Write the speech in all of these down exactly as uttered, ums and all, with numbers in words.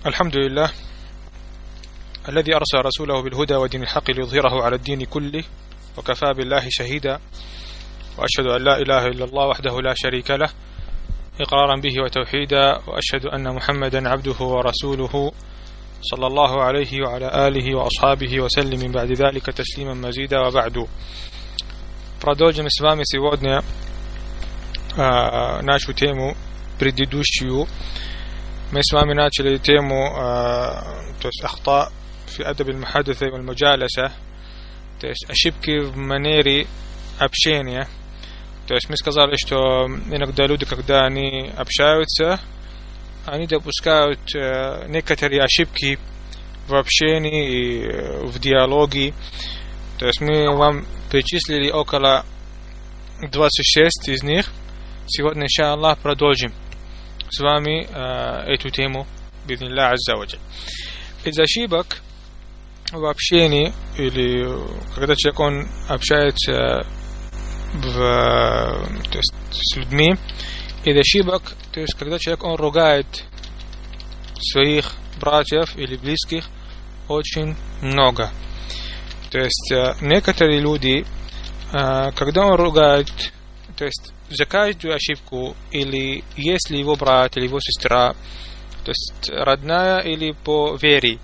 الحمد لله الذي أرسل رسوله بالهدى ودين الحق ليظهره على الدين كله وكفى بالله شهيدا، وأشهد أن لا إله إلا الله وحده لا شريك له إقرارا به وتوحيدا، وأشهد أن محمدا عبده ورسوله صلى الله عليه وعلى آله وأصحابه وسلم من بعد ذلك تسليما مزيدا. وبعد. Продолжим с вами сегодня а, нашу тему предыдущую. Мы с вами начали тему а, то есть ахта في أدب المحادثة والمجالسة, то есть ошибки в манере общения. То есть мы сказали, что иногда люди, когда они общаются, они допускают э, некоторые ошибки в общении и э, в диалоге. То есть мы вам перечислили около двадцати шести из них. Сегодня, иншаллах, продолжим с вами э, эту тему биднилlah азза ва джаль. Из ошибок в общении, или когда человек он общается в, то есть, с людьми, из ошибок, то есть когда человек он ругает своих братьев или близких очень много. То есть некоторые люди, когда он ругает, то есть за каждую ошибку, или если его брат или его сестра, то есть родная или по вере,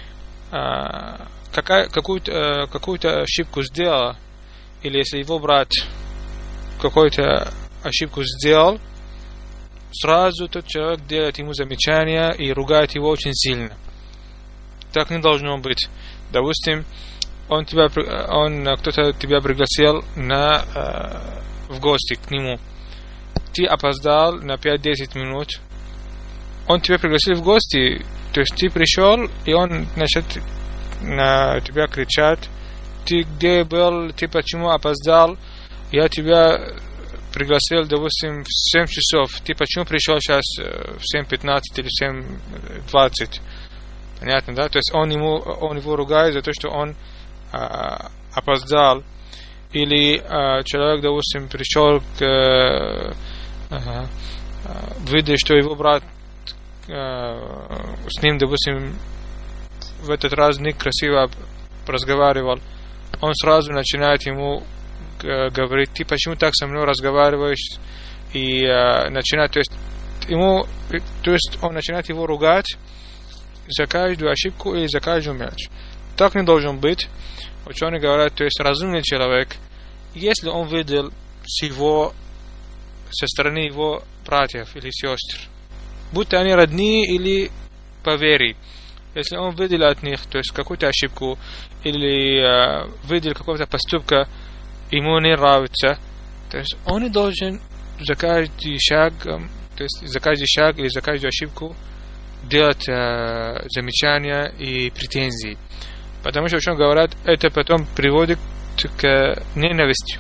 какая, какую-то, какую-то ошибку сделала, или если его брат какую-то ошибку сделал, сразу тот человек делает ему замечания и ругает его очень сильно. Так не должно быть. Допустим, он тебя, он, кто-то тебя пригласил на, э, в гости к нему. Ты опоздал на пять-десять минут. Он тебя пригласил в гости, то есть ты пришел, и он начал на тебя кричать: ты где был, ты почему опоздал, я тебя пригласил, допустим, в семь часов, ты почему пришел сейчас в семь пятнадцать или в семь двадцать? Понятно, да? То есть он, ему, он его ругает за то, что он а, опоздал. Или а, человек, допустим, пришел к а, а, видя, что его брат а, с ним, допустим, в этот раз некрасиво разговаривал, он сразу начинает ему говорить: ты почему так со мной разговариваешь, и а, начинает, то есть ему, то есть он начинает его ругать за каждую ошибку или за каждую мелочь. Так не должен быть. Ученые говорят, то есть разумный человек, если он видел с его, со стороны его братьев или сестер, будто они родные или по вере, если он видел от них, то есть какую-то ошибку или э, видел какого-то поступка, ему не нравится, то есть он не должен за каждый шаг, то есть за каждый шаг или за каждую ошибку делать э, замечания и претензии. Потому что, о чем говорят, это потом приводит к ненависти.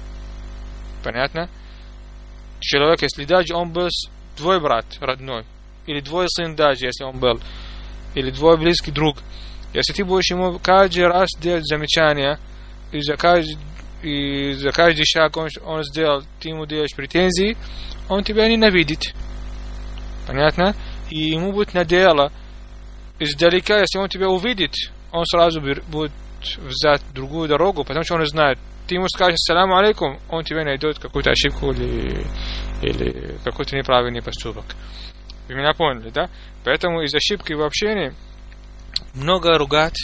Понятно? Человек, если даже он был твой брат родной, или твой сын даже, если он был, или твой близкий друг, если ты будешь ему каждый раз делать замечания, и за каждый, и за каждый шаг он, он сделал, ты ему делаешь претензии, он тебя ненавидит. Понятно? И ему будет надоело. Издалека, если он тебя увидит, он сразу будет взять другую дорогу, потому что он знает. Ты ему скажешь «Ассаламу алейкум», он тебе найдет какую-то ошибку или, или какой-то неправильный поступок. Вы меня поняли, да? Поэтому из ошибки в общении много ругать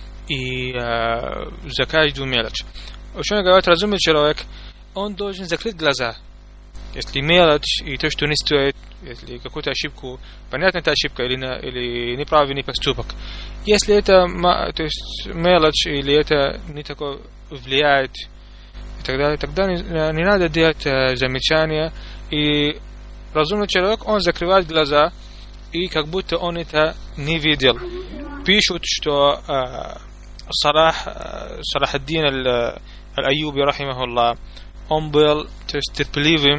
и э, за каждую мелочь. Ученые говорят, разумный человек, он должен закрыть глаза. Если мелочь и то, что не стоит, если какую-то ошибку, понятно, это ошибка или, на, или неправильный поступок. Если это то есть мелочь или это не такое влияет и так далее, тогда не, не надо делать э, замечания. И разумный человек, он закрывает глаза и как будто он это не видел. Пишут, что э, Салах, э, Салах ад-Дин аль-Аюби, рахимахуллах, он был, то есть, терпеливым,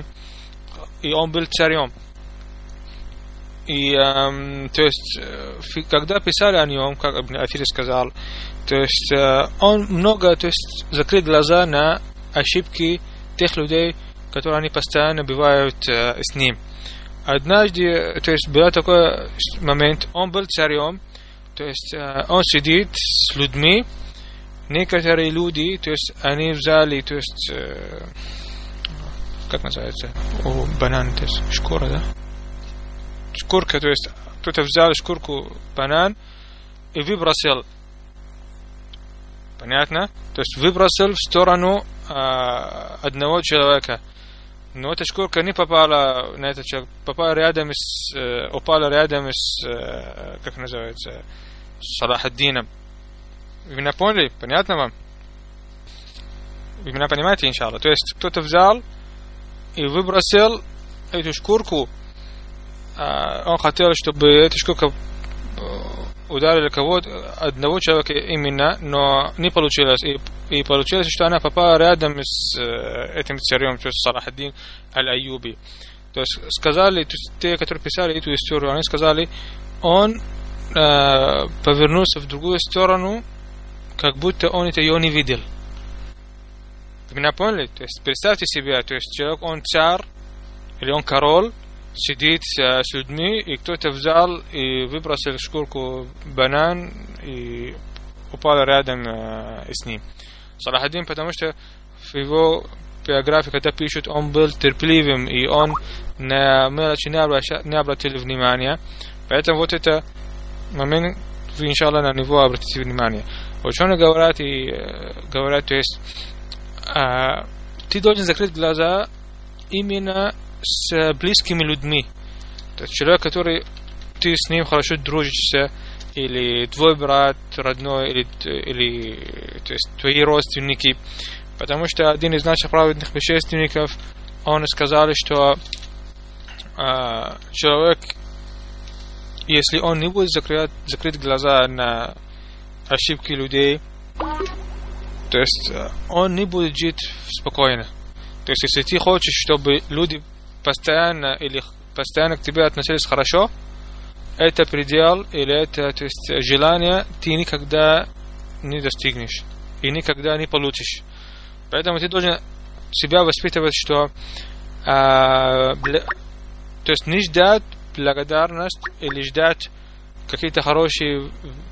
и он был царем. И, эм, то есть, когда писали о нем, как Ибн Афир сказал, то есть, э, он много, то есть, закрыл глаза на ошибки тех людей, которые они постоянно бывают э, с ним. однажды, то есть был такой момент, он был царем, то есть он сидит с людьми, некоторые люди, то есть они взяли, то есть как называется, о, банан, то есть шкура, да? Шкурка, то есть кто-то взял шкурку банан и выбросил. Понятно? То есть выбросил в сторону а, одного человека. Но эта шкурка не попала на этот человек, попала рядом с, э, упала рядом с, э, как называется, с Салахаддином. Вы меня поняли? Понятно вам? Вы меня понимаете, иншалла? То есть кто-то взял и выбросил эту шкурку. А, он хотел, чтобы эта шкурка ударили кого-то, одного человека именно, но не получилось. И, и получилось, что она попала рядом с э, этим царем, то есть Салахаддин аль-Аюби. То есть сказали, то есть те, которые писали эту историю, они сказали, он э, повернулся в другую сторону, как будто он это ее не видел. Вы меня поняли? То есть представьте себе, то есть человек, он царь, или он король, сидит uh, с людьми, и кто-то взял и выбросил шкурку банан и упал рядом uh, с ним. Салахаддин, потому что в его биографии, когда пишут, он был терпеливым, и он на мелочи не, обраща, не обратил внимания. Поэтому вот это момент, вы, иншалла, на него обратите внимание. Ученые говорят, и uh, говорят, то есть uh, ты должен закрыть глаза именно с близкими людьми. То есть человек, который ты с ним хорошо дружишься, или твой брат родной, или, или то есть твои родственники. Потому что один из наших праведных предшественников, он сказал, что а, человек, если он не будет закрыть, закрыть глаза на ошибки людей, то есть он не будет жить спокойно. То есть если ты хочешь, чтобы люди постоянно или постоянно к тебе относились хорошо, это предел или это, то есть, желание ты никогда не достигнешь и никогда не получишь. Поэтому ты должен себя воспитывать, что а, бля, то есть не ждать благодарность или ждать какие-то хорошие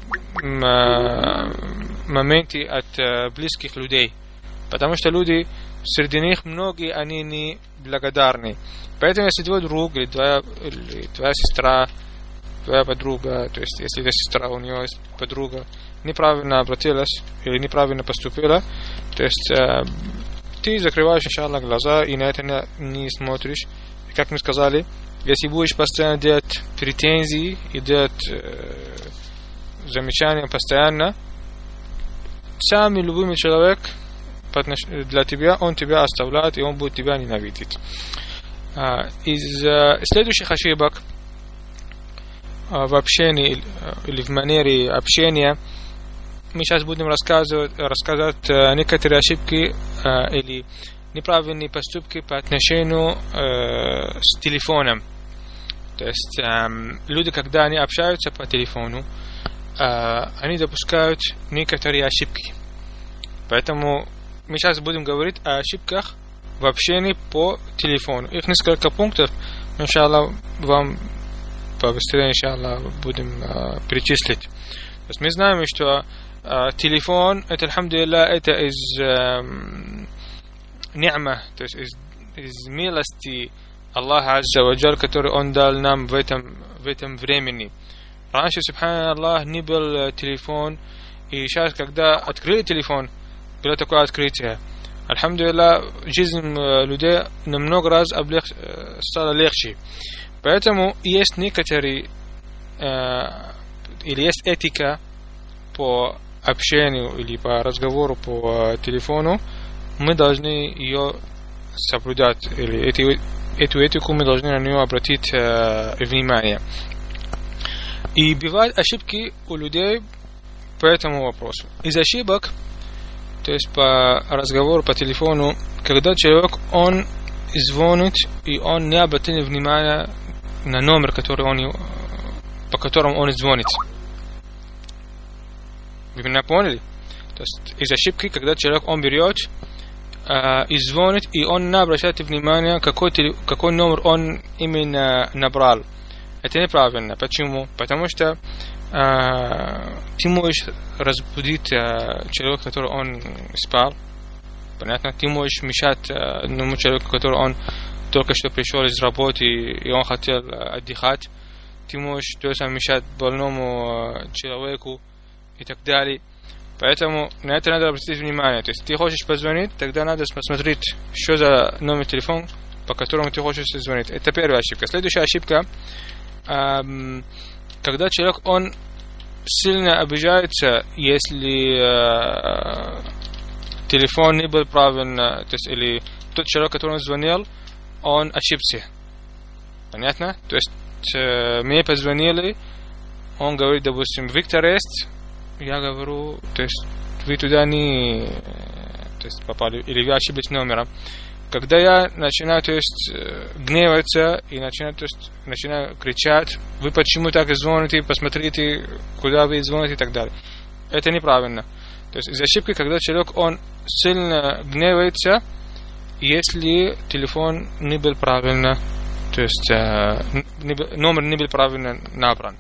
а, моменты от а, близких людей. Потому что люди, среди них многие, они не благодарны. Поэтому, если твой друг, или твоя, или твоя сестра, твоя подруга, то есть, если есть сестра, у нее есть подруга, неправильно обратилась или неправильно поступила, то есть, э, ты закрываешь, иншалла, глаза и на это не, не смотришь. И, как мы сказали, если будешь постоянно делать претензии и делать э, замечания постоянно, самый любимый человек для тебя, он тебя оставляет, и он будет тебя ненавидеть. Из следующих ошибок в общении или в манере общения мы сейчас будем рассказывать, рассказать некоторые ошибки или неправильные поступки по отношению с телефоном. То есть люди, когда они общаются по телефону, они допускают некоторые ошибки. Поэтому мы сейчас будем говорить о ошибках в общении по телефону. Их несколько пунктов, иншалла, вам побыстрее, иншалла, будем uh, перечислить. То есть мы знаем, что uh, телефон, это, альхамдулилля, это из uh, ни'ма, то есть из, из милости Аллаха Азза ва Джаль, который Он дал нам в этом, в этом времени. Раньше, субханаллах, не был телефон, и сейчас, когда открыли телефон, было такое открытие. Альхамдулилля, жизнь людей намного раз облег... стала легче. Поэтому есть некоторые э, или есть этика по общению или по разговору по телефону, мы должны ее соблюдать, или эту, эту этику мы должны на нее обратить э, внимание. И бывают ошибки у людей по этому вопросу. Из ошибок, то есть по разговору по телефону, когда человек, он звонит, и он не обратил внимания на номер, который он, по которому он звонит. Вы меня поняли? То есть из ошибки, когда человек, он берет а, и звонит, и он не обращает внимания, какой, какой номер он именно набрал. Это неправильно. Почему? Потому что а, ты можешь разбудить а, человека, который он спал. Понятно? Ты можешь мешать а, одному человеку, который он только что пришел из работы, и он хотел а, отдыхать. Ты можешь то есть, мешать больному а, человеку и так далее. Поэтому на это надо обратить внимание. То есть ты хочешь позвонить, тогда надо посмотреть, что за номер телефона, по которому ты хочешь звонить. Это первая ошибка. Следующая ошибка, эм, когда человек, он сильно обижается, если э, телефон не был правильно, то есть, или тот человек, который он звонил, он ошибся. Понятно? То есть э, мне позвонили, он говорит, допустим, Виктор есть, я говорю, то есть вы туда не то есть, попали, или вы ошиблись номером. Когда я начинаю, то есть, гневаться и начинаю, то есть, начинаю кричать, вы почему так звоните, посмотрите, куда вы звоните и так далее. Это неправильно. То есть из ошибки, когда человек, он сильно гневается, если телефон не был правильно, то есть не был, номер не был правильно набран.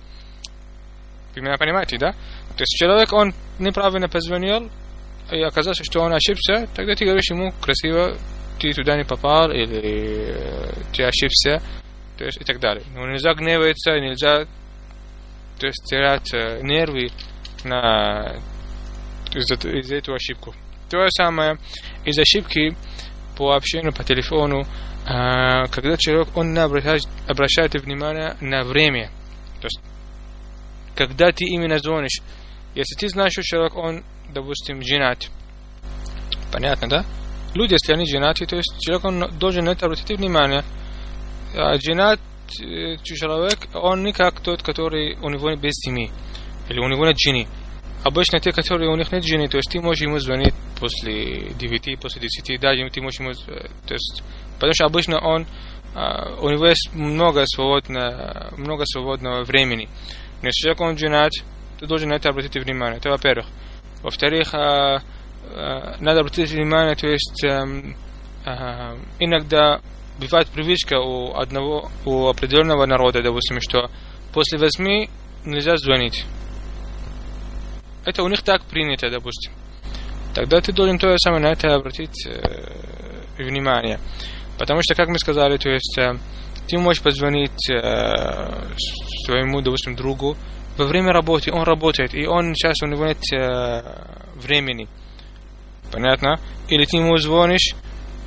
Вы меня понимаете, да? То есть человек, он неправильно позвонил, и оказалось, что он ошибся, тогда ты говоришь ему красиво, ты туда не попал, или ты ошибся, то есть и так далее. Но нельзя гневаться, нельзя то есть, терять нервы на из-за, из-за эту ошибку. То же самое из ошибки по общению по телефону, когда человек, он не обращает, обращает внимание на время. То есть когда ты именно звонишь, если ты знаешь, что человек, он, допустим, женат, понятно, да? Люди, если они женаты, то есть человек, он должен на это обратить внимание. А женат человек, он не как тот, который у него без семьи, или у него нет жены. Обычно те, которые у них нет жены, то есть ты можешь ему звонить после девяти, после десяти, даже ты можешь ему, то есть, потому что обычно он, у него есть много свободного, много свободного времени. Но если человек, он женат, ты должен на это обратить внимание. Это во-первых. Во-вторых, а, а, надо обратить внимание, то есть а, а, иногда бывает привычка у одного, у определенного народа, допустим, что после восьми нельзя звонить. Это у них так принято, допустим. Тогда ты должен то же самое на это обратить э, внимание. Потому что, как мы сказали, то есть э, ты можешь позвонить э, своему, допустим, другу во время работы, он работает, и он сейчас у него нет э, времени. Понятно? Или ты ему звонишь, э,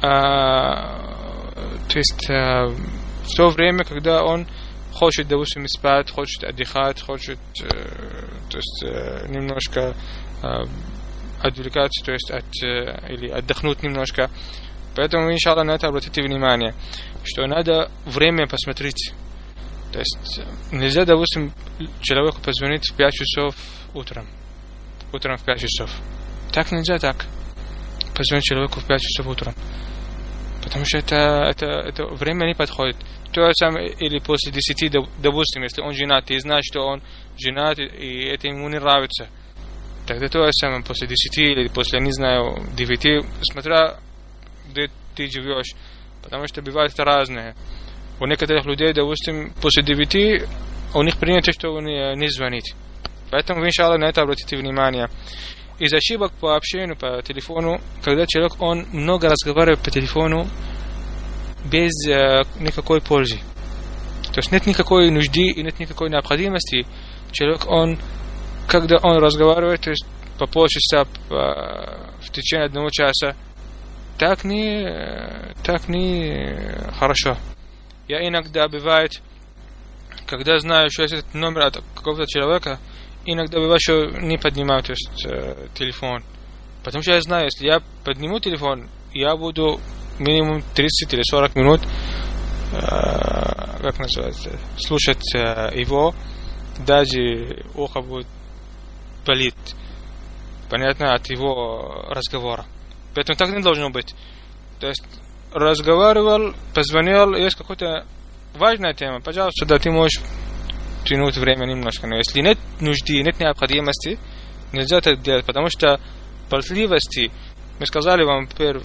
то есть э, в то время, когда он хочет, допустим, спать, хочет отдыхать, хочет э, то есть, э, немножко э, отвлекаться, то есть от, э, или отдохнуть немножко. Поэтому, иншалла, на это обратите внимание, что надо время посмотреть. То есть нельзя, допустим, человеку позвонить в пять часов утром. Утром в пять часов. Так нельзя так. Позвонить человеку в пять часов утром. Потому что это, это, это время не подходит. То же самое, или после десяти, допустим, если он женат, и знает, что он женат, и это ему не нравится. Тогда то же самое, после десяти, или после, не знаю, девяти, смотря где ты живешь. Потому что бывает это разное. У некоторых людей, допустим, после девяти у них принято, что не, не звонить. Поэтому, иншалла, на это обратите внимание. Из ошибок по общению по телефону, когда человек, он много разговаривает по телефону без э, никакой пользы. То есть нет никакой нужды и нет никакой необходимости. Человек, он, когда он разговаривает, то есть по полчаса, по, в течение одного часа, так не, так не хорошо. Я иногда бывает, когда знаю, что есть этот номер от какого-то человека, иногда бывает, что не поднимаю, то есть, э, телефон. Потому что я знаю, если я подниму телефон, я буду минимум тридцать или сорок минут э, как называется, слушать э, его, даже ухо будет болеть, понятно, от его разговора. Поэтому так не должно быть. То есть разговаривал, позвонил, есть какая-то важная тема, пожалуйста, да, ты можешь тянуть время немножко. Но если нет нужды, нет необходимости, нельзя это делать, потому что болтливости, мы сказали вам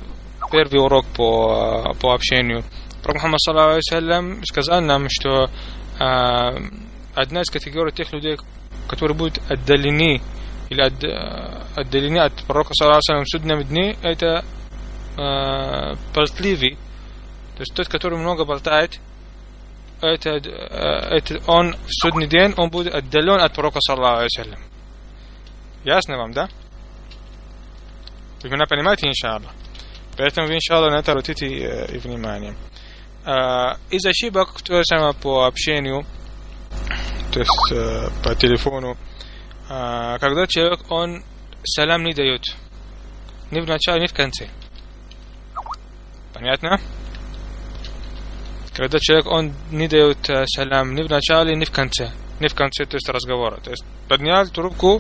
первый урок по, по общению. Пророк Мухаммад саллаллаху алейхи ва саллям сказал нам, что а, одна из категорий тех людей, которые будут отдалены или от, отдалены от пророка саллаллаху алейхи ва саллям в судном дне, это а, болтливый, то есть тот, который много болтает, это, это он в судный день он будет отдален от пророка саллаллаху алейхи ва саллям. Ясно вам, да? Вы меня понимаете, иншаллах? Поэтому вы, иншаллах, на это обратите и внимание. Из ошибок, то же самое по общению, то есть по телефону, когда человек, он салам не дает. Ни в начале, ни в конце. Понятно? Когда человек, он не дает салам ни в начале, ни в конце. Ни в конце, то есть разговора. То есть поднял трубку,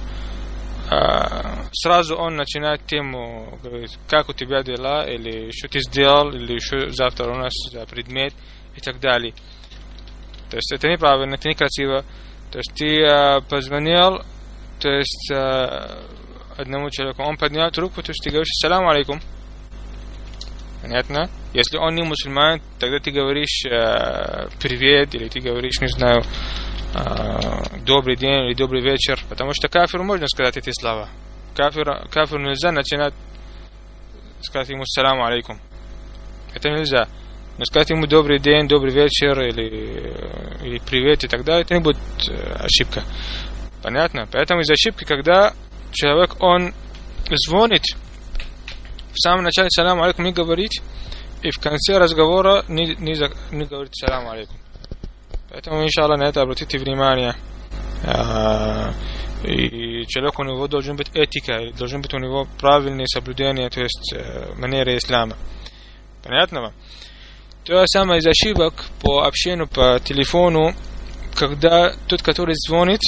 сразу он начинает тему, говорит, как у тебя дела, или что ты сделал, или что завтра у нас предмет, и так далее. То есть это неправильно, это некрасиво. То есть ты позвонил, то есть одному человеку, он поднял трубку, то есть ты говоришь «Ассаламу алейкум». Понятно? Если он не мусульман, тогда ты говоришь «Привет», или ты говоришь, не знаю, добрый день или добрый вечер, потому что кафиру можно сказать эти слова. Кафиру, кафиру нельзя начинать сказать ему «Ассаламу алейкум». Это нельзя. Но сказать ему добрый день, добрый вечер или, или привет и так далее, это не будет ошибка. Понятно? Поэтому из ошибки, когда человек, он звонит, в самом начале «Саламу алейкум» не говорить, и в конце разговора не, не, не говорить «Саламу алейкум». Поэтому, иншаллах, на это обратите внимание. И человек, у него должен быть этика, должен быть у него правильное соблюдение, то есть манеры ислама. Понятно вам? То же самое из ошибок по общению по телефону, когда тот, который звонит,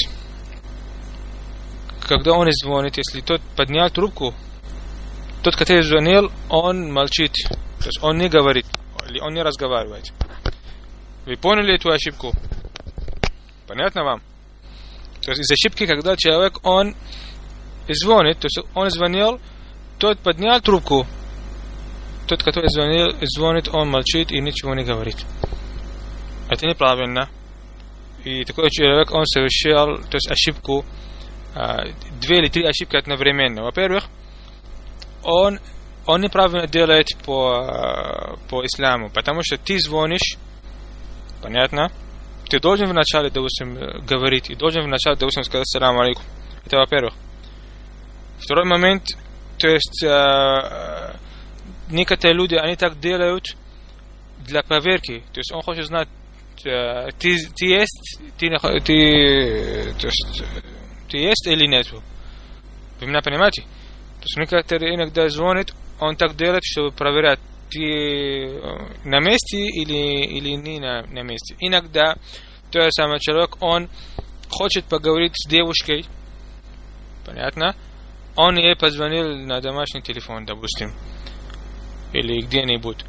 когда он звонит, если тот поднял трубку, тот, который звонил, он молчит, то есть он не говорит, или он не разговаривает. Вы поняли эту ошибку? Понятно вам? То есть из ошибки, когда человек, он звонит, то есть он звонил, тот поднял трубку, тот, который звонил, звонит, он молчит и ничего не говорит. Это неправильно. И такой человек, он совершил, то есть ошибку, две или три ошибки одновременно. Во-первых, он, он неправильно делает по, по исламу, потому что ты звонишь, понятно? Ты должен вначале, допустим, говорить, и должен вначале, допустим, сказать «Салам алейкум». Это во-первых. Второй момент, то есть э, некоторые люди, они так делают для проверки. То есть он хочет знать, э, ты, ты есть, ты, ты, то есть, ты есть или нет. Вы меня понимаете? То есть некоторые иногда звонят, он так делает, чтобы проверять, ты на месте или, или не на, на месте. Иногда тот же самый человек, он хочет поговорить с девушкой, понятно? Он ей позвонил на домашний телефон, допустим, или где-нибудь.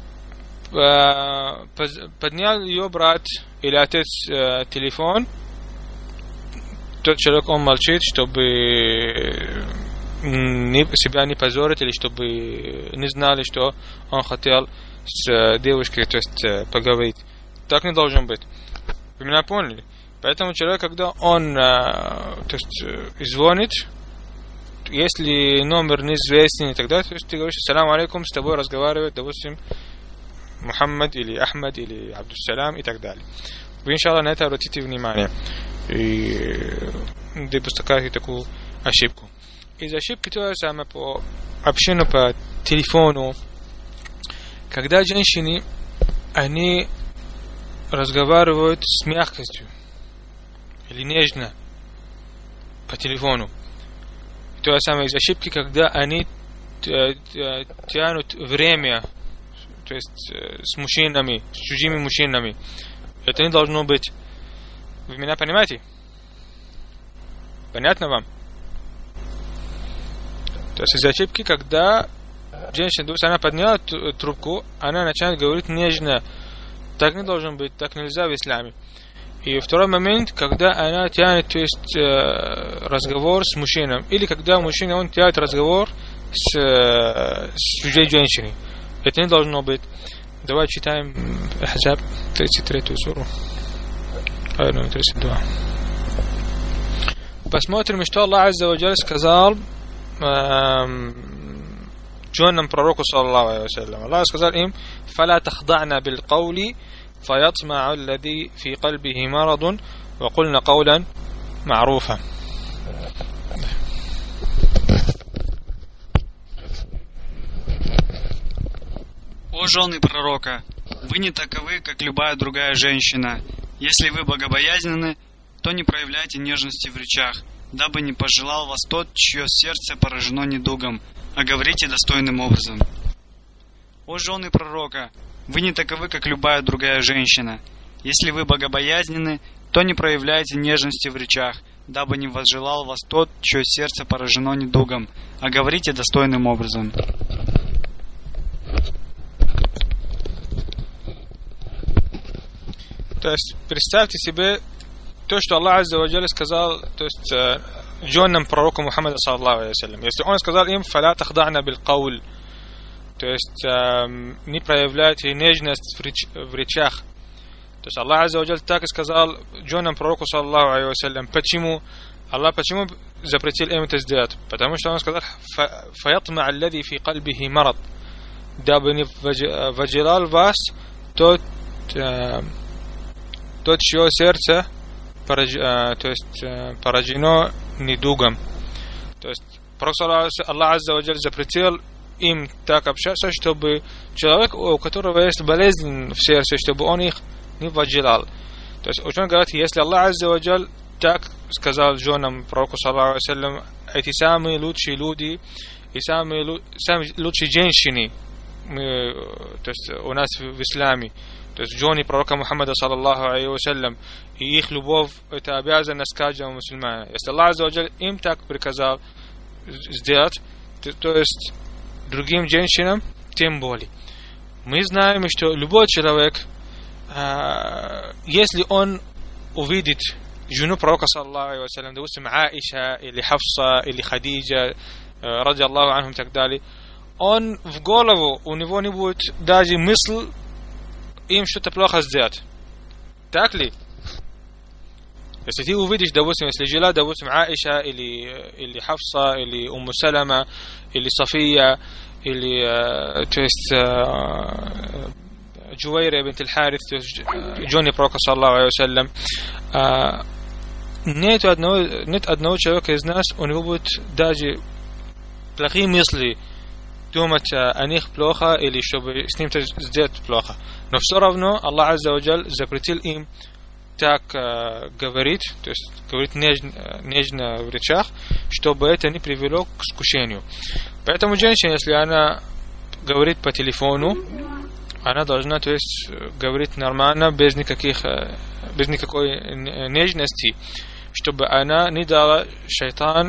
Поднял ее брат или отец телефон, тот человек, он молчит, чтобы не, себя не позорить, или чтобы не знали, что он хотел с девушкой, то есть поговорить. Так не должен быть. Вы меня поняли? Поэтому человек, когда он то есть, звонит, если номер неизвестен и так далее, то есть ты говоришь «Ассаламу алейкум», с тобой разговаривает, допустим, Мухаммад или Ахмад или Абдуссалам и так далее. Вы, иншаллах, на это обратите внимание и не допускайте такую ошибку. Из ошибки то же самое по общению по телефону, когда женщины, они разговаривают с мягкостью или нежно по телефону. То же самое из ошибки, когда они тянут время, то есть с мужчинами, с чужими мужчинами. Это не должно быть. Вы меня понимаете? Понятно вам? То есть из ошибки, когда женщина, она подняла трубку, она начинает говорить нежно. Так не должен быть, так нельзя в исламе. И второй момент, когда она тянет, то есть э, разговор с мужчиной, или когда мужчина, он тянет разговор с, э, с чужой женщиной. Это не должно быть. Давай читаем Ахзаб, тридцать третью суру. Ай, номер тридцать два. Посмотрим, что Аллах Азза ва Джалля сказал جونم пророку саллаллаху алейхи ва саллям. Аллах сказал им: فلا تخضعن بالقول فيطمع الذي في قلبه مرض وقلنا قولا معروفا. О жены пророка, вы не таковы, как любая другая женщина. Если вы богобоязненны, то не проявляйте нежности в речах, дабы не пожелал вас тот, чье сердце поражено недугом, а говорите достойным образом. О жены пророка, вы не таковы, как любая другая женщина. Если вы богобоязненны, то не проявляйте нежности в речах, дабы не возжелал вас тот, чье сердце поражено недугом, а говорите достойным образом. То есть представьте себе то, что Аллах Азза ва Джалля сказал, то есть джонным пророку Мухаммаду саллаллаху алейхи ва саллям. Если он сказал им: «Фаля тахдана бил кауль», то есть не проявляйте нежность в речах. То есть Аллах Азза ва Джалля так и сказал джонным пророку саллаллаху алейхи ва саллям. Почему? Аллах почему запретил им это сделать? Потому что он сказал: «Фаятма аллади фи кальбихи марад», дабы не вожделал вас тот, тот, чье сердце пораж, то есть поражено недугом. То есть Аллах Азза ва Джалля запретил им так общаться, чтобы человек, у которого есть болезнь в сердце, чтобы он их не вожделал. То есть ученые говорят, если Аллах Азза ва Джалля так сказал женам пророку саллаллаху алейхи ва саллям, эти самые лучшие люди и самые, самые лучшие женщины, мы, то есть у нас в исламе, то есть жены пророка Мухаммада саллаллаху алейхи ва саллям, и их любовь — это обязанность каждого мусульмана. Если Аллах Азза ва Джалля им так приказал сделать, то, то есть другим женщинам тем более. Мы знаем, что любой человек, если он увидит жену пророка саллаллаху алейхи ва саллям, допустим, Аиша или Хафса или Хадиджа ради Аллаху анхум и так далее, он в голову, у него не будет даже мысль им что-то плохо сделать. Так ли? Если ты увидишь, допустим, если жила, допустим, Аиша или, или Хафса или Умму Салама или София или то есть Джуайра бинт аль-Харис, то есть жены пророка саллаллаху алейхи ва саллям, нет одного, нет одного человека из нас, у него будет даже плохие мысли думать о них плохо или чтобы с ним сделать плохо. Но все равно Аллах Азза ва Джалля запретил им так э, говорить, то есть говорить нежно, нежно в речах, чтобы это не привело к искушению. Поэтому женщина, если она говорит по телефону, она должна, то есть, говорить нормально, без никаких, без никакой нежности, чтобы она не дала шайтан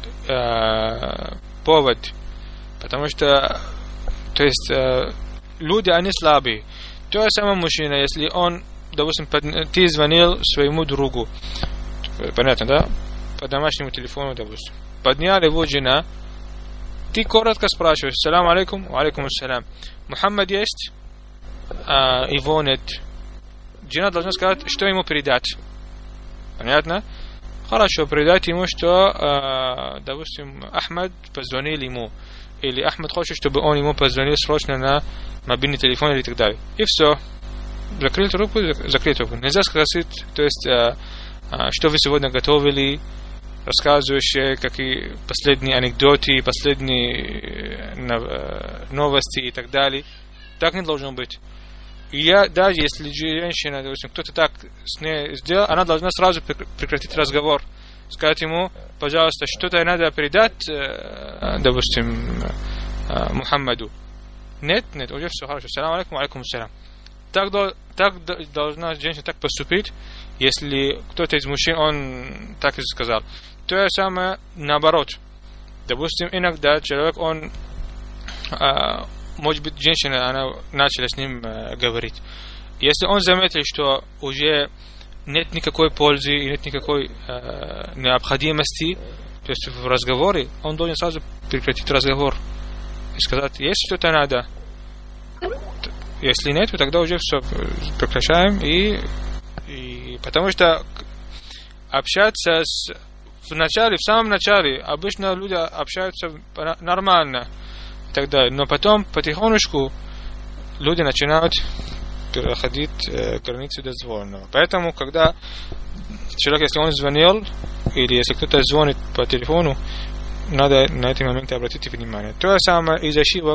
э, повод. Потому что, то есть, э, люди, они слабые. То же самое мужчина, если он, допустим, ты звонил своему другу, понятно, да? По домашнему телефону, допустим. Подняла его жена, ты коротко спрашиваешь: «Салам алейкум», «Ва алейкум ассалам». Мухаммад есть? А, его нет. Жена должна сказать, что ему передать. Понятно? Хорошо, передать ему, что, а, допустим, Ахмад позвонил ему. Или Ахмад хочет, чтобы он ему позвонил срочно на мобильный телефон или так далее. И все. Закрыл трубку, закрыл трубку. Нельзя сказать, то есть, а, а, что вы сегодня готовили, рассказывающие какие последние анекдоты, последние новости и так далее. Так не должно быть. И я, даже если женщина, допустим, кто-то так с ней сделал, она должна сразу прекратить разговор. Сказать ему: пожалуйста, что-то надо передать, допустим, Мухаммаду. Нет, нет, уже все хорошо. Салам алейкум, алейкум ассалам. Так, так должна женщина так поступить, если кто-то из мужчин, он так и сказал. То же самое наоборот. Допустим, иногда человек, он, а, может быть, женщина, она начала с ним а, говорить. Если он заметил, что уже нет никакой пользы и нет никакой а, необходимости, то есть в разговоре, он должен сразу прекратить разговор и сказать: есть что-то надо. Если нет, тогда уже все прекращаем. И, и потому что общаться с, в начале, в самом начале, обычно люди общаются нормально и так далее. Но потом потихонечку люди начинают переходить э, границы дозволенного. Поэтому, когда человек, если он звонил, или если кто-то звонит по телефону, надо на эти моменты обратить внимание. То же самое из ошибок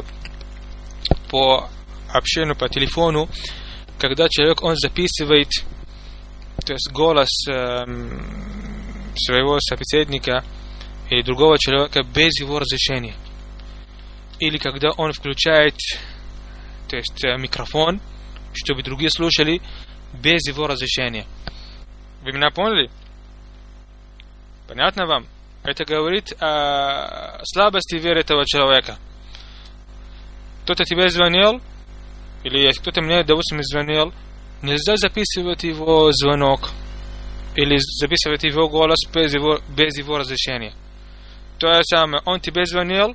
по общению по телефону, когда человек, он записывает, то есть голос э, своего собеседника или другого человека без его разрешения. Или когда он включает, то есть э, микрофон, чтобы другие слушали без его разрешения. Вы меня поняли? Понятно вам? Это говорит о слабости веры этого человека. Кто-то тебе звонил, или если кто-то мне, допустим, звонил, нельзя записывать его звонок, или записывать его голос без его, без его разрешения. То же самое, он тебе звонил,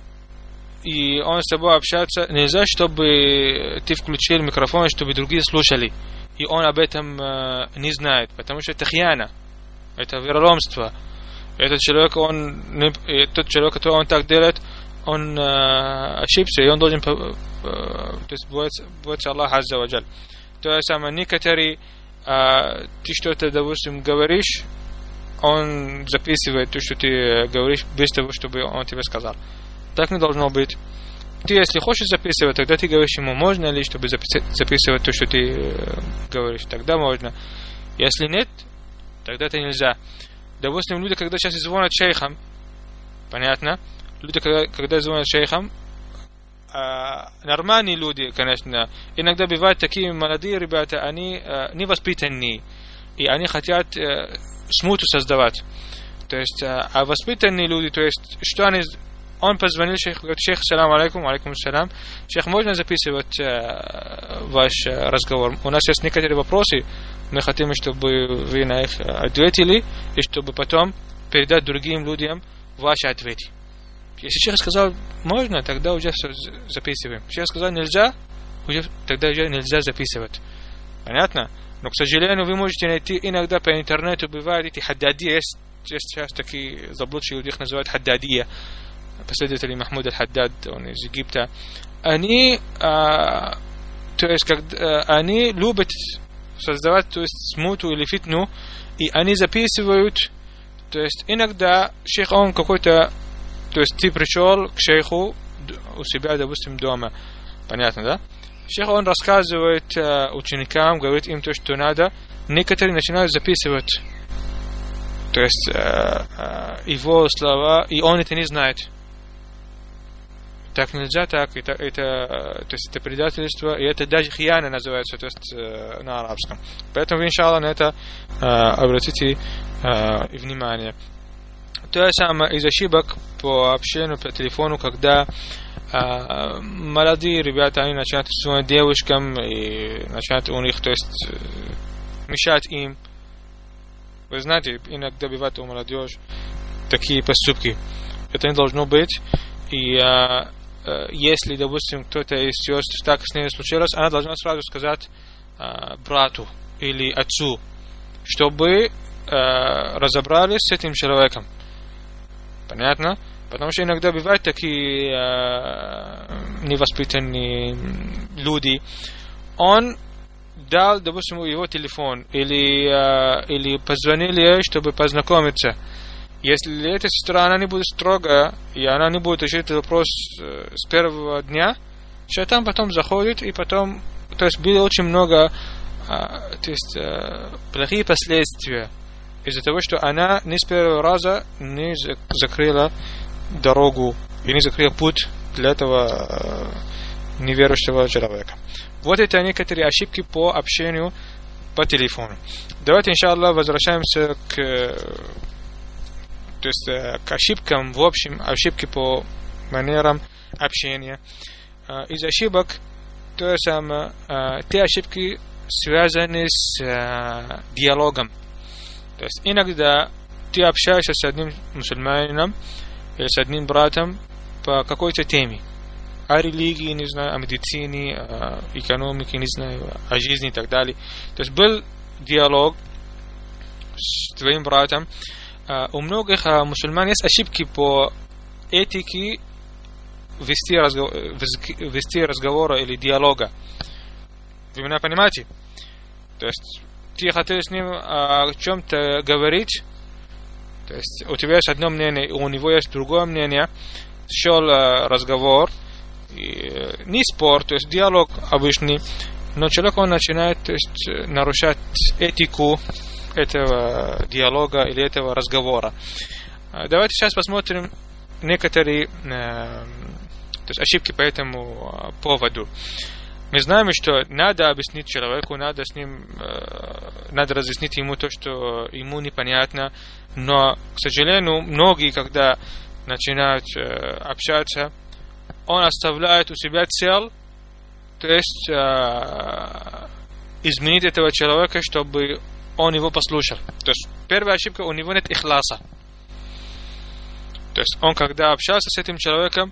и он с тобой общается, нельзя, чтобы ты включил микрофон, чтобы другие слушали. И он об этом э, не знает, потому что это хьяна, это вероломство. Этот человек, он, тот человек, который он так делает, он э, ошибся, и он должен, э, то есть, бояться, бояться Аллаха Азза ва Джаль. То же самое, некоторые, э, ты что-то, допустим, говоришь, он записывает то, что ты говоришь, без того, чтобы он тебе сказал. Так не должно быть. Ты, если хочешь записывать, тогда ты говоришь ему, можно ли, чтобы записывать то, что ты э, говоришь. Тогда можно. Если нет, тогда это нельзя. Допустим, люди, когда сейчас звонят шейхам, понятно? Люди, когда, когда звонят шейхам, э, нормальные люди, конечно, иногда бывают такие молодые ребята, они э, невоспитанные, и они хотят э, смуту создавать. То есть, э, а воспитанные люди, то есть, что они... Он позвонил шейху, говорит, шейх, салам алейкум, алейкум салам. Шейх, можно записывать э, ваш э, разговор? У нас есть некоторые вопросы, мы хотим, чтобы вы на них ответили, и чтобы потом передать другим людям ваши ответы. Если шейх сказал, можно, тогда уже все записываем. Шейх сказал, нельзя, уже, тогда уже нельзя записывать. Понятно? Но, к сожалению, вы можете найти иногда по интернету, бывают эти хаддадия, есть, есть сейчас такие заблудшие люди, их называют хаддадия, последователи Махмуда аль-Хаддад, он из Египта, они, а, то есть, когда, а, они любят создавать, то есть, смуту или фитну, и они записывают, то есть, иногда шейх, он какой-то, то есть, ты пришел к шейху у себя, допустим, дома, понятно, да? Шейх, он рассказывает а, ученикам, говорит им то, что надо, некоторые начинают записывать, то есть, а, а, его слова, и он это не знает. Так нельзя, так, это, это, то есть это предательство, и это даже хияна называется, то есть э, на арабском. Поэтому, иншаллах, на это э, обратите э, внимание. То же самое из ошибок по общению по телефону, когда э, молодые ребята, они начинают звонить девушкам, и начинают у них, то есть, э, мешать им. Вы знаете, иногда бывает у молодежи такие поступки. Это не должно быть. И э, если, допустим, кто-то из сестр так с ней случилось, она должна сразу сказать э, брату или отцу, чтобы э, разобрались с этим человеком. Понятно? Потому что иногда бывают такие э, невоспитанные люди. Он дал, допустим, его телефон или, э, или позвонили ей, чтобы познакомиться. Если эта сестра, она не будет строгая, и она не будет решить этот вопрос э, с первого дня, шайтан потом заходит, и потом, то есть, было очень много э, то есть, э, плохие последствия из-за того, что она не с первого раза не закрыла дорогу и не закрыла путь для этого э, неверующего человека. Вот это некоторые ошибки по общению по телефону. Давайте, иншаллах, возвращаемся к то есть к ошибкам, в общем, ошибки по манерам общения. Из ошибок то же самое, те ошибки связаны с диалогом. То есть иногда ты общаешься с одним мусульманином или с одним братом по какой-то теме. о религии, не знаю, о медицине, о экономике, не знаю, о жизни и так далее. То есть был диалог с твоим братом. У многих мусульман есть ошибки по этике вести разговор, вести разговора или диалога. Вы меня понимаете? То есть ты хотел с ним о чем-то говорить, то есть у тебя есть одно мнение, у него есть другое мнение, шел разговор, и не спор, то есть диалог обычный, но человек он начинает, то есть, нарушать этику этого диалога или этого разговора. Давайте сейчас посмотрим некоторые то есть, ошибки по этому поводу. Мы знаем, что надо объяснить человеку, надо с ним, надо разъяснить ему то, что ему непонятно, но, к сожалению, многие, когда начинают общаться, он оставляет у себя цель, то есть изменить этого человека, чтобы он его послушал. То есть первая ошибка, у него нет ихласа. То есть он, когда общался с этим человеком,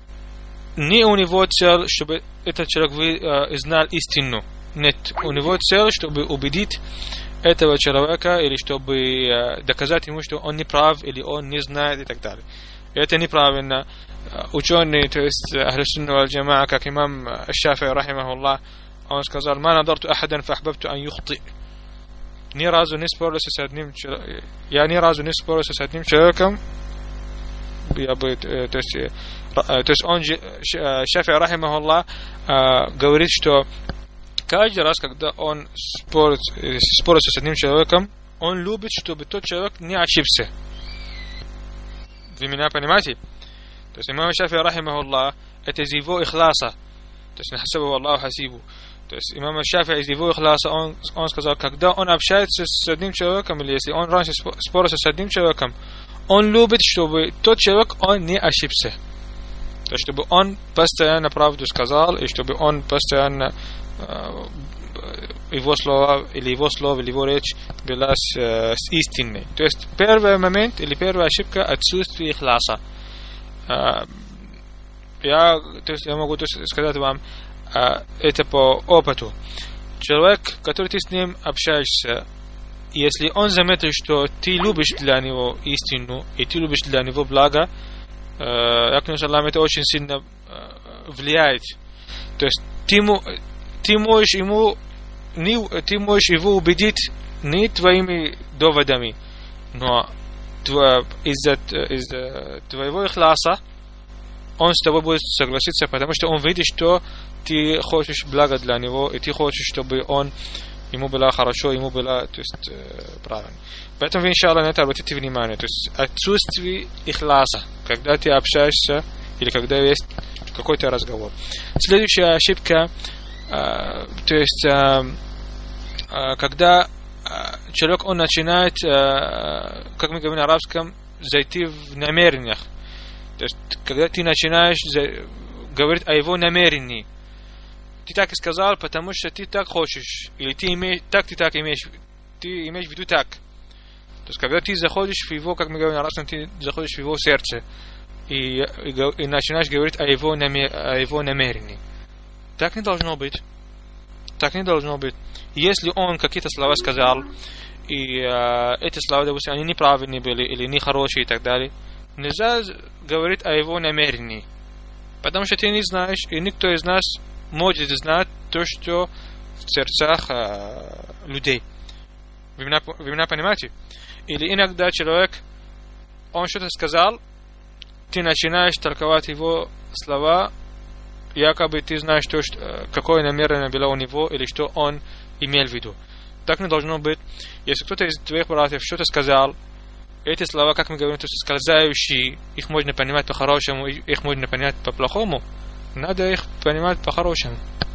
не у него цель, чтобы этот человек э, знал истину. Нет, у него цель, чтобы убедить этого человека, или чтобы э, доказать ему, что он не прав, или он не знает, и так далее. И это неправильно. Ученые, то есть Ахлю Сунна валь Джамаа, как имам Аш-Шафи'и, рахимахуллах, он сказал: «Ма надарту ахадан фа ахбабту ан юхти». Ни разу не спорился с одним человеком. Я ни разу не спорился с одним человеком. Я бы, то есть, то есть он, Шафи'и, рахимахуллах, говорит, что каждый раз, когда он спорит, спорится с одним человеком, он любит, чтобы тот человек не ошибся. Вы меня понимаете? То есть имам Шафи'и, рахимахуллах, это из его ихласа. То есть нахасабу Аллаху хасибу. То есть имам Шафи'и из его ихласа, он, он сказал, когда он общается с одним человеком, или если он раньше спорился с одним человеком, он любит, чтобы тот человек, он не ошибся. То есть, чтобы он постоянно правду сказал, и чтобы он постоянно э, его слова, или его слово, или его речь была с, э, с истиной. То есть, первый момент, или первая ошибка, отсутствие ихласа. Э, я, то есть, я могу сказать вам, э, это по опыту. Человек, который ты с ним общаешься, если он заметил, что ты любишь для него истину, и ты любишь для него благо, я клянусь Аллахом, это очень сильно влияет. То есть ты, ты можешь ему не, ты можешь его убедить не твоими доводами, но из-за, из-за твоего ихласа он с тобой будет согласиться, потому что он видит, что ты хочешь благо для него, и ты хочешь, чтобы он ему было хорошо, ему было, то есть, э, правильно. Поэтому вы, иншаллах, на это обратите внимание. То есть отсутствие ихласа, когда ты общаешься или когда есть какой-то разговор. Следующая ошибка, э, то есть э, э, когда э, человек, он начинает, э, как мы говорим на арабском, зайти в намерениях. То есть когда ты начинаешь за, говорить о его намерении, ты так и сказал, потому что ты так хочешь, или ты имеешь, так ты так имеешь, ты имеешь в виду так. То есть, когда ты заходишь в его, как мы говорим на арабском, ты заходишь в его сердце и, и, и начинаешь говорить о его, намер, о его намерении. Так не должно быть. Так не должно быть. Если он какие-то слова сказал, и э, эти слова, допустим, они неправильные были, или нехорошие и так далее, нельзя говорить о его намерении. Потому что ты не знаешь, и никто из нас может знать то, что в сердцах э, людей. Вы меня, вы меня понимаете? Или иногда человек, он что-то сказал, ты начинаешь толковать его слова, якобы ты знаешь, то, что, какое намерение было у него, или что он имел в виду. Так не должно быть. Если кто-то из твоих братьев что-то сказал, эти слова, как мы говорим, то есть скользающие, их можно понимать по-хорошему, их можно понять по-плохому, надо их понимать по-хорошему.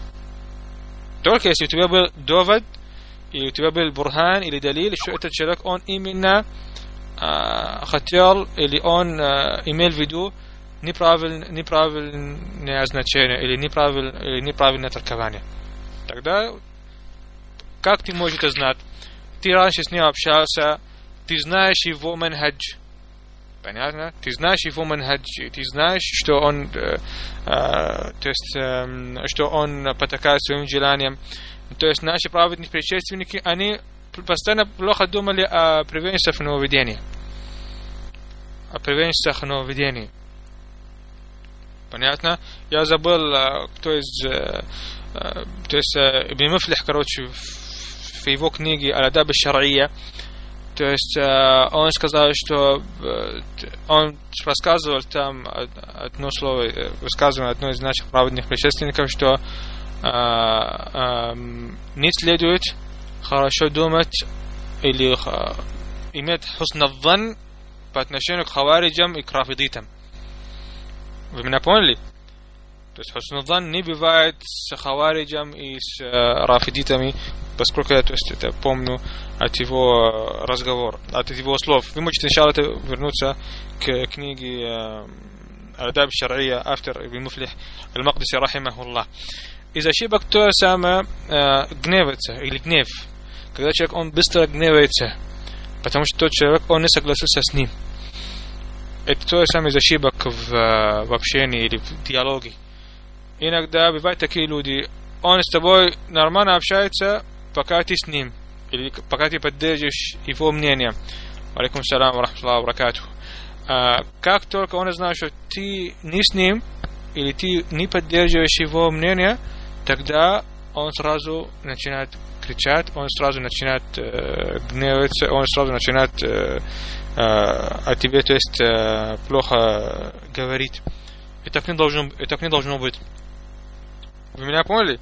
Только если у тебя был довод, или у тебя был бурхан, или далиль, что этот человек, он именно э, хотел, или он э, имел в виду неправиль, неправильное значение, или, неправиль, или неправильное толкование. Тогда, как ты можешь это знать? Ты раньше с ним общался, ты знаешь его манхадж, Понятно? Ты знаешь его манхадж, ты знаешь, что он, э, э, то есть, э, что он потакает своим желанием. То есть наши праведные предшественники, они постоянно плохо думали о приверженцах нововведения. О приверженцах нововведения. Понятно? Я забыл, кто из... То есть Ибн Муфлих, короче, в его книге «Аль-Адаб аль-Шар'ия», то есть он сказал, что он рассказывал там одно слово, высказывал одно из наших праведных предшественников, что не следует хорошо думать или иметь хусн-ван по отношению к хавариджам и к рафидитам. Вы меня поняли? То есть хусн-ван не бывает с хавариджам и с рафидитами, поскольку я, то есть, это помню от его разговора, от его слов. Вы можете сначала вернуться к книге «Аль-Адаб аль-Шар'ия», автор Ибн Муфлих аль-Мақдиси рахимахуллах. Из ошибок то самое э, гневаться или гнев. Когда человек, он быстро гневается, потому что тот человек, он не согласился с ним. Это то самое из ошибок в, в общении или в диалоге. Иногда бывают такие люди, он с тобой нормально общается, пока ты с ним, или пока ты поддерживаешь его мнение. Алейкум салам ва рахматуллахи ва баракатуху. Как только он знает, что ты не с ним, или ты не поддерживаешь его мнение, тогда он сразу начинает кричать, он сразу начинает э, гневаться, он сразу начинает э, э, о тебе, то есть, э, плохо говорить. И так не должно, и так не должно быть. Вы меня поняли?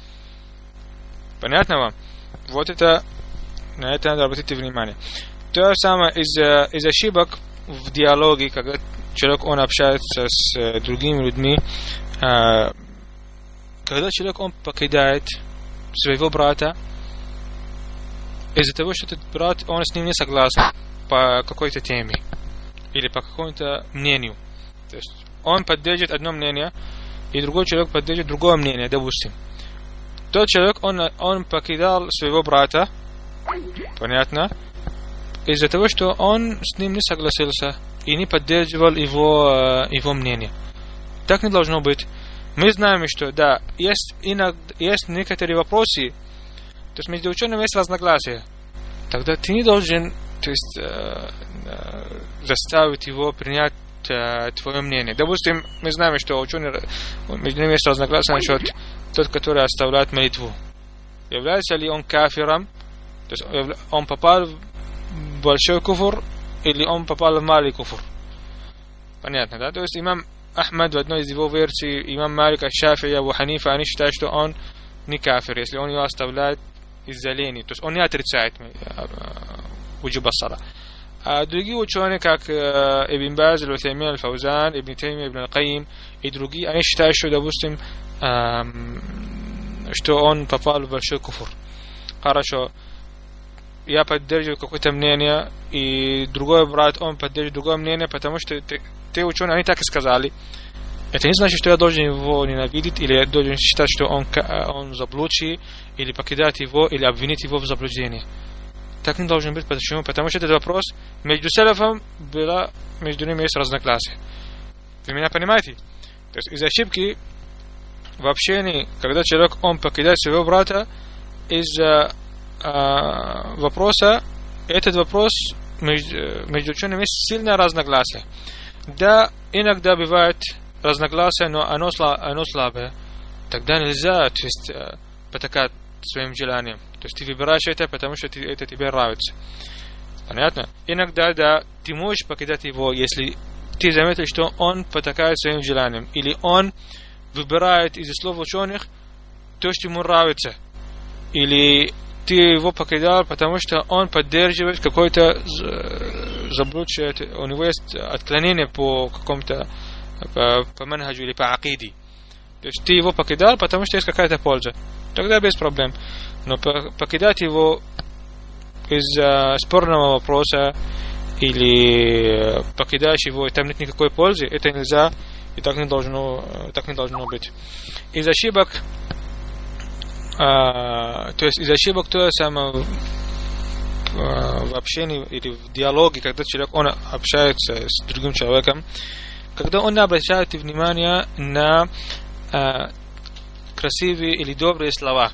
Понятно вам? Вот это, на это надо обратить внимание. То же самое из, из ошибок в диалоге, когда человек, он общается с другими людьми, э, когда человек, он покидает своего брата из-за того, что этот брат, он с ним не согласен по какой-то теме или по какому-то мнению. То есть он поддержит одно мнение, и другой человек поддержит другое мнение, допустим. Тот человек, он, он покидал своего брата, понятно, из-за того, что он с ним не согласился и не поддерживал его, его мнение. Так не должно быть. Мы знаем, что да, есть, иногда, есть некоторые вопросы, то есть между учеными есть разногласия. Тогда ты не должен, то есть, э, э, заставить его принять э, твое мнение. Допустим, мы знаем, что ученые, между ними есть разногласия насчет тот, который оставляет молитву. Является ли он кафиром, то есть он попал в большой куфр, или он попал в малый куфр. Понятно, да? То есть имам Ахмад в одной из его версий, имам Малик, Аш-Шафи, Абу Ханифа, они считают, что он не кафир, если он его оставляет из-за лени. То есть он не отрицает уджуб ас-сала. А другие ученые, как Ибн Баз, Аль-Утаймин, Аль-Фаузан, Ибн Тайми, Ибн Аль-Каим и другие, они считают, что, допустим, что он попал в большой куфр. Хорошо. Я поддерживаю какое-то мнение, и другой брат, он поддерживает другое мнение, потому что те, те ученые, они так и сказали. Это не значит, что я должен его ненавидеть, или я должен считать, что он, он заблудший, или покидать его, или обвинить его в заблуждении. Так не должен быть. Почему? Потому что этот вопрос между селафом было, между ними есть разногласия. Вы меня понимаете? То есть из ошибки в общении, когда человек, он покидает своего брата из-за э, вопроса, этот вопрос между, между учеными есть сильное разногласие. Да, иногда бывает разногласие, но оно, оно слабое. Тогда нельзя, то есть, э, потакать своим желанием. То есть ты выбираешь это, потому что это тебе нравится. Понятно? Иногда, да, ты можешь покидать его, если ты заметил, что он потакает своим желанием, или он выбирает из слов ученых то, что ему нравится, или ты его покидал, потому что он поддерживает какой-то заблудший, у него есть отклонение по какому-то по, по манхаджу или по акиде. То есть ты его покидал, потому что есть какая-то польза. Тогда без проблем. Но покидать его из-за спорного вопроса или покидаешь его, и там нет никакой пользы, это нельзя, и так не должно, так не должно быть. Из ошибок, а, то есть из ошибок то самое, в общении или в диалоге, когда человек он общается с другим человеком, когда он не обращает внимание на э, красивые или добрые слова.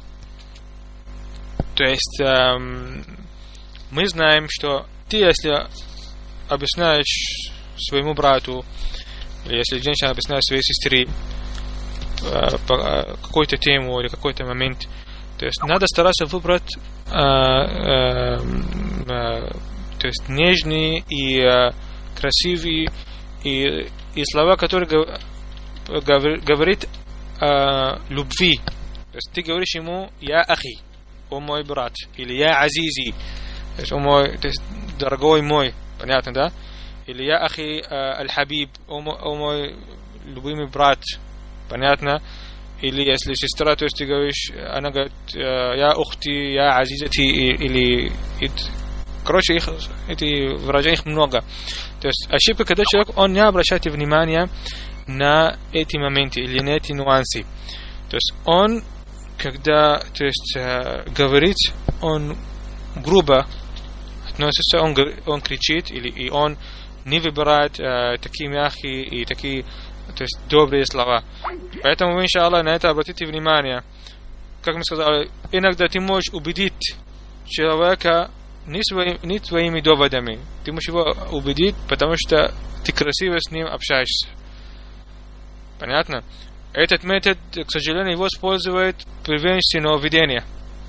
То есть э, мы знаем, что ты, если объясняешь своему брату, или если женщина объясняет своей сестре э, по какой-то тему или какой-то момент, то есть надо стараться выбрать э, э, э, то есть нежные и э, красивые и, и слова, которые говор, говорит о любви. То есть ты говоришь ему «Я ахи», «О мой брат», или «Я азизи», то есть «О мой», то есть «Дорогой мой», понятно, да? Или «Я ахи аль-хабиб», «О мой любимый брат», понятно? Или если сестра, то есть ты говоришь, она говорит «Я ухти», «Я азизати», или... Короче, их, эти выражения их много. То есть ошибка, когда человек, он не обращает внимания на эти моменты или на эти нюансы. То есть он, когда то есть, э, говорит, он грубо относится, он, он кричит, или и он не выбирает э, такие мягкие и такие то есть, добрые слова. Поэтому, иншаллах, на это обратите внимание. Как мы сказали, иногда ты можешь убедить человека не, своим, не твоими доводами. Ты можешь его убедить, потому что ты красиво с ним общаешься. Понятно? Этот метод, к сожалению, его использует при венчестве нововведения.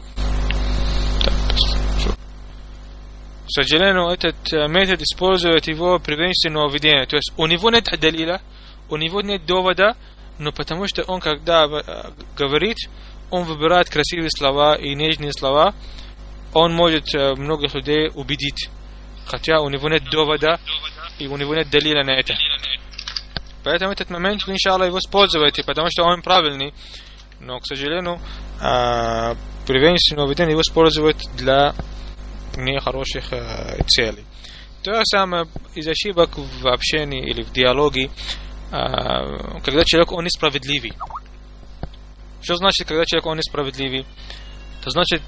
К сожалению, этот метод использует его при венчестве нововведения. То есть у него нет далила, у него нет довода, но потому что он, когда говорит, он выбирает красивые слова и нежные слова, он может многих людей убедить, хотя у него нет довода и у него нет далила на это. Поэтому этот момент вы, иншаллах, его используете, потому что он правильный, но, к сожалению, при венчестве нововведения его используют для нехороших целей. То же самое из ошибок в общении или в диалоге, когда человек он несправедливый. Что значит, когда человек он несправедливый? Это значит,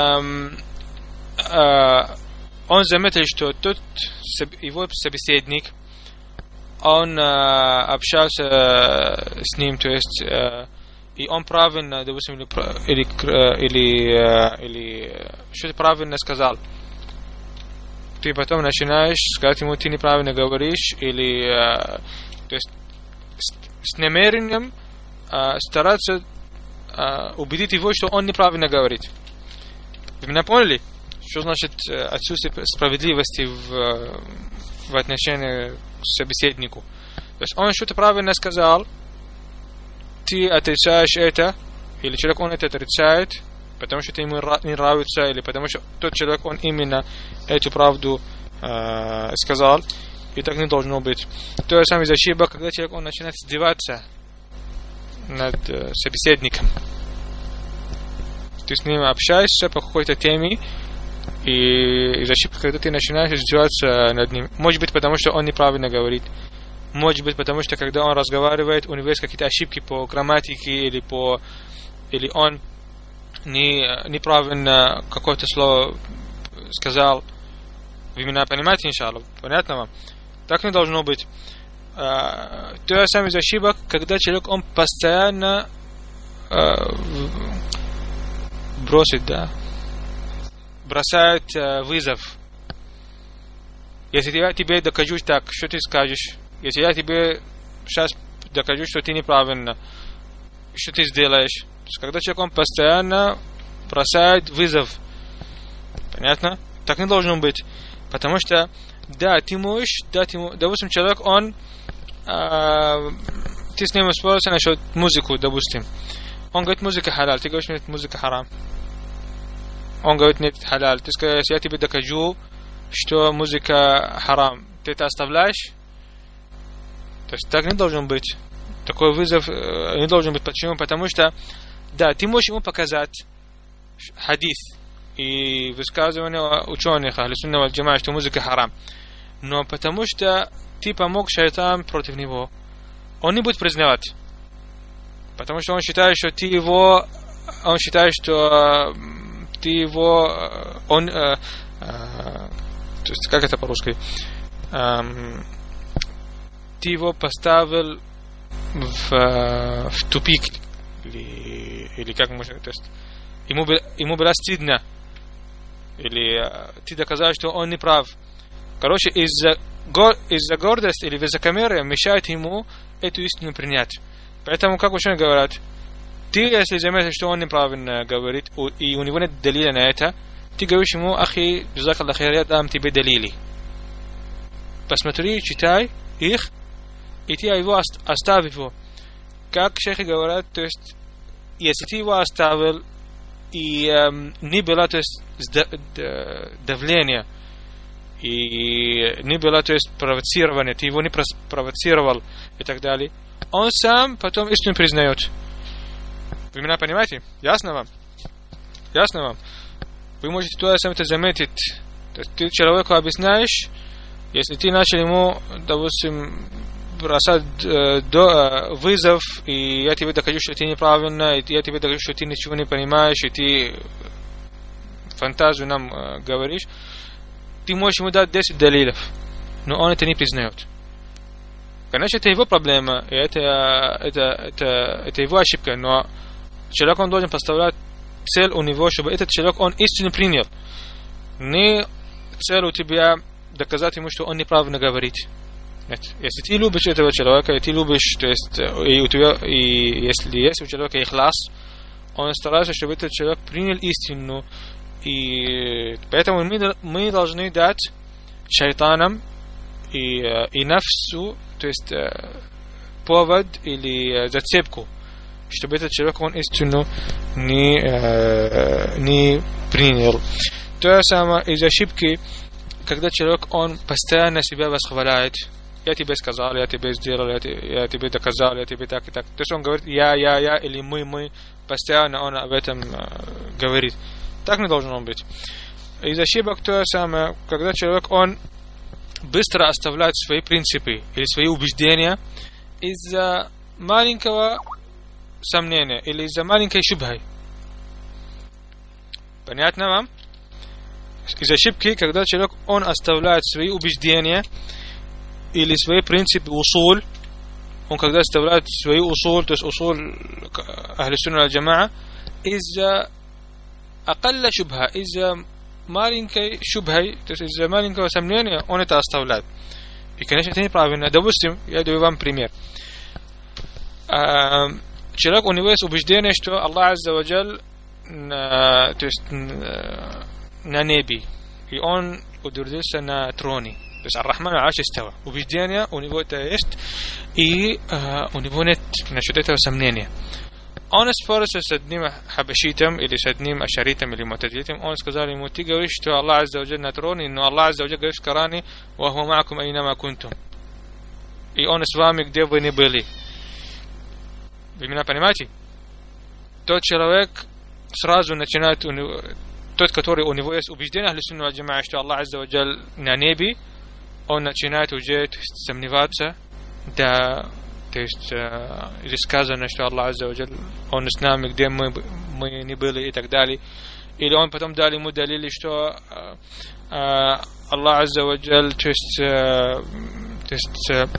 он заметил, что тот его собеседник, он общался с ним, то есть и он правильно, допустим, или, или, или что-то правильно сказал. Ты потом начинаешь сказать ему, ты неправильно говоришь, или то есть с намерением стараться убедить его, что он неправильно говорит. Вы меня поняли? Что значит отсутствие справедливости в, в отношении к собеседнику? То есть он что-то правильно сказал, ты отрицаешь это, или человек он это отрицает, потому что ему не нравится, или потому что тот человек он именно эту правду э, сказал, и так не должно быть. То же самое из ошибок, когда человек он начинает издеваться над э, собеседником. Ты с ним общаешься по какой-то теме, и из ошибок, когда ты начинаешь издеваться над ним, может быть, потому что он неправильно говорит, может быть, потому что когда он разговаривает, у него есть какие-то ошибки по грамматике, или по или он не, неправильно какое-то слово сказал. Вы меня понимаете, иншаллах? Понятно вам? Так не должно быть. То же самое из ошибок, когда человек он постоянно бросит, да, бросает вызов. Если я тебе докажу так, что ты скажешь? Если я тебе сейчас докажу, что ты неправильно, что ты сделаешь? То есть, когда человек он постоянно бросает вызов. Понятно? Так не должно быть. Потому что, да, ты можешь, да, ты, допустим, человек, он, э, ты с ним споришься насчет музыку, допустим. Он говорит, музыка халал, ты говоришь, нет, музыка харам. Он говорит, нет, халал. Ты скажешь, я тебе докажу, что музыка харам. Ты это оставляешь? То есть так не должен быть. Такой вызов э, не должен быть. Почему? Потому что, да, ты можешь ему показать хадис и высказывания ученых Ахлю Сунна валь Джамаа, что музыка харам. Но потому что ты помог шайтану против него, он не будет признавать. Потому что он считает, что ты его, он считает, что ты его, он, то есть, как это по-русски, ты его поставил в, в тупик, или, или как можно, то есть, ему, ему было стыдно, или ты доказал, что он не прав. Короче, из-за, из-за гордости или высокомерия мешает ему эту истину принять. Поэтому, как ученые говорят, ты, если заметишь, что он неправильно говорит, и у него нет далиля на это, ты говоришь ему: ахи, джазакаллах хайр, я дам тебе далили. Посмотри, читай их, и ты его оставь его. Как шейхи говорят, то есть, если ты его оставил, и эм, не было, то есть, давление, и не было, то есть, провоцирование, ты его не провоцировал, и так далее, он сам потом истину признает. Вы меня понимаете? Ясно вам? Ясно вам? Вы можете туда сам это заметить. То есть ты человеку объясняешь, если ты начал ему, допустим, бросать э, до, э, вызов, и я тебе докажу, что ты неправильно, и я тебе докажу, что ты ничего не понимаешь, и ты фантазию нам э, говоришь, ты можешь ему дать десять далилов, но он это не признает. Конечно, это его проблема, и это, это, это, это его ошибка, но человек, он должен поставлять цель у него, чтобы этот человек, он истину принял. Не цель у тебя доказать ему, что он неправильно говорит. Нет. Если ты любишь этого человека, и ты любишь, то есть, и у тебя, и если есть у человека ихлас, он старается, чтобы этот человек принял истину, и поэтому мы, мы должны дать шайтанам и, и нафсу, то есть повод или зацепку, чтобы этот человек, он истину не, не принял. То же самое из ошибки, когда человек, он постоянно себя восхваляет. Я тебе сказал, я тебе сделал, я тебе, я тебе доказал, я тебе так и так. То есть он говорит я, я, я, или мы, мы. Постоянно он об этом говорит. Так не должно быть. Из ошибок то же самое, когда человек, он быстро оставляет свои принципы или свои убеждения из-за маленького сомнения или из-за маленькой шубхи. Понятно вам? Из ошибки, когда человек, он оставляет свои убеждения или свои принципы, усуль, он когда оставляет свои усуль, то есть усуль ахли сунна аль-джамаа, из-за акалла шубха, из-за маленькой шубхи, то есть из-за маленького сомнения, он это оставляет. И, конечно, это неправильно. Допустим, я даю вам пример. Человек, у него есть убеждение, что Аллах Азза ва Джаль, то есть на небе, и он утвердился на троне. То есть Ар-Рахман аль-Арш истава. Убеждение у него это есть, и у него нет насчет этого сомнения. Он спорился с одним хабашитом, или с одним ашаритом, или мутазилитом. Он сказал ему: ты говоришь, что Аллах Азза ва Джаль на троне, но Аллах Азза ва Джаль говорит в Коране: «Ва хуа ма'акум айнама кунтум». И он с вами, где вы не были. Вы меня понимаете? Тот человек сразу начинает, у него, тот, который у него есть убеждение ахли сунна валь джамаа, что Аллах Азза ва Джаль на небе, он начинает уже сомневаться, да, то есть или сказано, что Аллах Азза ва Джаль, он с нами, где мы, мы не были, и так далее. Или он потом дал ему далили, что Аллах Азза ва Джаль, то есть, то есть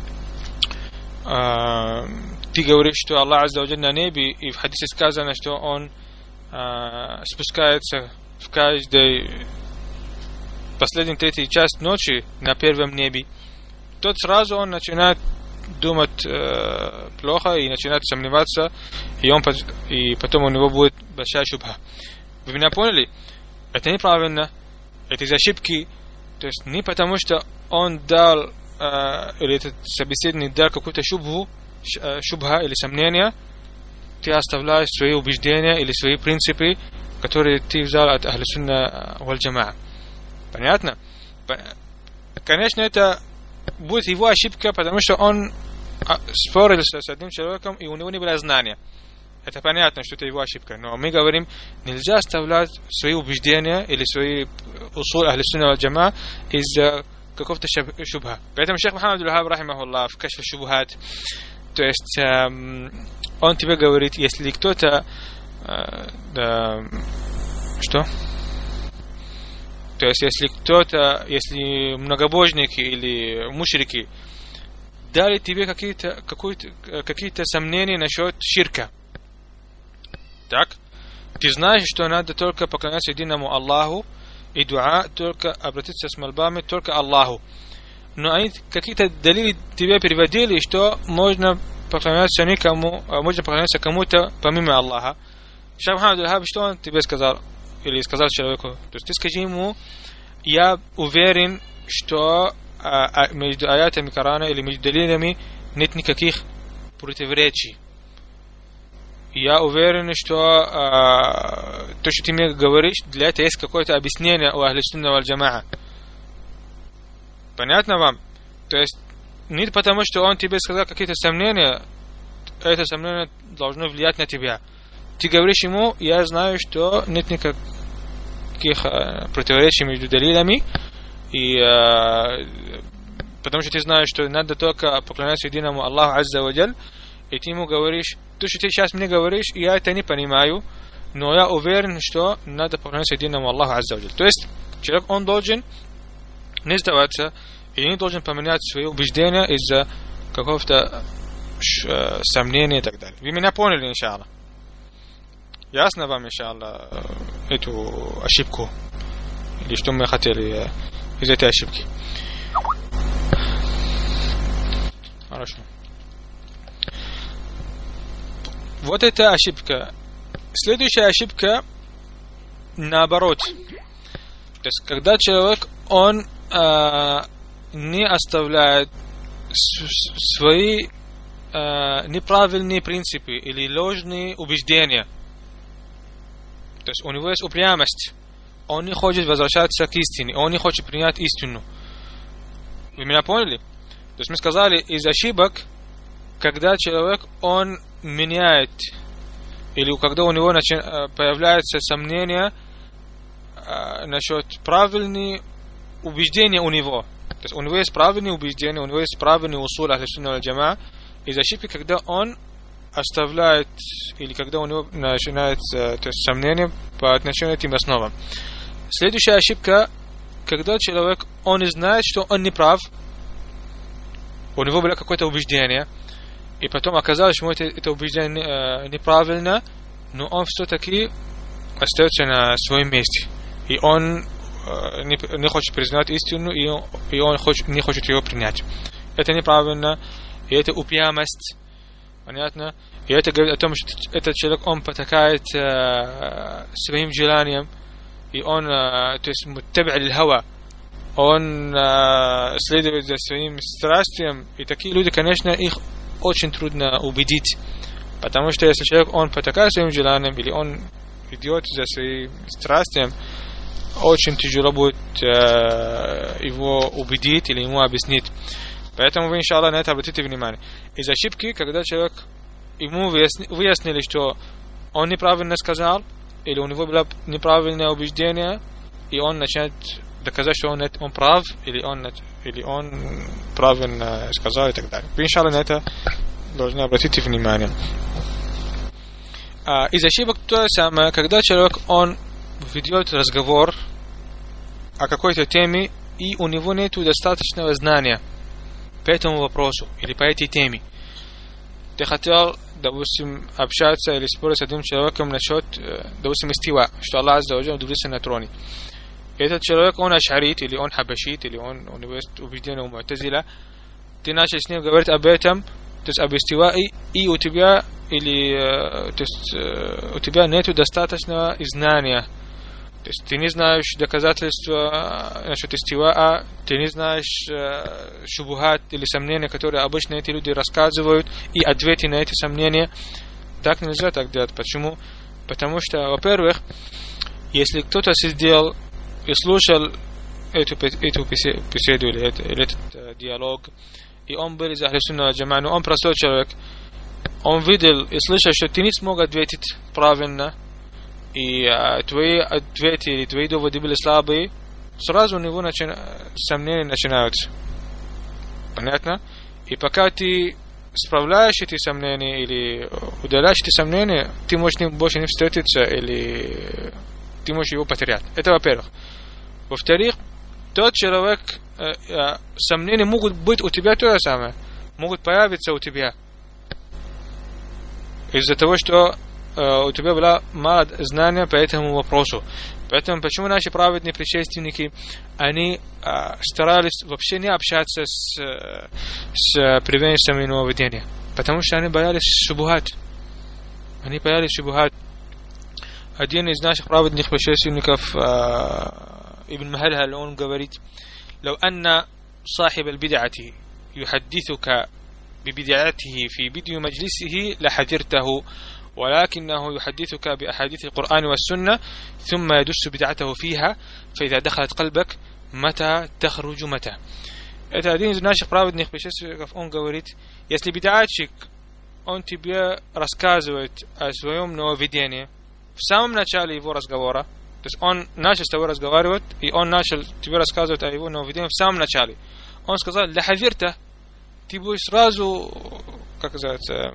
ты говоришь, что Аллах Азза ва Джаль на небе, и в хадисе сказано, что он а, спускается в каждой последней третьей часть ночи на первом небе. Тот сразу он начинает думать э, плохо и начинает сомневаться, и, он, и потом у него будет большая шубха. Вы меня поняли? Это неправильно, это из ошибки. То есть не потому, что он дал, э, или этот собеседник дал какую-то шубху, шубха или сомнения, ты оставляешь свои убеждения или свои принципы, которые ты взял от ахли сунна валь джамаа. Понятно? Конечно, это будет его ошибка, потому что он спорился с одним человеком, и у него не было знания. Это понятно, что это его ошибка. Но мы говорим, нельзя оставлять свои убеждения или свои усуль ахли сунна валь джамаа из-за какого-то шубха. Поэтому шейх Мухаммад аль-Ваххаб рахимахуллах в кашф шубхат, то есть эм, он тебе говорит, если кто-то э, да, что? То То есть, если кто-то, если многобожники или мушрики дали тебе какие-то, какие-то сомнения насчет ширка, так, ты знаешь, что надо только поклоняться единому Аллаху, и дуа только обратиться с мольбами только Аллаху. Но они какие-то далили тебе переводили, что можно поклоняться никому, можно поклоняться кому-то помимо Аллаха. Шейх Мухаммад аль-Ваххаб, что он тебе сказал? Или сказал человеку? То есть ты скажи ему: я уверен, что а, между аятами Корана или между далилями нет никаких противоречий. Я уверен, что а, то, что ты мне говоришь, для этого есть какое-то объяснение у Ахли Сунна валь Джамаа. Понятно вам? То есть не потому, что он тебе сказал какие-то сомнения, это сомнение должно влиять на тебя. Ты говоришь ему: я знаю, что нет никаких а, противоречий между далилями, и а, потому что ты знаешь, что надо только поклоняться единому Аллаху Азза ва Джаль, и ты ему говоришь: то, что ты сейчас мне говоришь, я это не понимаю, но я уверен, что надо поклоняться единому Аллаху Азза ва Джаль. То есть человек, он должен не сдаваться и не должен поменять свои убеждения из-за какого-то сомнения и так далее. Вы меня поняли, иншаллах? Ясно вам, иншаллах, эту ошибку? Или что мы хотели из этой ошибки? Хорошо. Вот эта ошибка. Следующая ошибка наоборот. То есть, когда человек, он э, не оставляет с- свои э, неправильные принципы или ложные убеждения. То есть, у него есть упрямость. Он не хочет возвращаться к истине. Он не хочет принять истину. Вы меня поняли? То есть, мы сказали, из ошибок, когда человек, он меняет, или когда у него начи... появляются сомнения э, насчет правильных убеждений у него. То есть у него есть правильные убеждения, у него есть правильный усул Ахли Сунна валь Джамаа. Из ошибки, когда он оставляет, или когда у него начинается то есть, сомнения по отношению к этим основам. Следующая ошибка, когда человек, он не знает, что он не прав, у него было какое-то убеждение, и потом оказалось, что это, это убеждение э, неправильно, но он все-таки остается на своем месте. И он э, не, не хочет признать истину, и он, и он хочет, не хочет ее принять. Это неправильно, и это упрямость. Понятно? И это говорит о том, что этот человек, он потакает э, своим желанием, и он, э, то есть, муттаби' аль-хава, он э, следует за своим страстием, и такие люди, конечно, их очень трудно убедить, потому что если человек, он потакает своим желанием, или он идет за своим страстием, очень тяжело будет э, его убедить или ему объяснить. Поэтому вы, иншаллах, на это обратите внимание. Из ошибки, когда человек, ему выясни, выяснили, что он неправильно сказал, или у него было неправильное убеждение, и он начинает доказать, что он, он прав, или он, или он правильно сказал и так далее. Вы, иншаллах, на это должны обратить внимание. А, из ошибок то же самое, когда человек, он ведет разговор о какой-то теме, и у него нет достаточного знания по этому вопросу, или по этой теме. Ты хотел, допустим, общаться или спорить с одним человеком насчет, допустим, истива, что Аллах Азза ва Джаль удивился на троне. Этот человек, он ашарит, или он хабашит, или он, у него есть убеждение у му'тазила. Ты начал с ним говорить об этом, то есть об истивае, и у тебя, или, то есть, у тебя нет достаточного знания. То есть ты не знаешь доказательства насчет истиваа, ты не знаешь э, шубухат или сомнения, которые обычно эти люди рассказывают, и ответы на эти сомнения. Так нельзя так делать. Почему? Потому что, во-первых, если кто-то сидел и слушал эту, эту беседу или, это, или этот э, диалог, и он был из Ахли Сунна валь Джамаа, но он простой человек, он видел и слышал, что ты не смог ответить правильно, и а, твои ответы или твои доводы были слабые, сразу у него начи... сомнения начинаются. Понятно? И пока ты справляешь эти сомнения или удаляешь эти сомнения, ты можешь с ним больше не встретиться или ты можешь его потерять. Это во-первых. Во-вторых, тот человек, э, э, сомнения могут быть у тебя то же самое, могут появиться у тебя из-за того, что э, у тебя было мало знания по этому вопросу. Поэтому почему наши праведные предшественники, они э, старались вообще не общаться с, с приверженцами нововведения, потому что они боялись шубухат. Они боялись шубухат. Один из наших праведных предшественников, Ибн Махальхаль, он говорит: لو أن صاحب البدعة يحدثك ببدعته في فيديو مجلسه لحذرته ولكنه يحدثك بأحاديث القرآن والسنة ثم يدس بدعته فيها فإذا دخلت قلبك متى تخرج متى. Это один из наших праведных предшественников, он говорит: если бид'атчик, он тебе рассказывает о своем нововведении в самом начале его разговора, то есть он начал с тобой разговаривать, и он начал тебе рассказывать о его нововведении в самом начале. Он сказал: «Ля хавирта», ты будешь сразу, как называется,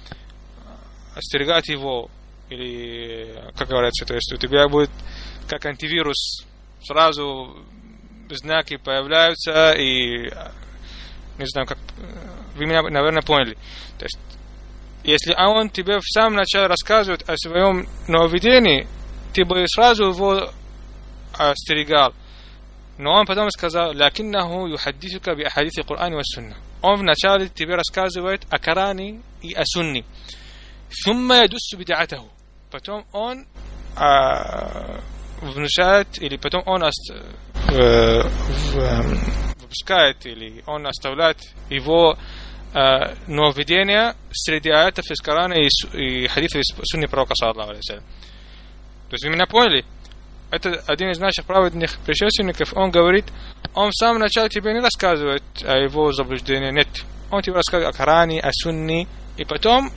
остерегать его, или, как говорится, то есть у тебя будет как антивирус, сразу знаки появляются, и не знаю, как вы меня, наверное, поняли. То есть, если он тебе в самом начале рассказывает о своем нововведении, ты бы сразу его остерегал. Но он потом сказал: «Лакиннаху юхаддисука би ахадиси Кур'ани ва сунна». Он вначале тебе рассказывает о Коране и о Сунне. «Сумма ядуссу бид'атаху». Потом он а, внушает, или потом он ост, э, в, выпускает, или он оставляет его э, нововведения среди аятов из Корана и, и хадисов из Сунны пророка, саллаллаху алейхи ва саллям. То есть вы меня поняли? Это один из наших праведных предшественников. Он говорит, он в самом начале тебе не рассказывает о его заблуждении, нет. Он тебе рассказывает о Коране, о Сунне, и потом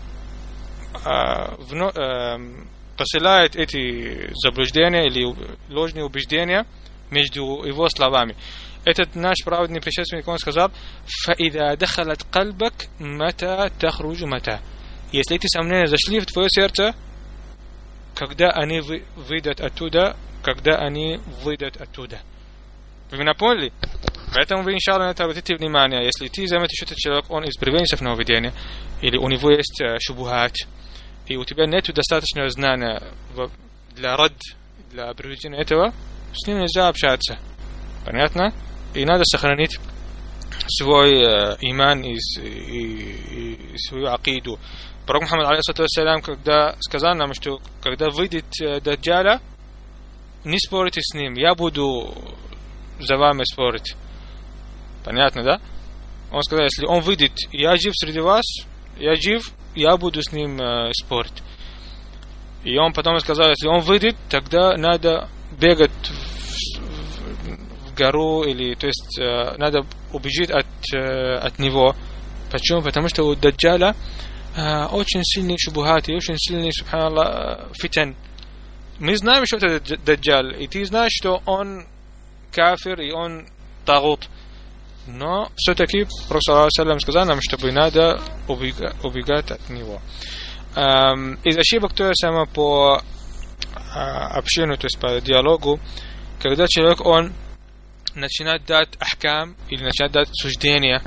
э, вно, э, посылает эти заблуждения или ложные убеждения между его словами. Этот наш праведный предшественник, он сказал: «Фаида дахалат кальбак мата тахруджу мата». Если эти сомнения зашли в твое сердце, когда они выйдут оттуда, когда они выйдут оттуда. Вы меня поняли? Поэтому вы, иншалла, на это обратите внимание. Если ты заметишь, что этот человек, он из приверженцев нововведения, или у него есть шубухат, и у тебя нет достаточного знания для рад, для определения этого, с ним нельзя общаться. Понятно? И надо сохранить свой э, иман и, и, и свою акиду. Пророк Мухаммад, алейхиссалату вассалям, когда сказал нам, что когда выйдет э, Даджаля, не спорите с ним, я буду за вами спорить. Понятно, да? Он сказал, если он выйдет, я жив среди вас, я жив, я буду с ним э, спорить. И он потом сказал, если он выйдет, тогда надо бегать в, в, в гору, или, то есть, э, надо убежать от, э, от него. Почему? Потому что у Даджаля э, очень сильный шубухат и очень сильный, субханаллах, фитан. Мы знаем, что это Даджаль, и ты знаешь, что он кафир и он тагут. Но все-таки Пророк саллаллаху алейхи ва саллям сказал нам, чтобы надо убегать, убегать от него. Эм, из ошибок то же самое по э, общению, то есть по диалогу, когда человек он начинает дать ахкам или начинает дать суждения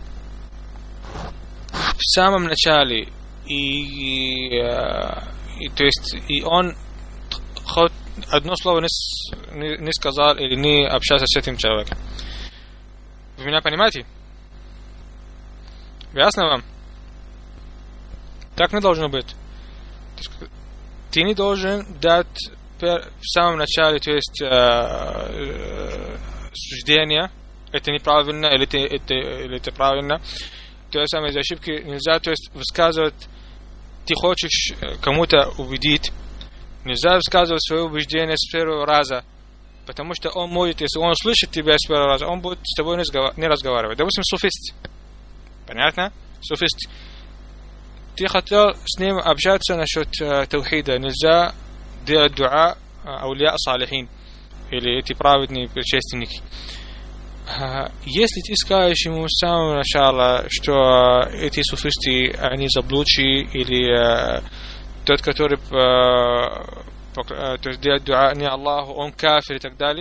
в самом начале, и, э, и то есть и он хоть одно слово не, не, не сказал или не общался с этим человеком. Вы меня понимаете? Ясно вам? Так не должно быть. Ты не должен дать в самом начале, то есть э, э, суждение, это неправильно или это, это, или это правильно. То есть самые ошибки нельзя, то есть высказывать, ты хочешь кому-то убедить, нельзя высказывать свое убеждение с первого раза, потому что он может, если он слышит тебя с первого раза, он будет с тобой не, разговар- не разговаривать. Допустим, суфист. Понятно? Суфист. Ты хотел с ним общаться насчет э, таухида. Нельзя делать дуа аулия салихин, или эти праведные предшественники. Э, если ты скажешь ему с самого начала, что эти суфисты, они заблудшие, или э, тот, который э, то есть делает дуа не Аллаху, он кафир и так далее,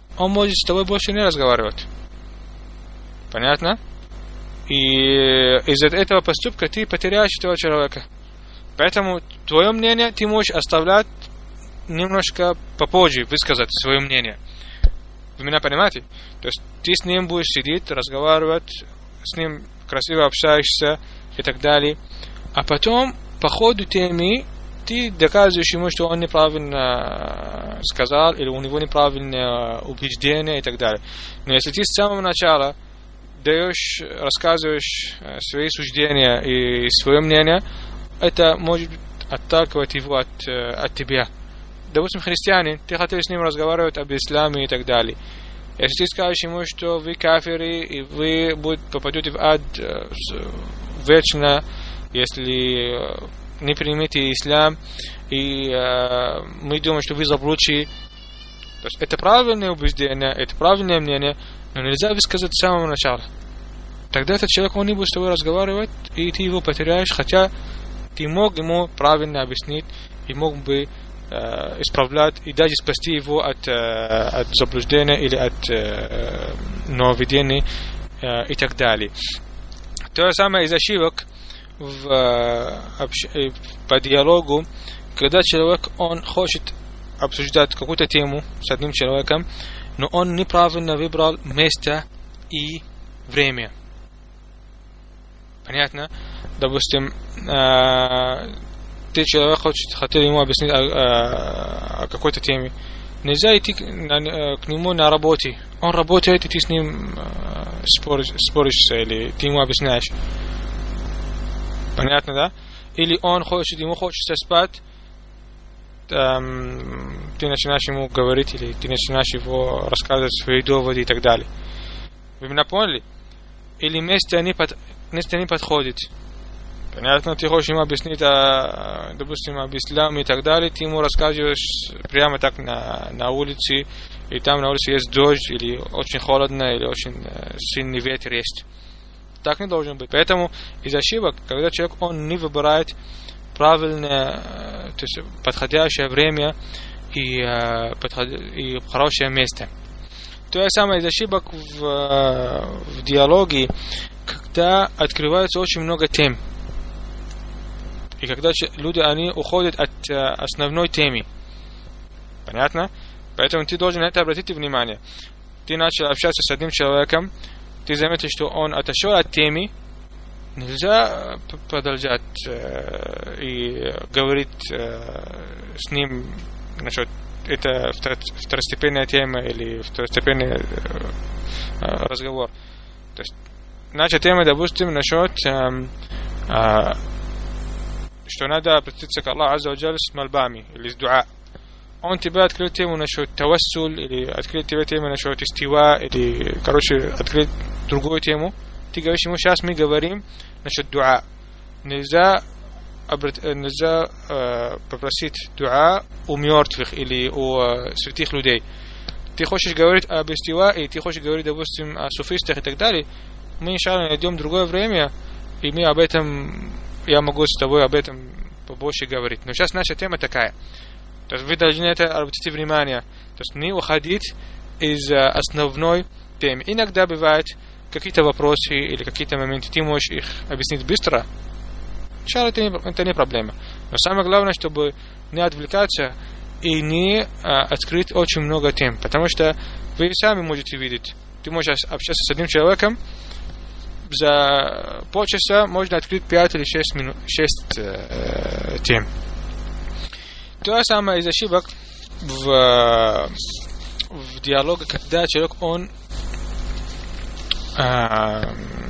он может с тобой больше не разговаривать. Понятно? И из-за этого поступка ты потеряешь этого человека. Поэтому твое мнение ты можешь оставлять немножко попозже, высказать свое мнение. Вы меня понимаете? То есть ты с ним будешь сидеть, разговаривать, с ним красиво общаешься и так далее. А потом, по ходу темы, ты доказываешь ему, что он неправильно сказал, или у него неправильное убеждение и так далее. Но если ты с самого начала даешь, рассказываешь свои суждения и свое мнение, это может отталкивать его от, от тебя. Допустим, христианин, ты хотел с ним разговаривать об исламе и так далее. Если ты скажешь ему, что вы кафиры, и вы попадете в ад вечно, если не примете ислам, и э, мы думаем, что вы заблудшие. То есть это правильное убеждение, это правильное мнение, но нельзя высказать с самого начала. Тогда этот человек, он не будет с тобой разговаривать, и ты его потеряешь, хотя ты мог ему правильно объяснить, и мог бы э, исправлять, и даже спасти его от, э, от заблуждения или от э, нововведений э, и так далее. То же самое из ошибок в, э, по диалогу, когда человек, он хочет обсуждать какую-то тему с одним человеком, но он неправильно выбрал место и время. Понятно? Допустим, э, ты человек хочет, хотел ему объяснить о, о, о какой-то теме. Нельзя идти к, на, к нему на работе. Он работает, и ты с ним э, споришь, споришься, или ты ему объясняешь. Понятно, да? Или он хочет, ему хочется спать, эм, ты начинаешь ему говорить, или ты начинаешь его рассказывать свои доводы и так далее. Вы меня поняли? Или место не, под, место не подходит. Понятно, ты хочешь ему объяснить, о, допустим, об исламе и так далее, ты ему рассказываешь прямо так на, на улице, и там на улице есть дождь, или очень холодно, или очень э, сильный ветер есть. Так не должен быть. Поэтому из ошибок, когда человек, он не выбирает правильное, то есть подходящее время и, подход... и хорошее место. То же самое из ошибок в, в диалоге, когда открывается очень много тем. И когда люди, они уходят от основной темы. Понятно? Поэтому ты должен на это обратить внимание. Ты начал общаться с одним человеком, ты заметил, что он отошел от темы, нельзя продолжать э, и говорить э, с ним насчет это второстепенная тема или второстепенный э, разговор. То есть наша тема, допустим, насчет э, э, что надо обратиться к Аллаху Азза ва Джалля с мольбами или с дуа. Он тебе открыл тему насчет тавассуль, или открыл тебе тему насчет истива, или, короче, открыл другую тему. Ты говоришь ему, сейчас мы говорим насчет дуа. Нельзя, обрат... нельзя э, попросить дуа у мертвых или у э, святых людей. Ты хочешь говорить об истива, и ты хочешь говорить, допустим, о суфистах и так далее. Мы, иншалла, найдем другое время, и мы об этом, я могу с тобой об этом побольше говорить. Но сейчас наша тема такая. То есть вы должны это обратить внимание. То есть не уходить из основной темы. Иногда бывает какие-то вопросы или какие-то моменты, ты можешь их объяснить быстро. Иншалла, это не, это не проблема. Но самое главное, чтобы не отвлекаться и не а, открыть очень много тем. Потому что вы сами можете видеть. Ты можешь общаться с одним человеком, за полчаса можно открыть пять или шесть минут, шесть э, тем. То же самое из ошибок в, в диалоге, когда человек, он а,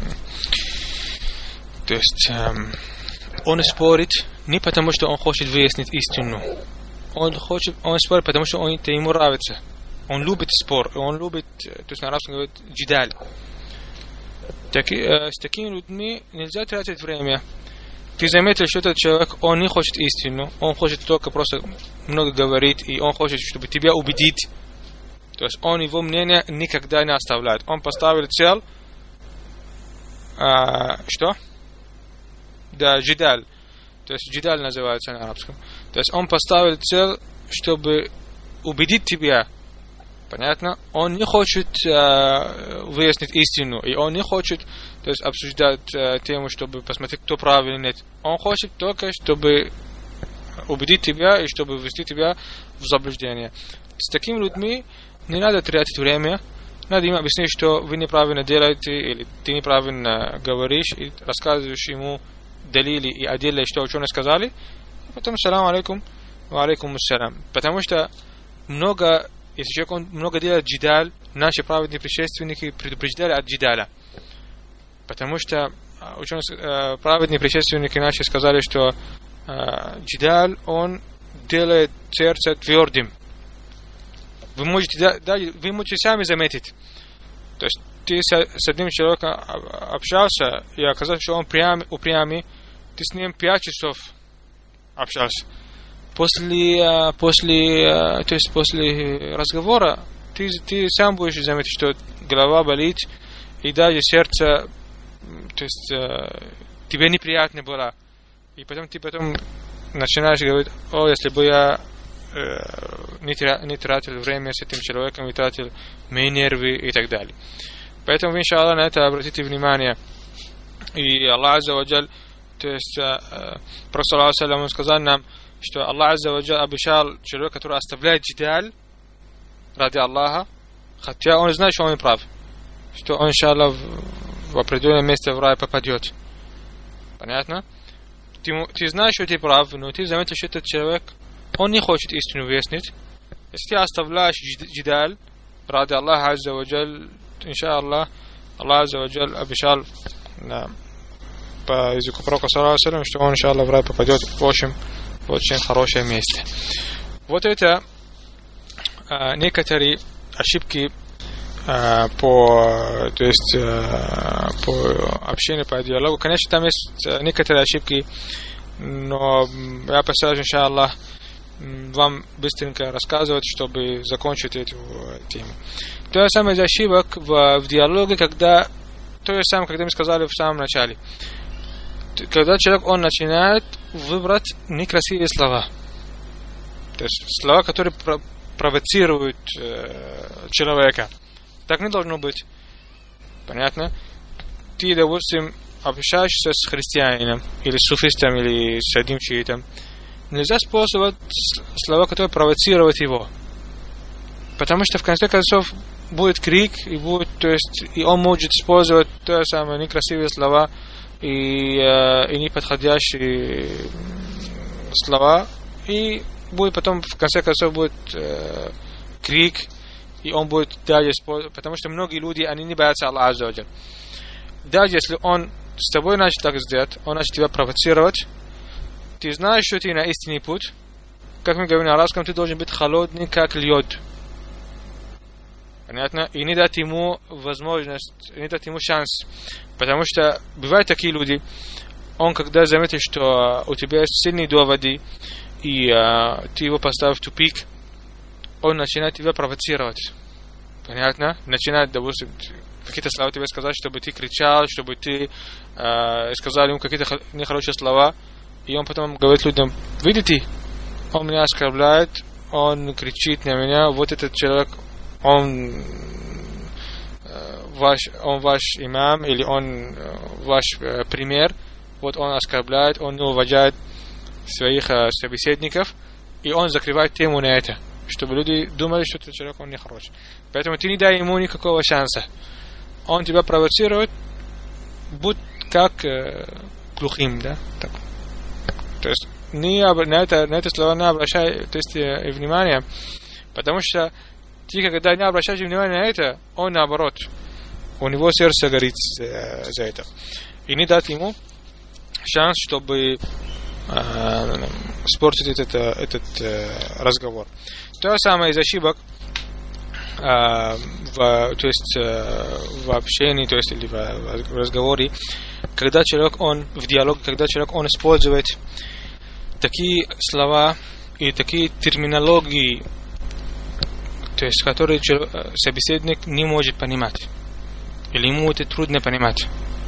то есть а, он спорит не потому, что он хочет выяснить истину. Он хочет, он спорит, потому что он, это ему нравится. Он любит спор, он любит, то есть на арабском говорит, джидаль. Так, э, с такими людьми нельзя тратить время. Ты заметил, что этот человек, он не хочет истину, он хочет только просто много говорить, и он хочет, чтобы тебя убедить. То есть он его мнение никогда не оставляет. Он поставил цель, а, что? Да, джидаль. То есть джидаль называется на арабском. То есть он поставил цель, чтобы убедить тебя. Понятно? Он не хочет э, выяснить истину, и он не хочет, то есть, обсуждать э, тему, чтобы посмотреть, кто прав или нет. Он хочет только, чтобы убедить тебя и чтобы ввести тебя в заблуждение. С такими людьми не надо тратить время, надо им объяснить, что вы неправильно делаете, или ты неправильно говоришь, и рассказываешь ему далили и отдельно, что ученые сказали, и потом салам алейкум, ва алейкум ассалам. Потому что много, если человек он много делает джидаль, наши праведные предшественники предупреждали от джидаля. Потому что ученые, праведные предшественники наши сказали, что джидаль, он делает сердце твердым. Вы можете, да, да, вы можете сами заметить. То есть ты с, с одним человеком общался, и оказалось, что он прям, упрямый, ты с ним пять часов общался. После, после, то есть после разговора ты, ты сам будешь заметить, что голова болит, и даже сердце, то есть тебе неприятно было. И потом ты потом начинаешь говорить: о, если бы я э, не, тра- не тратил время с этим человеком, не тратил мои нервы и так далее. Поэтому, иншаллах, на это обратите внимание. И Аллах Азза ва Джаль, то есть Пророк саллаллаху алейхи ва саллям сказал нам, что Аллах Азза ва Джаль обещал человека, который оставляет джидаль ради Аллаха, хотя он знает, что он не прав, что он, иншаллах, в, в определенном месте в рай попадет. Понятно? Ты, ты знаешь, что ты прав, но ты заметишь, что этот человек, он не хочет истину выяснить. Если ты оставляешь джидаль ради Аллаха Азза ва Джаль, иншаллах, Аллах Азза ва Джаль обещал по языку пророка саллаллаху алейхи ва саллям, что он, иншаллах, в рай попадет в очень, очень хорошее место. Вот это а, некоторые ошибки а, по, то есть, а, по общению, по диалогу. Конечно, там есть некоторые ошибки, но я постараюсь, иншаллах, вам быстренько рассказывать, чтобы закончить эту тему. То же самое из ошибок в, в диалоге, когда то же самое, когда мы сказали в самом начале. Когда человек, он начинает выбрать некрасивые слова. То есть слова, которые про- провоцируют э, человека. Так не должно быть. Понятно? Ты, допустим, общаешься с христианином, или с суфистом, или с одним шиитом. Нельзя использовать слова, которые провоцируют его. Потому что в конце концов будет крик, и будет, то есть, и он может использовать те же самые некрасивые слова и, э, и неподходящие слова, и будет потом в конце концов будет э, крик, и он будет даже использовать, потому что многие люди, они не боятся Аллаха Азза ва Джаль. Даже если он с тобой начнет так сделать, он начнет тебя провоцировать, ты знаешь, что ты на истинный путь. Как мы говорим на арабском, ты должен быть холодный, как лед. Понятно? И не дать ему возможность, не дать ему шанс. Потому что бывают такие люди, он когда заметит, что у тебя есть сильные доводы, и а, ты его поставил в тупик, он начинает тебя провоцировать. Понятно? Начинает, допустим, какие-то слова тебе сказать, чтобы ты кричал, чтобы ты а, сказал ему какие-то нехорошие слова. И он потом говорит людям: видите, он меня оскорбляет, он кричит на меня, вот этот человек, он э, ваш, он ваш имам, или он э, ваш э, пример, вот он оскорбляет, он не уважает своих э, собеседников, и он закрывает тему на это, чтобы люди думали, что этот человек, он нехороший. Поэтому ты не дай ему никакого шанса. Он тебя провоцирует, будь как э, глухим, да, так. То есть не, на, это, на это слово не обращай, то есть, э, внимания, потому что ты, когда не обращаешь внимания на это, он наоборот, у него сердце горит э, за это. И не дать ему шанс, чтобы э, испортить этот, этот э, разговор. То же самое из ошибок э, в, то есть, э, в общении, то есть или в, в разговоре, когда человек, он в диалоге, когда человек, он использует такие слова и такие терминологии, то есть, которые собеседник не может понимать, или ему это трудно понимать.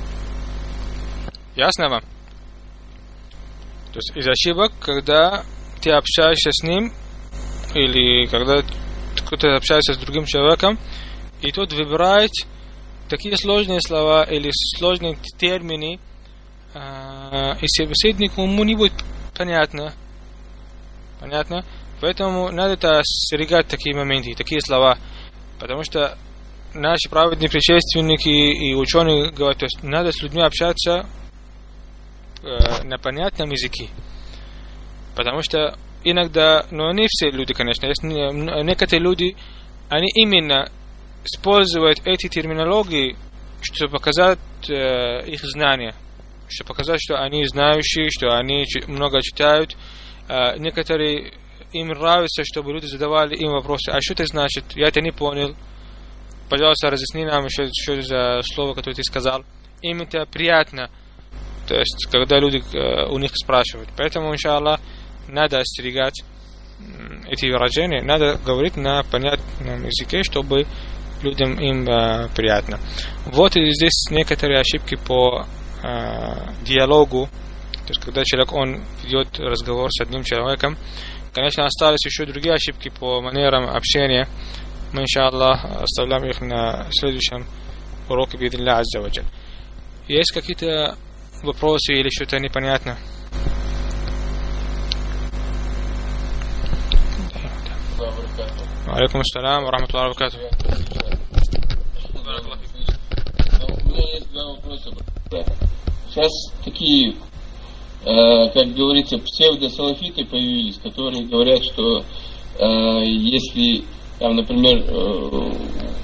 Ясно вам? То есть из ошибок, когда ты общаешься с ним, или когда кто-то общается с другим человеком, и тот выбирает такие сложные слова или сложные термины, и собеседнику ему не будет понятно. Понятно? Поэтому надо остерегать такие моменты, такие слова. Потому что наши праведные предшественники и ученые говорят, то есть надо с людьми общаться э, на понятном языке. Потому что иногда, но не все люди, конечно, есть некоторые люди, они именно используют эти терминологии, чтобы показать э, их знания, чтобы показать, что они знающие, что они много читают. Э, некоторые им нравится, чтобы люди задавали им вопросы, а что это значит? Я это не понял. Пожалуйста, разъясни нам, что, что это за слово, которое ты сказал. Им это приятно, то есть, когда люди э, у них спрашивают. Поэтому, иншаллах, надо остерегать эти выражения, надо говорить на понятном языке, чтобы людям им э, приятно. Вот и здесь некоторые ошибки по э, диалогу, то есть, когда человек, он ведет разговор с одним человеком. Конечно, остались еще другие ошибки по манерам общения. Мы, иншаллах, оставляем их на следующем уроке би'идhnиллахи азза ва джаль. Есть какие-то вопросы или что-то непонятно? Алейкум ассалам ва рахматуллахи ва баракатуху. У меня есть два вопроса. Сейчас такие, э, как говорится, псевдосалафиты появились, которые говорят, что э, если там, например, э,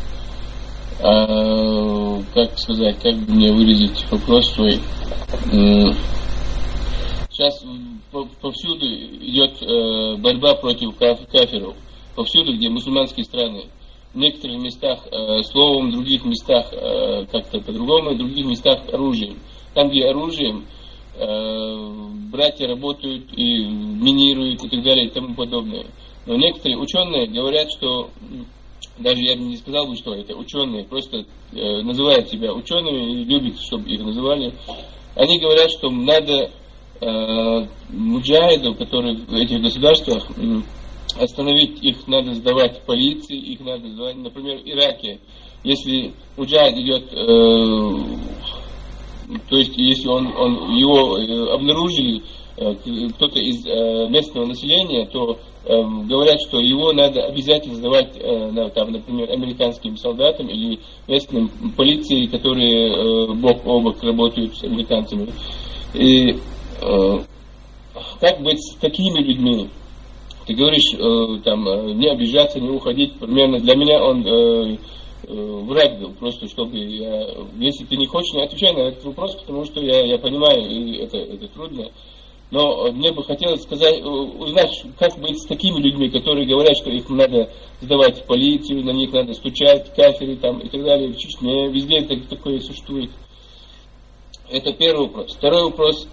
э, как сказать, как бы мне выразить вопрос свой. Э, сейчас повсюду идет э, борьба против кафиров. Повсюду, где мусульманские страны. В некоторых местах э, словом, в других местах э, как-то по-другому, в других местах оружием. Там, где оружием, э, братья работают и минируют и так далее и тому подобное. Но некоторые ученые говорят, что, даже я бы не сказал бы, что это ученые, просто э, называют себя учеными и любят, чтобы их называли. Они говорят, что надо э, муджахидов, которые в этих государствах, э, остановить их, надо сдавать полиции, их надо сдавать, например, в Ираке. Если муджахид идет, э, то есть если он, он его э, обнаружили, э, кто-то из э, местного населения, то э, говорят, что его надо обязательно сдавать, э, на, там, например, американским солдатам или местным полиции, которые э, бок о бок работают с американцами. И э, как быть с такими людьми? Ты говоришь, э, там, э, не обижаться, не уходить. Примерно для меня он э, э, враг был, просто чтобы я... Если ты не хочешь, не отвечай на этот вопрос, потому что я, я понимаю, и это, это трудно. Но мне бы хотелось сказать, узнать, как быть с такими людьми, которые говорят, что их надо сдавать в полицию, на них надо стучать, кафиры там и так далее, в Чечне, везде это, такое существует. Это первый вопрос. Второй вопрос,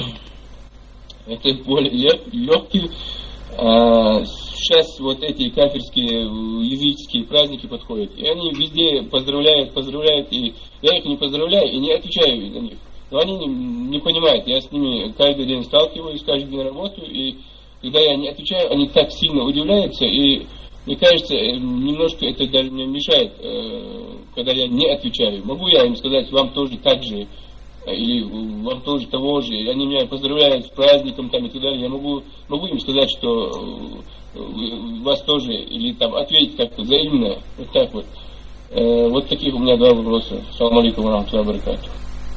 это более легкий. Сейчас вот эти кафирские языческие праздники подходят, и они везде поздравляют, поздравляют, и я их не поздравляю и не отвечаю на них. Но они не, не понимают, я с ними каждый день сталкиваюсь, каждый день работаю, и когда я не отвечаю, они так сильно удивляются, и мне кажется, немножко это даже мне мешает, когда я не отвечаю. Могу я им сказать, вам тоже так же, или вам тоже того же, и они меня поздравляют с праздником там, и так далее. Я могу, могу им сказать, что вас тоже, или там ответить как-то взаимно, вот так вот. Вот таких у меня два вопроса. Ассаламу алейкум ва рахматуллахи ва баракатуху.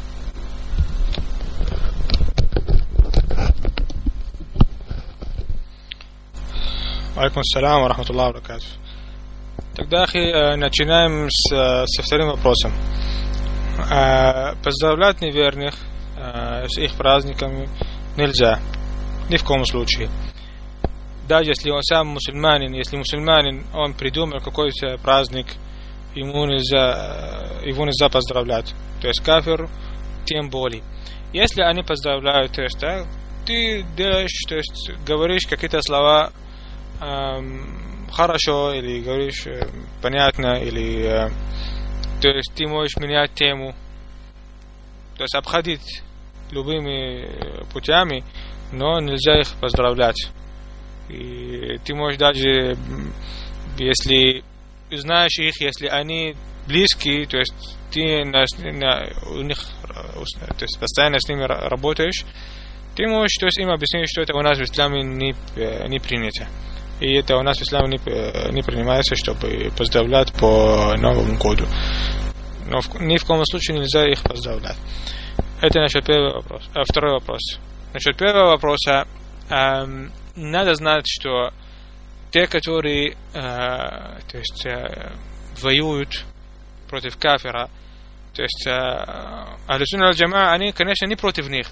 Алейкум ассалам ва рахматуллахи ва баракатуху. Тогда, ахи, начинаем с, со вторым вопросом. Поздравлять неверных с их праздниками нельзя, ни в коем случае. Даже если он сам мусульманин, если мусульманин, он придумал какой-то праздник, ему нельзя, его нельзя поздравлять. То есть кафир тем более. Если они поздравляют, то есть, да, ты делаешь, то есть говоришь какие-то слова эм, хорошо, или говоришь э, понятно, или э, то есть ты можешь менять тему, то есть обходить любыми путями, но нельзя их поздравлять. И ты можешь даже если знаешь их, если они близкие, то есть ты на, на, у них, то есть постоянно с ними работаешь, ты можешь, то есть, им объяснить, что это у нас в исламе не, не принято. И это у нас в исламе не, не принимается, чтобы поздравлять по Новому году. Но в, ни в коем случае нельзя их поздравлять. Это насчет первого вопроса. А второй вопрос. Насчет первого вопроса, эм, надо знать, что те, которые э, то есть, э, воюют против кафира, то есть Ахлю Сунна валь Джамаа, они, конечно, не против них.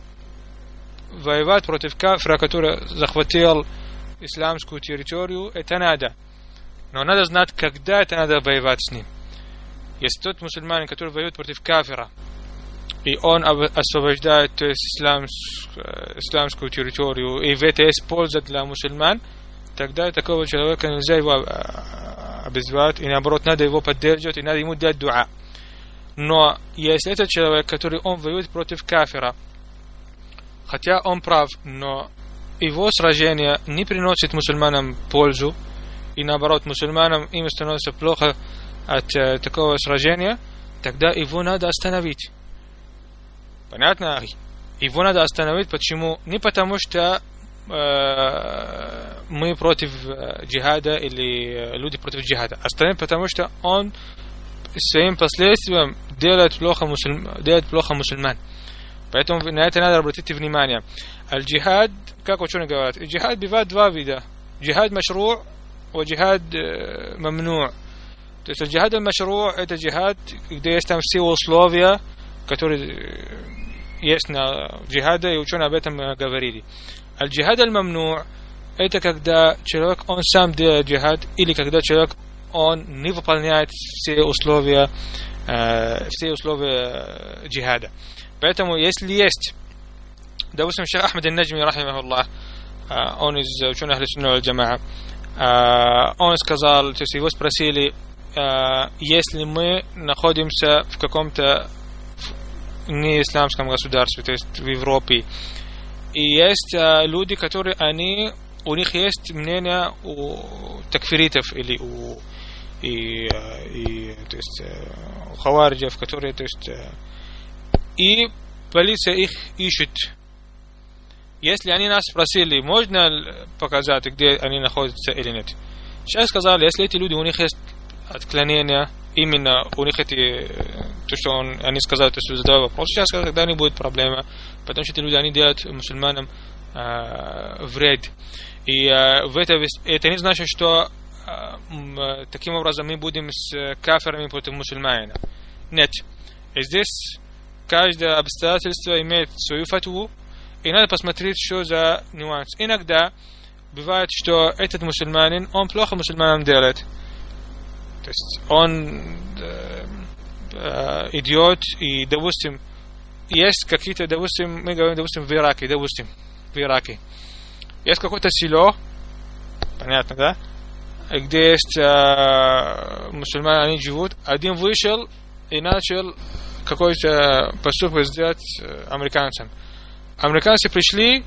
Воевать против кафира, который захватил исламскую территорию, это надо. Но надо знать, когда это надо воевать с ним. Если тот мусульманин, который воюет против кафира, и он освобождает, то есть, исламскую, исламскую территорию, и в это есть польза для мусульман, тогда такого человека нельзя его обозвать, и наоборот, надо его поддерживать, и надо ему дать дуа. Но если этот человек, который он воюет против кафира, хотя он прав, но его сражение не приносит мусульманам пользу, и наоборот, мусульманам им становится плохо от э, такого сражения, тогда его надо остановить. Понятно? Его надо остановить. Почему? Не потому что э, мы против э, джихада или э, люди против джихада. Остановить, потому что он своим последствием делает плохо, мусульм... делает плохо мусульман. Поэтому на это надо обратить внимание. Аль-джихад, как ученые говорят, джихад бывает два вида. Джихад машру' и джихад э, мамну'. То есть джихад аль-машру' это джихад, где есть там все условия, которые есть на джихаде, и ученые об этом говорили. Аль-джихад аль-мамну' это когда человек, он сам делает джихад, или когда человек, он не выполняет все условия, э, все условия джихада. Поэтому, если есть, допустим, шейх Ахмад аль-Наджми, рахимахуллах, он из ученых Ахлю Сунна валь Джамаа, он сказал, то есть его спросили, если мы находимся в каком-то неисламском государстве, то есть в Европе, и есть люди, которые они, у них есть мнение у такфиритов или у и, и, то есть, у хавариджев, которые, то есть, и полиция их ищет. Если они нас спросили, можно показать, где они находятся или нет. Сейчас сказали, если эти люди, у них есть отклонения, именно у них эти, то, что он, они сказали, то, что задавали вопрос, сейчас тогда не будет проблемы, потому что эти люди, они делают мусульманам э, вред. И э, в это, это не значит, что э, таким образом мы будем с кафирами против мусульманина. Нет. И здесь каждое обстоятельство имеет свою фатву, и надо посмотреть, что за нюанс. Иногда бывает, что этот мусульманин, он плохо мусульманам делает. То есть он э, э, идет, и, допустим, есть какие-то, допустим, мы говорим, допустим, в Ираке, допустим, в Ираке. Есть какое-то село, понятно, да? Где есть э, мусульмане, они живут. Один вышел и начал какой-то поступок сделать американцам. Американцы пришли,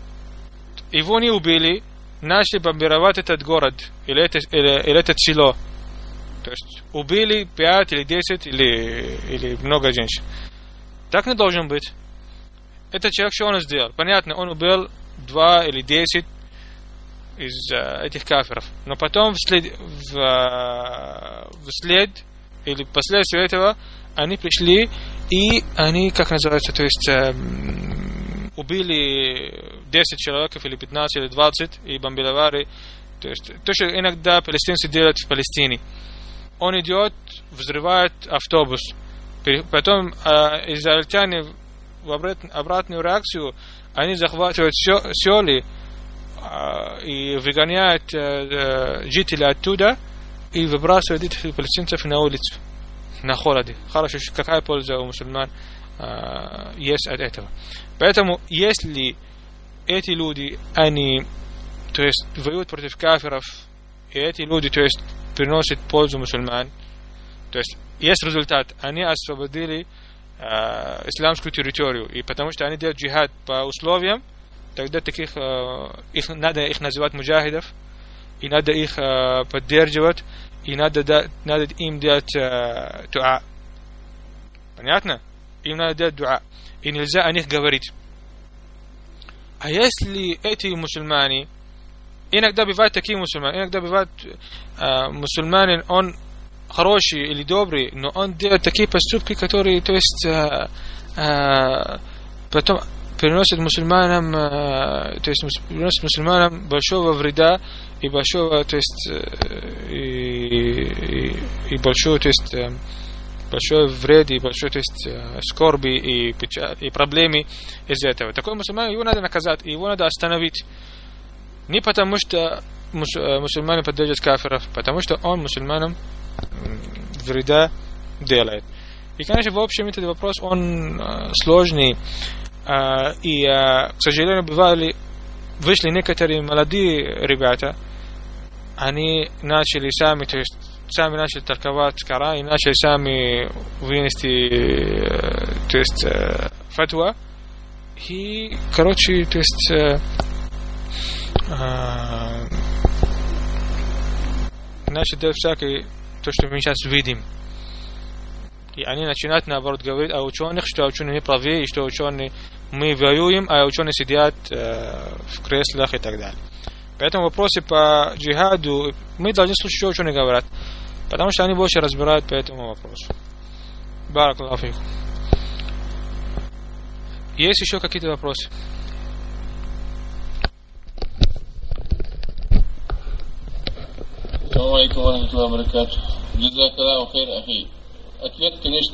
его не убили, начали бомбировать этот город или это, или, или это село. То есть убили пять или десять или, или много женщин. Так не должен быть. Этот человек, что он сделал? Понятно, он убил два или десять из uh, этих кафиров. Но потом вслед, в, вслед или последствия этого они пришли и они, как называется, то есть э, убили десять человек или пятнадцать или двадцать и бомбировали. То есть то, что иногда палестинцы делают в Палестине. Он идет, взрывает автобус. Потом э, израильтяне в обратную реакцию они захватывают сёли э, и выгоняют э, жителей оттуда и выбрасывают этих палестинцев на улицу. На холоде. Хорошо, какая польза у мусульман э, есть от этого. Поэтому, если эти люди, они, то есть, воюют против кафиров, и эти люди, то есть, приносят пользу мусульман, то есть, есть результат. Они освободили э, исламскую территорию, и потому что они делают джихад по условиям, тогда таких, э, их, надо их называть муджахидов, и надо их э, поддерживать, и надо, да, надо им делать э, дуа. Понятно? Им надо делать дуа. И нельзя о них говорить. А если эти мусульмане, иногда бывают такие мусульмане, иногда бывают э, мусульманин, он хороший или добрый, но он делает такие поступки, которые, то есть, э, э, потом приносят мусульманам, э, то есть, приносят мусульманам большого вреда и большого, то есть, э, и, и, и большого, то есть, э, большой вред и большой, то есть, э, скорби и, и проблемы из-за этого. Такой мусульман, его надо наказать, его надо остановить. Не потому что мус, мусульмане поддерживают кафиров, потому что он мусульманам вреда делает. И, конечно, в общем, этот вопрос, он э, сложный. Э, и, э, к сожалению, бывали, вышли некоторые молодые ребята, они начали сами, то есть, сами начали толковать Коран и начали сами вынести, э, то есть, э, фатва. И, короче, то есть, э, э, начали делать всякие, то, что мы сейчас видим. И они начинают, наоборот, говорить о ученых, что ученые не правы, и что ученые мы воюем, а ученые сидят э, в креслах и так далее. Поэтому в вопросе по джихаду мы должны слушать, что ученые говорят, потому что они больше разбирают по этому вопросу. Баракаллаху фикум. Есть еще какие-то вопросы? Ассаламу алейкум ва рахматуллахи ва баракатух. Джазакаллаху хайр, ахи. Ответ, конечно,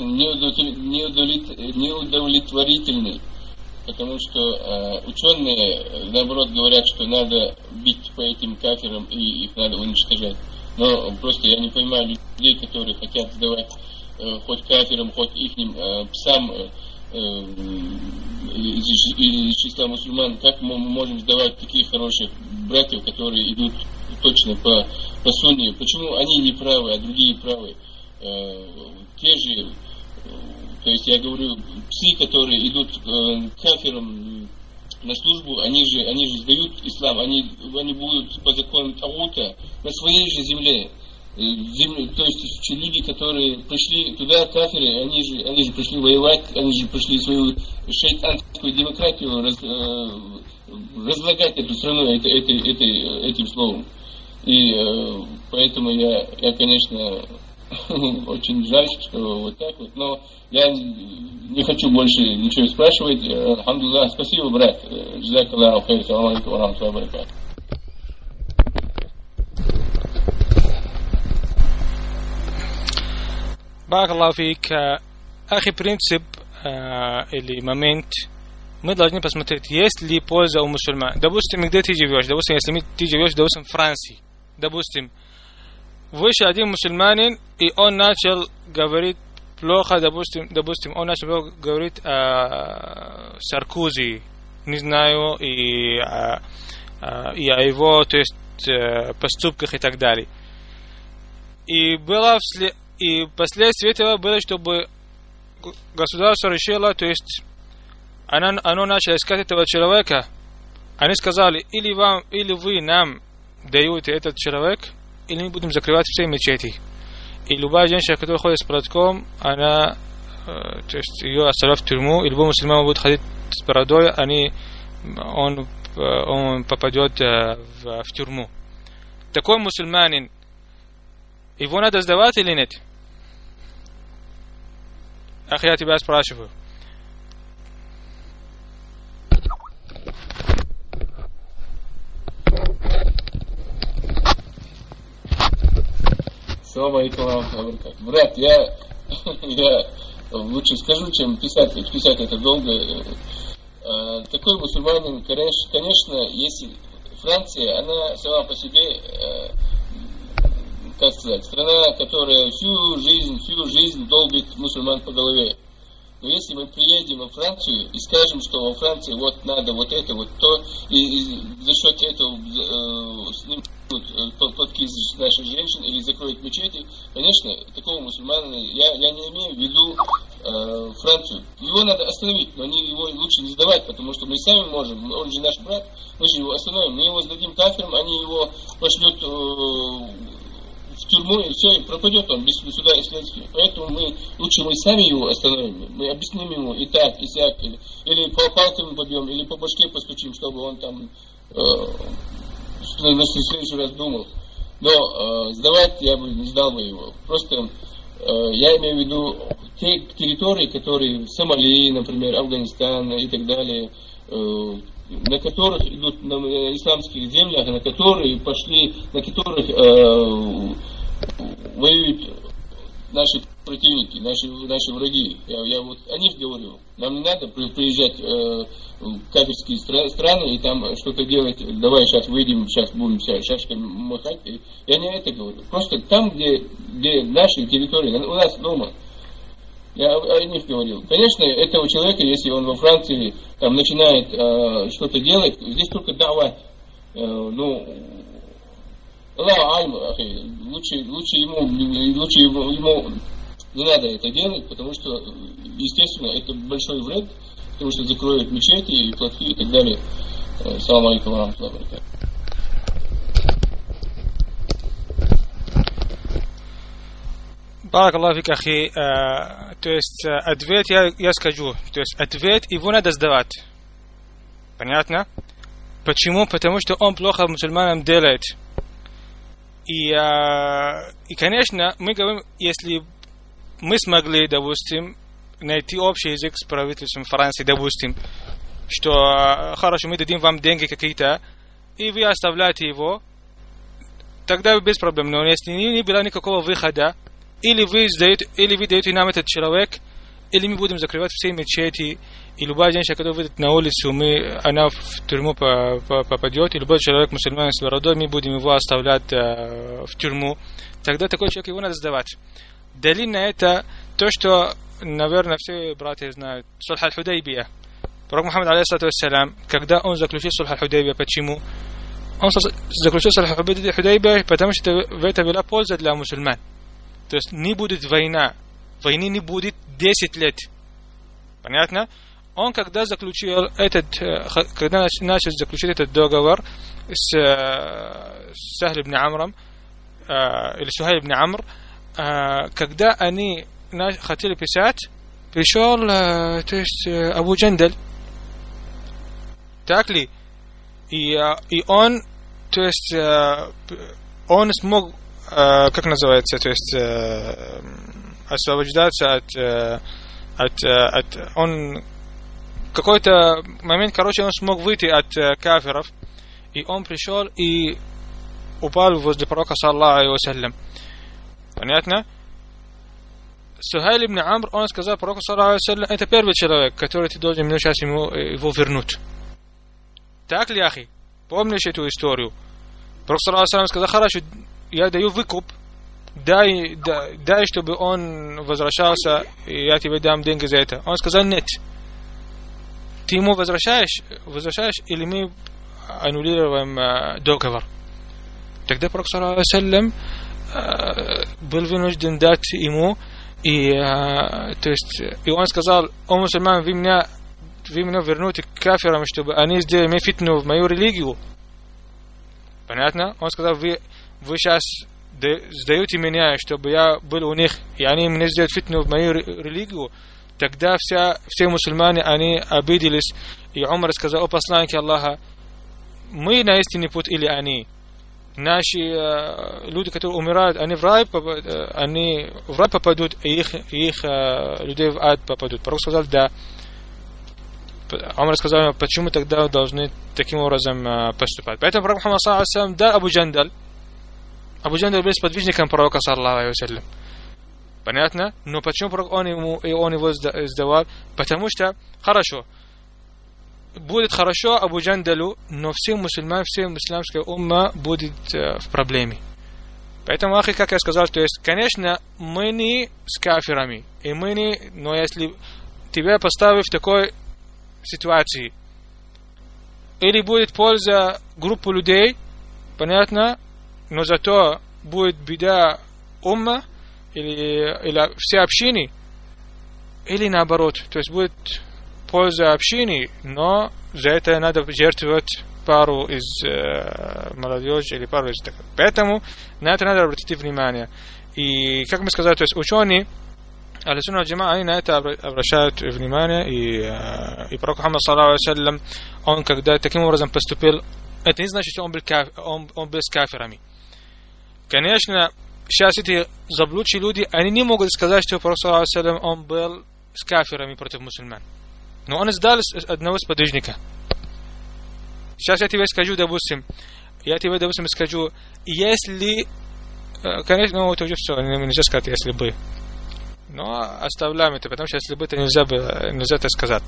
неудовлетворительный, потому что э, ученые, наоборот, говорят, что надо бить по этим кафирам и их надо уничтожать. Но просто я не понимаю людей, которые хотят сдавать э, хоть кафирам, хоть ихним э, псам э, э, из, из числа мусульман, как мы можем сдавать таких хороших братьев, которые идут точно по, по сунне. Почему они не правы, а другие правы? Э, те же, э, то есть я говорю, псы, которые идут э, кафирам на службу, они же, они же сдают ислам, они, они будут по закону Тагута на своей же земле. Земле, то есть люди, которые пришли туда, кафиры, они же, они же пришли воевать, они же пришли свою шайтанскую демократию раз, э, разлагать эту страну это, это, это, этим словом. И э, поэтому я, я, конечно, очень жаль, что вот так вот, но я не хочу больше ничего спрашивать. Алхамдулиллах, спасибо, брат. Джазакаллаху хайр. Ассаламу алейкум ва рахматуллахи ва баракатух. Баракаллаху фик. Ахи, принцип э, или момент, мы должны посмотреть, есть ли польза у мусульман. Допустим, где ты живешь, допустим, если ты живешь, допустим, в Франции, допустим, вышел один мусульманин, и он начал говорить плохо, допустим, допустим, он начал говорить о Саркози, не знаю, и, о, и о его, то есть, поступках и так далее. И было вслед, и последствия этого было, чтобы государство решило, то есть, оно, оно начало искать этого человека. Они сказали, или вам, или вы нам даете этот человек, или мы будем закрывать все мечети. И любая женщина, которая ходит с платком, она, э, то есть ее оставляют в тюрьму, и любой мусульман будет ходить с бородой, они, он, он попадет э, в, в тюрьму. Такой мусульманин, его надо сдавать или нет? Ах, я тебя спрашиваю. Ассаламу алейкум ва рахматуллахи ва баракатух. Брат, я, я лучше скажу, чем писать, писать это долго. Такой мусульманин, конечно, конечно, если Франция, она сама по себе, как сказать, страна, которая всю жизнь, всю жизнь долбит мусульман по голове. Но если мы приедем во Францию и скажем, что во Франции вот надо вот это, вот то, и, и за счет этого э, снимут э, платки из наших женщин или закроют мечети, конечно, такого мусульманина, я, я не имею в виду э, Францию. Его надо остановить, но они его лучше не сдавать, потому что мы сами можем, он же наш брат, мы же его остановим, мы его сдадим кафирам, они его пошлют э, в тюрьму, и все, и пропадет он без суда и следствия. Поэтому мы лучше мы сами его остановим, мы объясним ему и так, и сяк, или, или по палкам побьем, или по башке постучим, чтобы он там э, на следующий раз думал. Но э, сдавать я бы не сдал бы его. Просто э, я имею в виду те территории, которые Сомали, например, Афганистан и так далее, э, на которых идут на исламских землях, на которые пошли, на которых э, воюют наши противники, наши, наши враги. Я, я вот о них говорю. Нам не надо приезжать э, в кафирские стра- страны и там что-то делать. Давай сейчас выйдем, сейчас будем шашками махать. Я не это говорю. Просто там, где, где наши территории, у нас дома. Я о них говорил. Конечно, этого человека, если он во Франции там начинает э, что-то делать, здесь только давать. Э, ну, лучше, лучше ему, лучше ему, ему не надо это делать, потому что, естественно, это большой вред, потому что закроют мечети и плохие и так далее. Салам алейкум ва рахматуллахи ва баракатуху. Барак Аллах фик, ахи. То есть ответ я, я скажу. То есть ответ его надо сдавать. Понятно? Почему? Потому что он плохо мусульманам делает. И, и конечно, мы говорим, если мы смогли, допустим, найти общий язык с правительством Франции, допустим, что хорошо, мы дадим вам деньги какие-то, и вы оставляете его, тогда без проблем. Но если не было никакого выхода, или вы сдаете, или вы даете нам этот человек, или мы будем закрывать все мечети, и любая женщина, которая выйдет на улицу, мы, она в тюрьму попадет, и любой человек, мусульманин с бородой, мы будем его оставлять э, в тюрьму, тогда такой человек его надо сдавать. Далее на это то, что, наверное, все братья знают, Сульх аль-Худайбия. Пророк Мухаммад, алейхиссалату вассалям, когда он заключил Сульх аль-Худайбия, почему? Он заключил Сульх аль-Худайбия, потому что в это была польза для мусульман. То есть не будет война, войны не будет десять лет. Понятно? Он когда заключил этот, когда начал заключить этот договор с Сахль ибн Амром, или Сухайб ибн Амр, когда они хотели писать, пришел, то есть, Абу Джандаль. Так ли? И, и он, то есть, он смог, как называется, то есть, освобождаться от, от, от он в какой-то момент, короче, он смог выйти от кафиров, и он пришел и упал возле пророка, саллаллаху алейхи вассалям. Понятно? Сухайль ибн Амр, он сказал пророку, саллаллаху алейхи вассалям, это первый человек, который ты должен мне сейчас ему, его вернуть. Так ли, ахи? Помнишь эту историю? Пророк, саллаллаху алейхи вассалям, сказал, хорошо, я даю выкуп, дай, дай, дай, чтобы он возвращался, и я тебе дам деньги за это. Он сказал, нет. Ты ему возвращаешь, возвращаешь, или мы аннулируем э, договор. Тогда пророк, саллаллаху алейхи вассалям, э, был вынужден дать ему, и, э, то есть, и он сказал, о мусульман, вы меня, вы меня вернете к кафирам, чтобы они сделали мне фитну в мою религию. Понятно? Он сказал, вы, вы сейчас сдаете меня, чтобы я был у них, и они мне сделают фитну в мою религию. Тогда вся, все мусульмане, они обиделись, и Умар сказал, о посланники Аллаха, мы на истинный путь или они? Наши э, люди, которые умирают, они в рай попадут, э, они в рай попадут, и их, их э, людей в ад попадут. Пророк сказал, да. Умар сказал, почему тогда должны таким образом э, поступать? Поэтому пророк Мухаммад, саллаллаху алейхи вассалям, да, Абу Джандаль. Абу Джандаль был сподвижником пророка, саллаллаху алейхи вассалям. Понятно? Но почему пророк он, ему, и он его сдавал? Потому что, хорошо, будет хорошо Абу Джандалю, но все мусульмане, все исламская умма будет э, в проблеме. Поэтому, ахи, как я сказал, то есть, конечно, мы не с кафирами, и мы не, но если тебя поставив в такой ситуации, или будет польза группы людей, понятно, но зато будет беда умма, или, или все общины, или наоборот, то есть будет польза общине, но за это надо жертвовать пару из э, молодежи или пару из таких. Поэтому на это надо обратить внимание. И, как мы сказали, то есть ученые Аль-Сунна валь-Джамаа, они на это обращают внимание, и, э, и пророк Мухаммад саллаллаху алейхи ва саллям, он когда таким образом поступил, это не значит, что он был, каф, он, он был с кафирами. Конечно, сейчас эти заблудшие люди, они не могут сказать, что пророк саллаллаху алейхи ва саллям, он был с кафирами против мусульман. Но он издал одного сподвижника. Сейчас я тебе скажу, допустим, я тебе, допустим, скажу, если, конечно, ну, это уже все, нельзя сказать, если бы. Но оставляем это, потому что если бы, это нельзя, нельзя это сказать.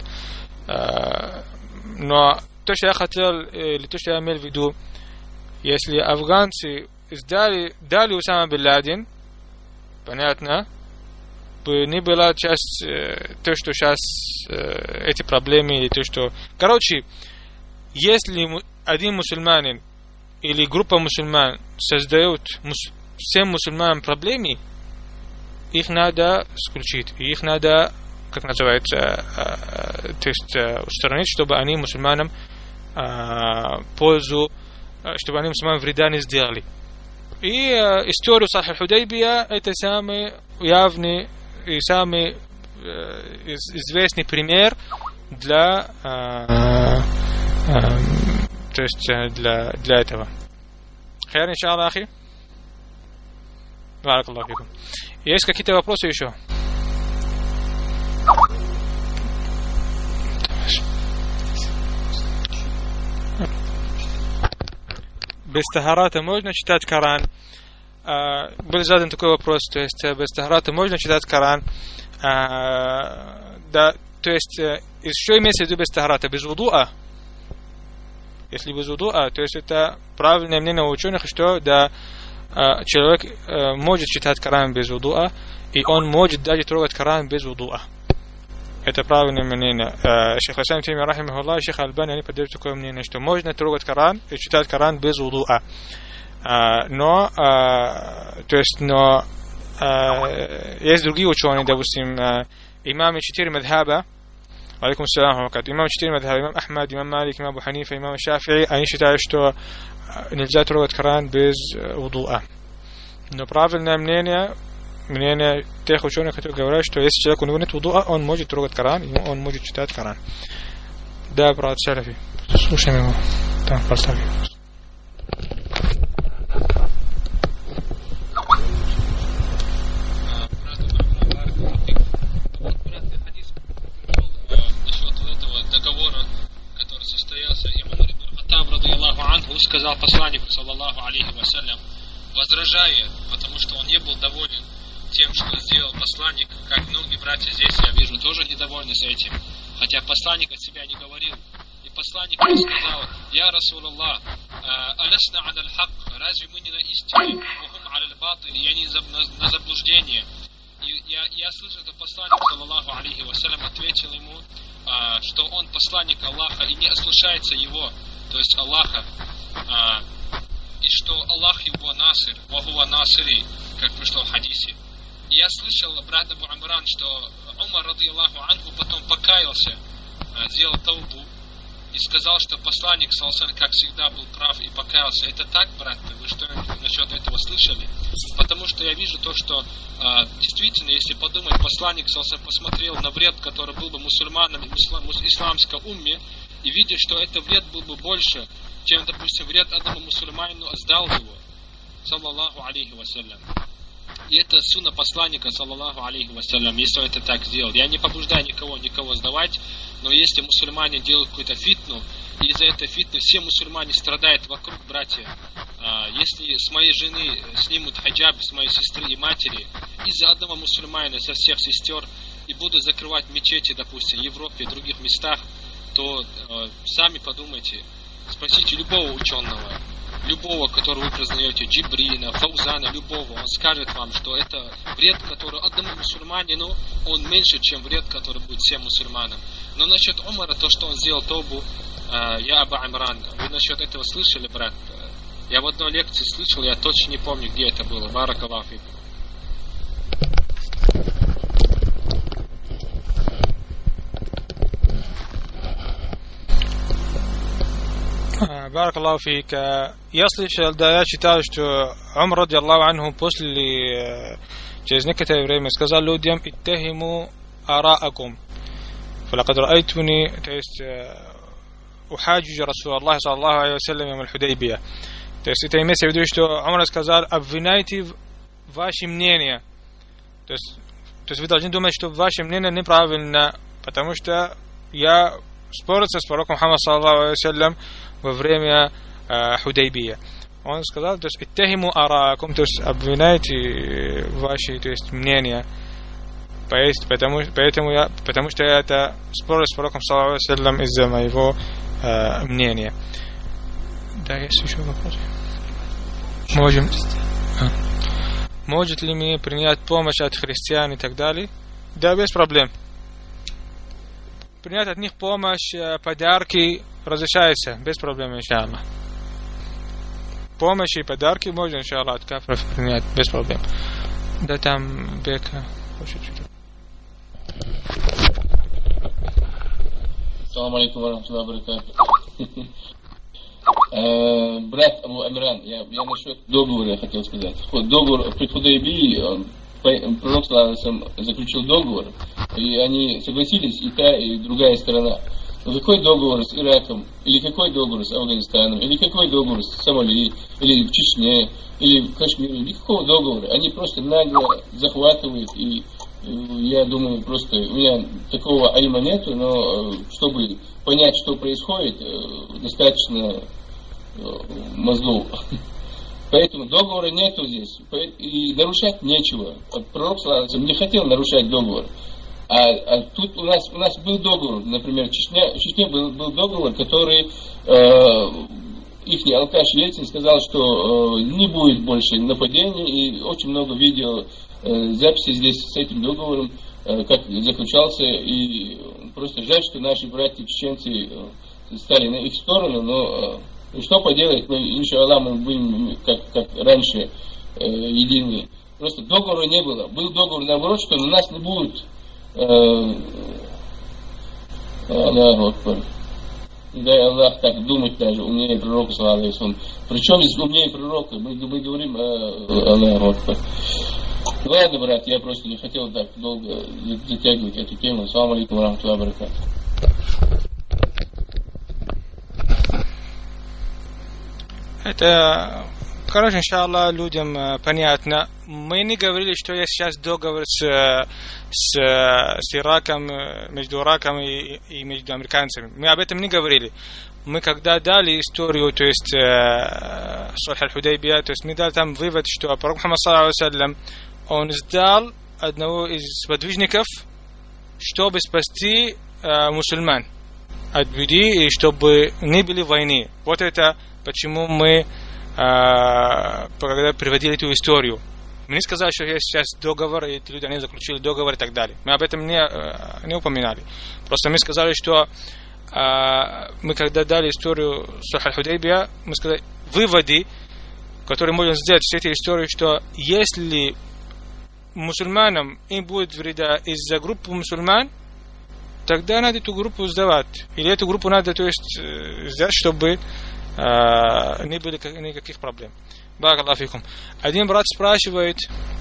Но то, что я хотел, или то, что я имел в виду, если афганцы сдали, дали Усама бин Ладен, понятно, бы не была часть э, то, что сейчас э, эти проблемы, или то, что... Короче, если один мусульманин или группа мусульман создают мус... всем мусульманам проблемы, их надо исключить, их надо, как называется, э, то есть э, устранить, чтобы они мусульманам э, пользу, э, чтобы они мусульманам вреда не сделали. И э, историю Сульх аль-Худайбия это самый явный и самый э, известный пример для, э, э, то есть для, для этого. Хайр, иншаллах, ахи. Баракаллаху фикум. Есть какие-то вопросы еще? Без тахарата можно читать Коран? Uh, был задан такой вопрос, то есть без тахарата можно читать Коран? Uh, да, то есть uh, что имеется в виду без тахарата? Без вудуа? Если без вудуа, то есть это правильное мнение ученых, что да, uh, человек uh, может читать Коран без вудуа, и он может даже трогать Коран без вудуа. Это правильное мнение. Шейх Ислам Тайми рахимахуллах, Шейх Альбани, они поддерживают такое мнение, что можно трогать Коран и читать Коран без вудуа. Uh, но, uh, то есть, но uh, есть другие ученые, допустим, uh, имамы четыре мадхаба, алейкум ассалям ва баракатух, имамы четыре мадхаба, имам Ахмад, имам Малик, имам Абу Ханифа, имам Шафии, они считают, что нельзя трогать Коран без вудуа. Но правильное мнение, мнение тех ученых, которые говорят, что если человек у него нет вудуа, он может трогать Коран, и он может читать Коран. Да, брат Салафи, слушаем его. Да, брат Салафи. Сказал посланнику, саллаллаху алейхи вассалям, возражая, потому что он не был доволен тем, что сделал посланник, как многие братья здесь, я вижу, тоже недовольны с этим, хотя посланник от себя не говорил. И посланник сказал: «Я Расулаллах, алясна аль хак, разве мы не на истине, вахум аль батиль, и они на заблуждение?» И я, я слышал, что посланник, саллаллаху алейхи вассалям, ответил ему, что он посланник Аллаха и не ослушается его, то есть Аллаха, а, и что Аллах его насир, вахува насири, как пришло в хадисе. И я слышал, брат Абу Амран, что Умар, ради Аллаху анху, потом покаялся, а, сделал таубу и сказал, что посланник, салсан, как всегда, был прав и покаялся. Это так, брат? Вы что насчет этого слышали? Потому что я вижу то, что а, действительно, если подумать, посланник, салсан, посмотрел на вред, который был бы мусульманам в ислам, исламской умме, и видит, что это вред был бы больше, чем, допустим, вред одному мусульманину, сдал его, саллаллаху алейхи вассалям. И это сунна посланника, саллаллаху алейхи вассалям, если это так сделал. Я не побуждаю никого, никого сдавать, но если мусульмане делают какую-то фитну, и из-за этой фитны все мусульмане страдают вокруг, братья, если с моей жены снимут хаджаб, с моей сестры и матери, из-за одного мусульманина со всех сестер, и будут закрывать мечети, допустим, в Европе и других местах, то э, сами подумайте, спросите любого ученого, любого, которого вы признаете, Джибрина, Фаузана, любого, он скажет вам, что это вред, который одному мусульманину, он меньше, чем вред, который будет всем мусульманам. Но насчет Умара, то, что он сделал тобу, э, я Абу Амран, вы насчет этого слышали, брат? Я в одной лекции слышал, я точно не помню, где это было. Баракаллаху фикум. Баракаллаху фик. Я слышал, да, я читал, что Умар ради Аллаху анху после, через некоторое время сказал людям: «Иттахиму араакум». فلقد رأيتني то есть ухаджу Расул Аллах саллаллаху алейхи ва саллям يوم الحديبية. То есть это имеется в виду, что Умар сказал: обвиняйте ваши мнения. То есть, то есть вы должны думать, что ваше мнение неправильно, потому что я спорился с пророком Мухаммадом саллаллаху алейхи ва саллям во время э, Худайбия. Он сказал, то есть иттахиму араакум, то есть обвиняйте ваши, то есть мнения. Поэтому, поэтому, я, потому что я это спорил с пророком саллаллаху алейхи ва саллям из-за моего э, мнения. Да, есть еще вопрос. Можем. А. Может ли мне принять помощь от христиан и так далее? Да, без проблем. Принять от них помощь, подарки разрешается, без проблем, иншаллах. Помощь и подарки можно, иншаллах, от кафров принять, без проблем. Да, там Бека. Ассаламу алейкум ва рахматуллахи ва баракатуху. Брат Абу Амиран, я, я насчет договора хотел сказать. Договор при Худайбии, пророк заключил договор, и они согласились, и та, и другая сторона. Но какой договор с Ираком, или какой договор с Афганистаном, или какой договор с Сомали, или в Чечне, или в Кашмире, никакого договора. Они просто нагло захватывают, и я думаю, просто у меня такого альма нету, но чтобы понять, что происходит, достаточно мозгов. Поэтому договора нету здесь, и нарушать нечего. Пророк не хотел нарушать договор. А, а тут у нас, у нас был договор, например, в Чечне, в Чечне был, был договор, который э, ихний алкаш Ельцин сказал, что э, не будет больше нападений, и очень много видео э, записей здесь с этим договором, э, как заключался, и просто жаль, что наши братья-чеченцы э, стали на их сторону, но э, что поделать, мы, иншаллах, мы будем как, как раньше э, едины. Просто договора не было. Был договор, наоборот, что у нас не будет. Аллаху Акбар. Дай Аллах так думать даже, умнее пророка, саллаллаху алейхи ва саллям. Причем здесь умнее пророка? Мы, мы говорим Аллаху Акбар. Ладно, брат, я просто не хотел так долго затягивать эту тему. Ассаламу алейкум ва рахматуллахи ва баракатуху. Это, короче, иншаллах, людям понятно. Мы не говорили, что есть сейчас договор с, с, с Ираком, между Ираком и, и между американцами. Мы об этом не говорили. Мы когда дали историю, то есть Сулх аль-Худайбия, то есть мы дали там вывод, что пророк Мухаммад саллаллаху алейхи ва саллям, он сдал одного из сподвижников, чтобы спасти э, мусульман от беды и чтобы не были войны. Вот это почему мы когда приводили эту историю. Мы не сказали, что есть сейчас договор, и эти люди они заключили договор и так далее. Мы об этом не, не упоминали. Просто мы сказали, что мы когда дали историю Сулх аль-Худайбия, мы сказали выводы, которые можно сделать с этой историей, что если мусульманам им будет вреда из-за группы мусульман, тогда надо эту группу сдавать. Или эту группу надо, то есть, сделать, чтобы не было никаких проблем. Баракаллаху фикум. Один брат спрашивает,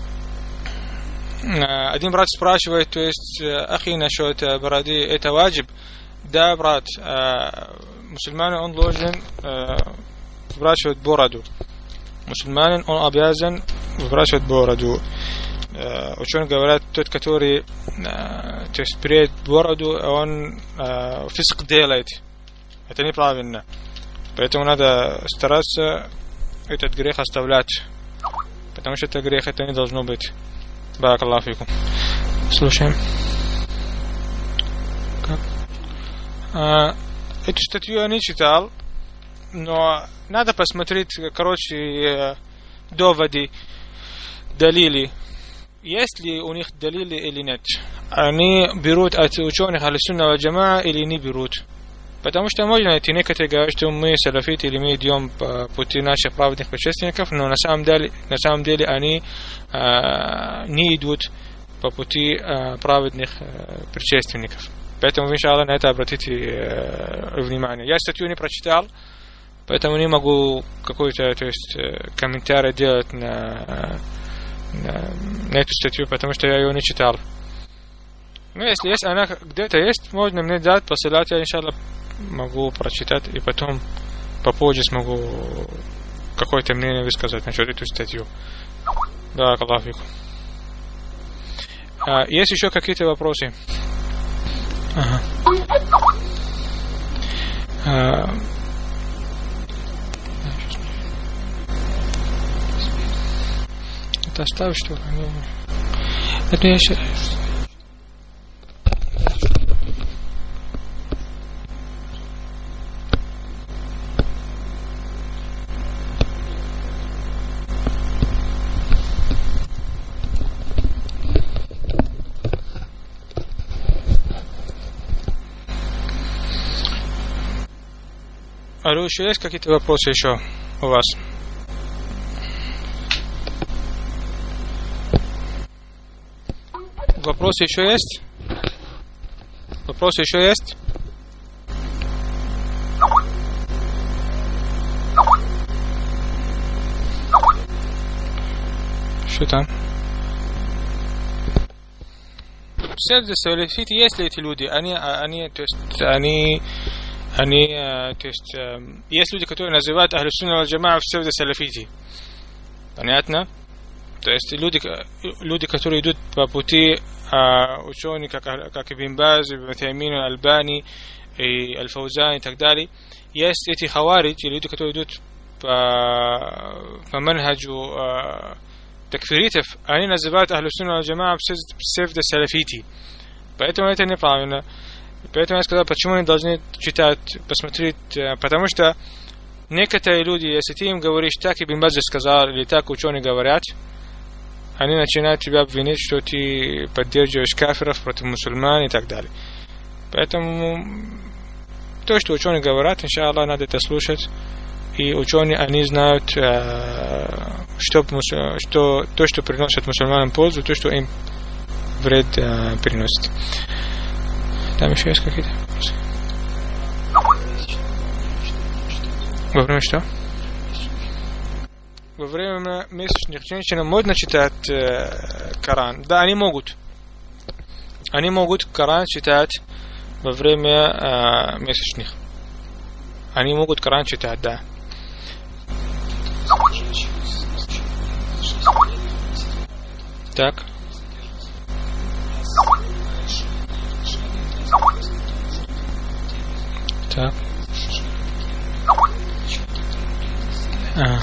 один брат спрашивает, то есть, ахи, насчет бороды, это ваджиб? Да, брат, мусульманин, он должен выбрасывать бороду. Мусульманин, он обязан выбрасывать бороду. Ученые говорят, тот, который, то есть, перед бороду, он фиск делает. Это неправильно. Поэтому надо стараться этот грех оставлять, потому что это грех, это не должно быть. Баракаллаху фикум. Слушаем. Как? А, эту статью я не читал, но надо посмотреть, короче, доводы, далили. Есть ли у них далили или нет? Они берут от ученых Ахлю-Сунна валь Джамаа или не берут? Потому что можно найти некоторые говорят, что мы салафиты или мы идем по пути наших праведных предшественников, но на самом деле, на самом деле они э, не идут по пути э, праведных э, предшественников. Поэтому, иншаллах, на это обратите э, внимание. Я статью не прочитал, Поэтому не могу какой-то, то есть, комментарий делать на, на, на эту статью, потому что я ее не читал. Но если есть она где-то есть, можно мне дать, посылать, я, иншаллах, могу прочитать и потом попозже смогу какое-то мнение высказать насчет эту статью. Да, Аллаху фикум. А, есть еще какие-то вопросы? Ага. А, это оставь, что ли? Это я еще... Алло, еще есть какие-то вопросы еще у вас? Вопросы еще есть? Вопросы еще есть? Что там? Среди салафит есть ли эти люди? Они, они, то есть, они, они, то есть, есть люди, которые называют Ахлю Сунна валь Джамаа в псевдосалафите. Понятно? То есть люди, люди, которые идут по пути а, ученые, как, как Ибн Баз, Ибн Таймин, Аль-Альбани, и Аль-Фаузан и так далее. Есть эти хаваридж, люди, которые идут по, по манхаджу а, такфиритов, они называют Ахлю Сунна валь Джамаа псевдосалафити. Поэтому это неправильно. Поэтому я сказал, почему они должны читать, посмотреть, потому что некоторые люди, если ты им говоришь, так Ибн Баз сказал, или так ученые говорят, они начинают тебя обвинить, что ты поддерживаешь кафиров против мусульман и так далее. Поэтому то, что ученые говорят, иншаллах, надо это слушать. И ученые, они знают, что, что то, что приносит мусульманам пользу, то, что им вред приносит. Там еще есть какие-то вопросы? Во время что? Во время месячных женщин можно читать э, Коран. Да, они могут. Они могут Коран читать во время э, месячных. Они могут Коран читать, да. Так. Так. Ага.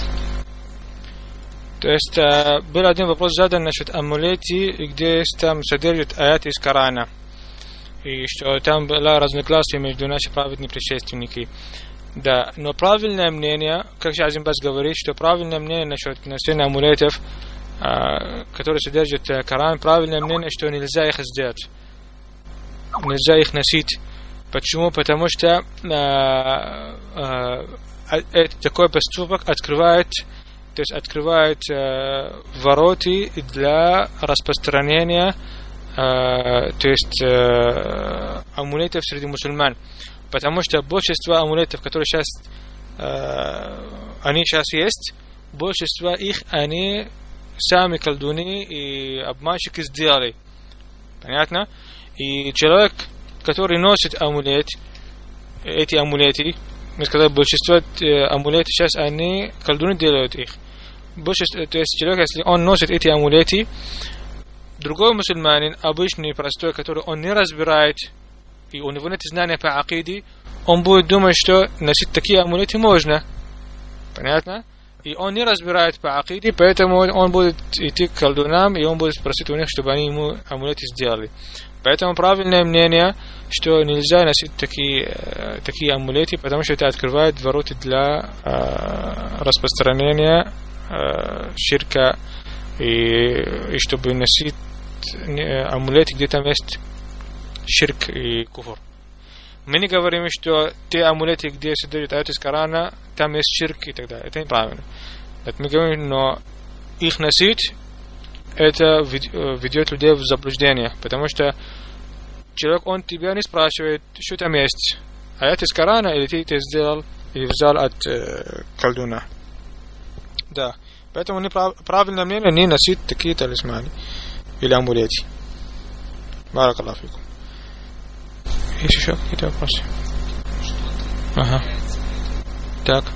То есть э, был один вопрос задан насчет амулети, где там содержит аят из Корана. И что там было разногласие между нашими праведными предшественниками. Да, но правильное мнение, как Шейх Азим Баз говорит, что правильное мнение насчет ношения амулетов, э, которые содержат э, Коран, правильное мнение, что нельзя их сделать. Нельзя их носить. Почему? Потому что э, э, такой поступок открывает, то есть открывает э, ворота для распространения э, то есть э, амулетов среди мусульман. Потому что большинство амулетов, которые сейчас э, они сейчас есть, большинство их они сами колдуны и обманщики сделали. Понятно? И человек, который носит амулет, эти амулеты, мы сказали, большинство э, амулетов сейчас они колдуны делают их. Большинство, то есть человек, если он носит эти амулеты, другой мусульманин, обычный, простой, который он не разбирает, и у него нет знания по акиде, он будет думать, что носить такие амулеты можно. Понятно? И он не разбирает по акиде, поэтому он будет идти к колдунам, и он будет просить у них, чтобы они ему амулеты сделали. Поэтому правильное мнение, что нельзя носить такие, э, такие амулеты, потому что это открывает ворота для э, распространения э, ширка, и, и чтобы носить э, амулеты, где там есть ширк и куфр. Мы не говорим, что те амулеты, где содержат аят из Корана, там есть ширк и так далее. Это неправильно. Это мы говорим, но их носить, это ведет людей в заблуждение, потому что человек, он тебя не спрашивает, что там есть, аят из Корана, или ты это сделал и взял от э, колдуна. Да. Поэтому неправильное мнение не носить такие талисманы или амулеты. Баракаллаху фикум. Есть еще какие-то вопросы? Ага. Так.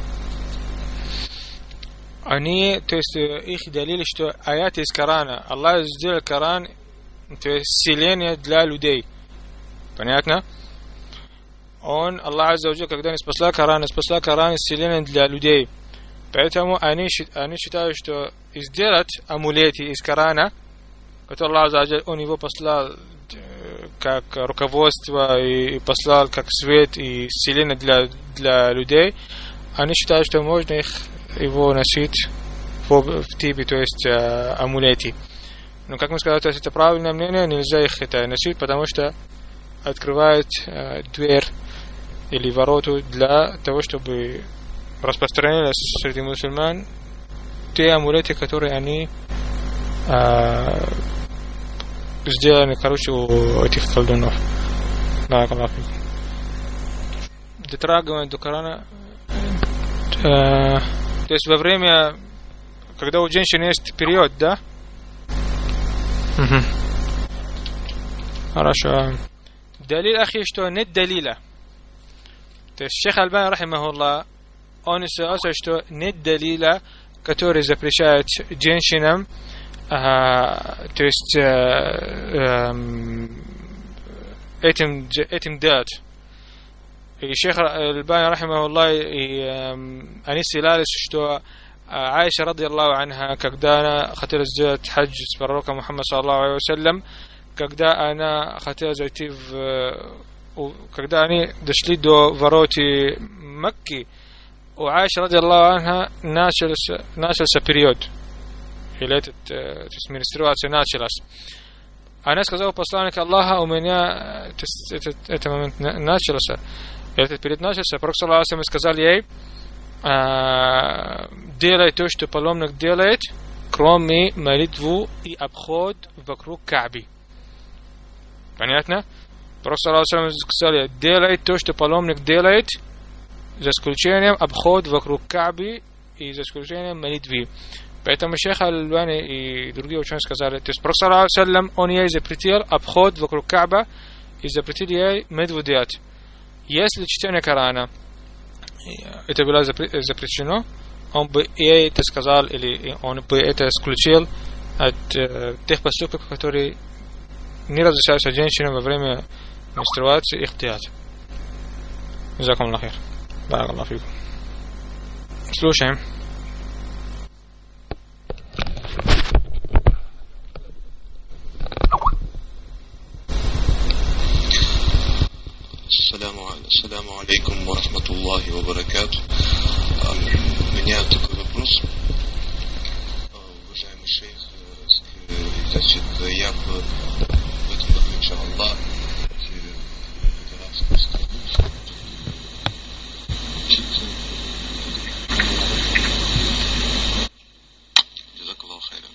Они, то есть их далили, что аяты из Корана, Аллах сделал Коран, то есть исцеление для людей. Понятно? Он, Аллах Азза ва Джалля, когда не спасла Коран, спасла Коран исцеление для людей. Поэтому они, они считают, что сделать амулеты из Корана, который Аллах Азза ва Джалля, он его послал как руководство и послал как свет и исцеление для, для людей, они считают, что можно их его носить в, в типе, то есть э, амулеты. Но как мы сказали, то есть это правильное мнение, нельзя их это носить, потому что открывает э, дверь или вороту для того, чтобы распространились среди мусульман те амулеты, которые они э, сделаны, короче, у этих колдунов. Дотрагивание до Корана. Э, то есть во время, когда у женщины есть период, да? Угу. Хорошо. Далил, ахи, что нет далила. То есть Шейх Альбани, рахимахуллах, он сказал, что нет далила, который запрещает женщинам, а, то есть а, а, этим, этим делать. И Шейх Альбани, рахимахуллах, и а, они ссылались, что Аиша, ради Аллаху анха, когда она хотела сделать хадж с пророком Мухаммад, саллаллаху алейхи вассалям, когда она хотела зайти в... когда они дошли до вороти Мекки, у Аиши, ради Аллаху анха, начался, начался период. Или этот, то есть менструация началась. Она сказала посланнику Аллаха, у меня этот, этот момент начался, этот период начался. Пророк, саллаллаху алейхи вассалям, сказал ей, делай то, что паломник делает, кроме молитву и обход вокруг Кааби. Понятно? Пророк, саллаллаху алейхи вассалям, сказал, делай то, что паломник делает, за исключением обход вокруг Кааби и за исключением молитвы. Поэтому Шейх Аль-Альбани и другие ученые сказали, то есть Пророк, саллаллаху алейхи вассалям, он ей запретил обход вокруг Кааба и запретил ей молитву делать. Если чтение Корана это было запрещено, он бы ей это сказал, или он бы это исключил от э, тех поступков, которые не разрешаются женщинам во время менструации их делать. Джазакум Аллах хейр. Баракаллаху фикум. Слушаем. Ассаламу алейкум ва рахматуллахи ва баракату. У меня такой вопрос. Уважаемый шейх, значит, я в этом году, иншаллах, в арабскую страну. Джазакаллаху хайран.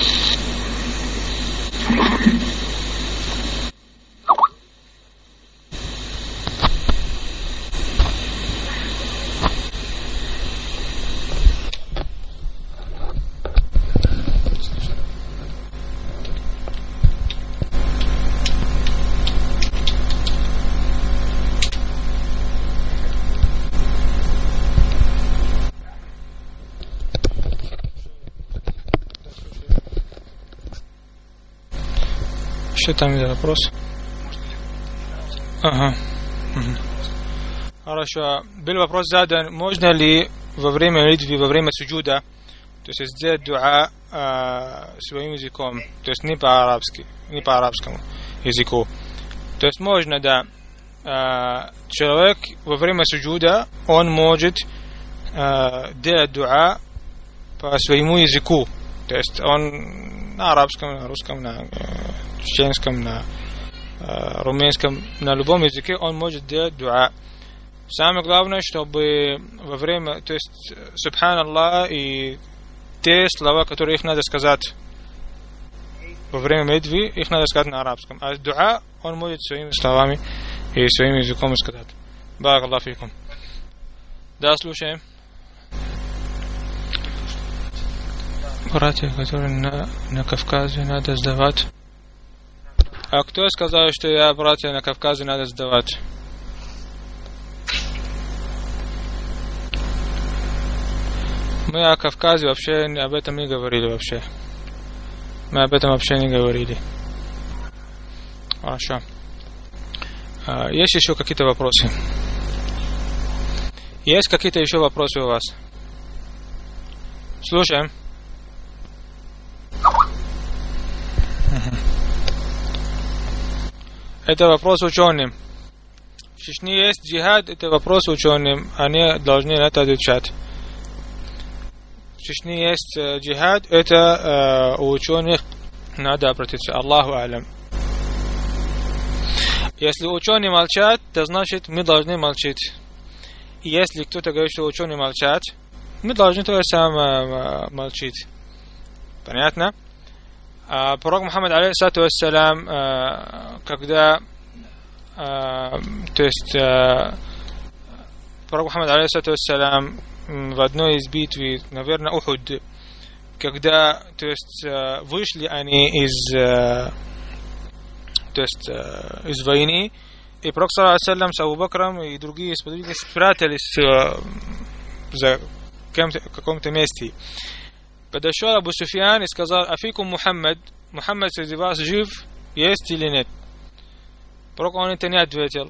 Что там за вопрос? Ага. Угу. Хорошо. Был вопрос задан, можно ли во время молитвы, во время суджуда, то есть сделать дуа э, своим языком, то есть не по-арабски, не по арабскому языку. То есть можно, да, э, человек во время суджуда, он может э, делать дуа по своему языку, то есть он на арабском, на русском, на чеченском, на э, румынском, на любом языке он может делать дуа. Самое главное, чтобы во время, то есть субханаллах и те слова, которые их надо сказать во время молитвы, их надо сказать на арабском. А дуа он может своими словами и своим языком сказать. Баракаллаху фикум. Да, слушаем. Братья, которые на, на Кавказе надо сдавать. А кто сказал, что я братья на Кавказе надо сдавать? Мы о Кавказе вообще об этом не говорили вообще. Мы об этом вообще не говорили. Хорошо. А, есть еще какие-то вопросы? Есть какие-то еще вопросы у вас? Слушаем. Это вопрос ученым. В Чечне есть джихад, это вопрос ученым. Они должны на это отвечать. В Чечне есть джихад, это у ученых надо обратиться. Аллаху алям. Если ученые молчат, то значит мы должны молчать. И если кто-то говорит, что ученые молчат, мы должны то же самое молчать. Понятно? А пророк Мухаммад, алейхиссалату вассалям, когда, то есть, пророк Мухаммад, алейхиссалату вассалям, в одной из битв, наверное, Ухуд, когда, то есть, вышли они из, то есть, из войны, и пророк, саллаллаху алейхи ва саллям, с Абу Бакром и другие сподвижники спрятались за каком-то месте. Подошел Абу Суфьян и сказал: афикум Мухаммад, Мухаммад среди вас жив, есть или нет? Пророк он это не ответил.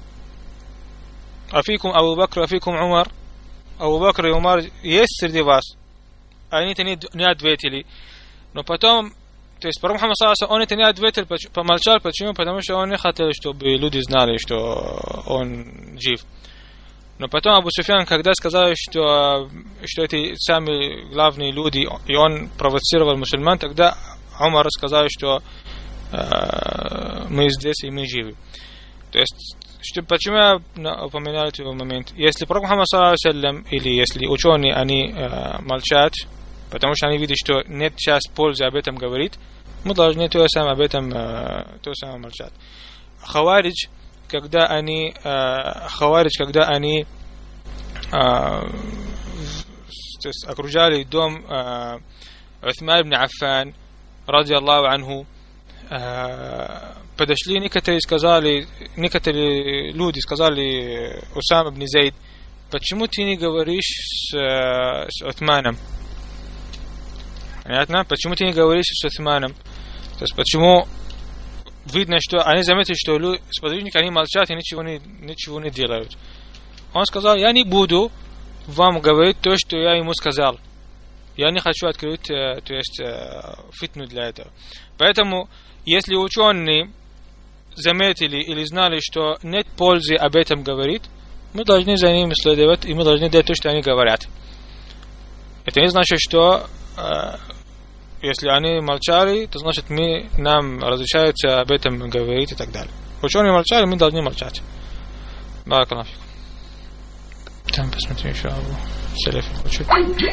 Афикум Абу Бакр, афикум Умар, Абу Бакр и Умар есть среди вас? Они это не, не ответили. Но потом, то есть пророк Мухаммад саллаллаху алейхи ва саллям, он это не ответил, помолчал. Почему? Потому что он не хотел, чтобы люди знали, что он жив. Но потом Абу Суфьян, когда сказал, что, что эти самые главные люди, и он провоцировал мусульман, тогда Умар сказал, что э, мы здесь и мы живы. То есть, что, почему я упоминаю этот момент? Если пророк Мухаммад саллаллаху алейхи ва саллям, или если ученые, они э, молчат, потому что они видят, что нет сейчас пользы об этом говорить, мы должны то же самое об этом э, то же самое молчать. Хаваридж, когда они э, Хаваридж, когда они э, то есть, окружали дом э, Усман ибн Аффан, ради Аллаху анху, э, подошли некоторые сказали, некоторые люди сказали Усам ибн Зайд: почему ты не говоришь с, э, с Усманом? Понятно? Почему ты не говоришь с Усманом? То есть почему видно, что они заметили, что люди, сподвижники, они молчат и ничего не, ничего не делают. Он сказал: я не буду вам говорить то, что я ему сказал. Я не хочу открыть, то есть, фитну для этого. Поэтому, если ученые заметили или знали, что нет пользы об этом говорить, мы должны за ними следовать, и мы должны делать то, что они говорят. Это не значит, что если они молчали, то значит мы, нам разрешается об этом говорить и так далее. Ученые молчали, мы должны молчать. Баракаллаху фикум. Там посмотрим еще Абу Салиф хочет.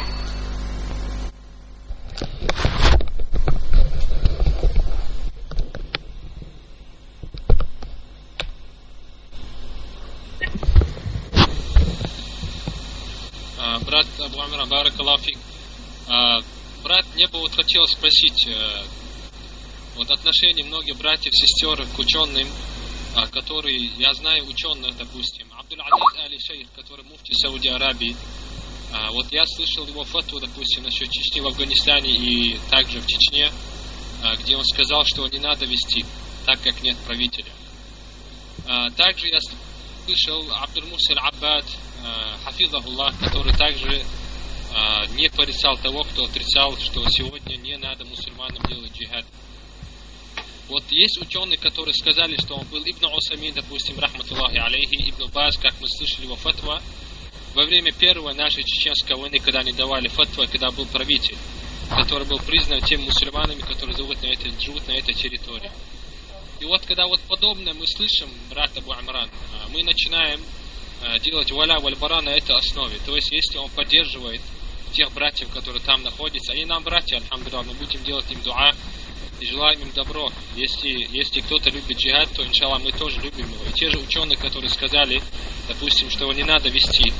Брат Абу Амир, баракаллаху фик. Брат, мне бы вот хотел спросить, э, вот отношение многих братьев, сестер к ученым, э, которые, я знаю ученых, допустим, Абдул-Азиз Али-Шейх, который муфти Сауди Аравии, э, вот я слышал его фатву, допустим, насчет Чечни в Афганистане и также в Чечне, э, где он сказал, что не надо вести, так как нет правителя. Э, также я слышал Абдул-Мурси Аль-Аббад, э, хафизахуллах, который также не порицал того, кто отрицал, что сегодня не надо мусульманам делать джихад. Вот есть ученые, которые сказали, что он был Ибн Усамин, допустим, рахматуллахи алейхи, Ибн Баз, как мы слышали его фатва, во время первой нашей чеченской войны, когда они давали фатва, когда был правитель, который был признан теми мусульманами, которые живут на этой, живут на этой территории. И вот когда вот подобное мы слышим, брат Абу Амран, мы начинаем делать валя валь-бара на этой основе. То есть, если он поддерживает тех братьев, которые там находятся, они нам братья, альхамдулилlah, мы будем делать им дуа и желаем им добро. Если, если кто-то любит джихад, то, иншаллах, мы тоже любим его. И те же ученые, которые сказали, допустим, что его не надо вести,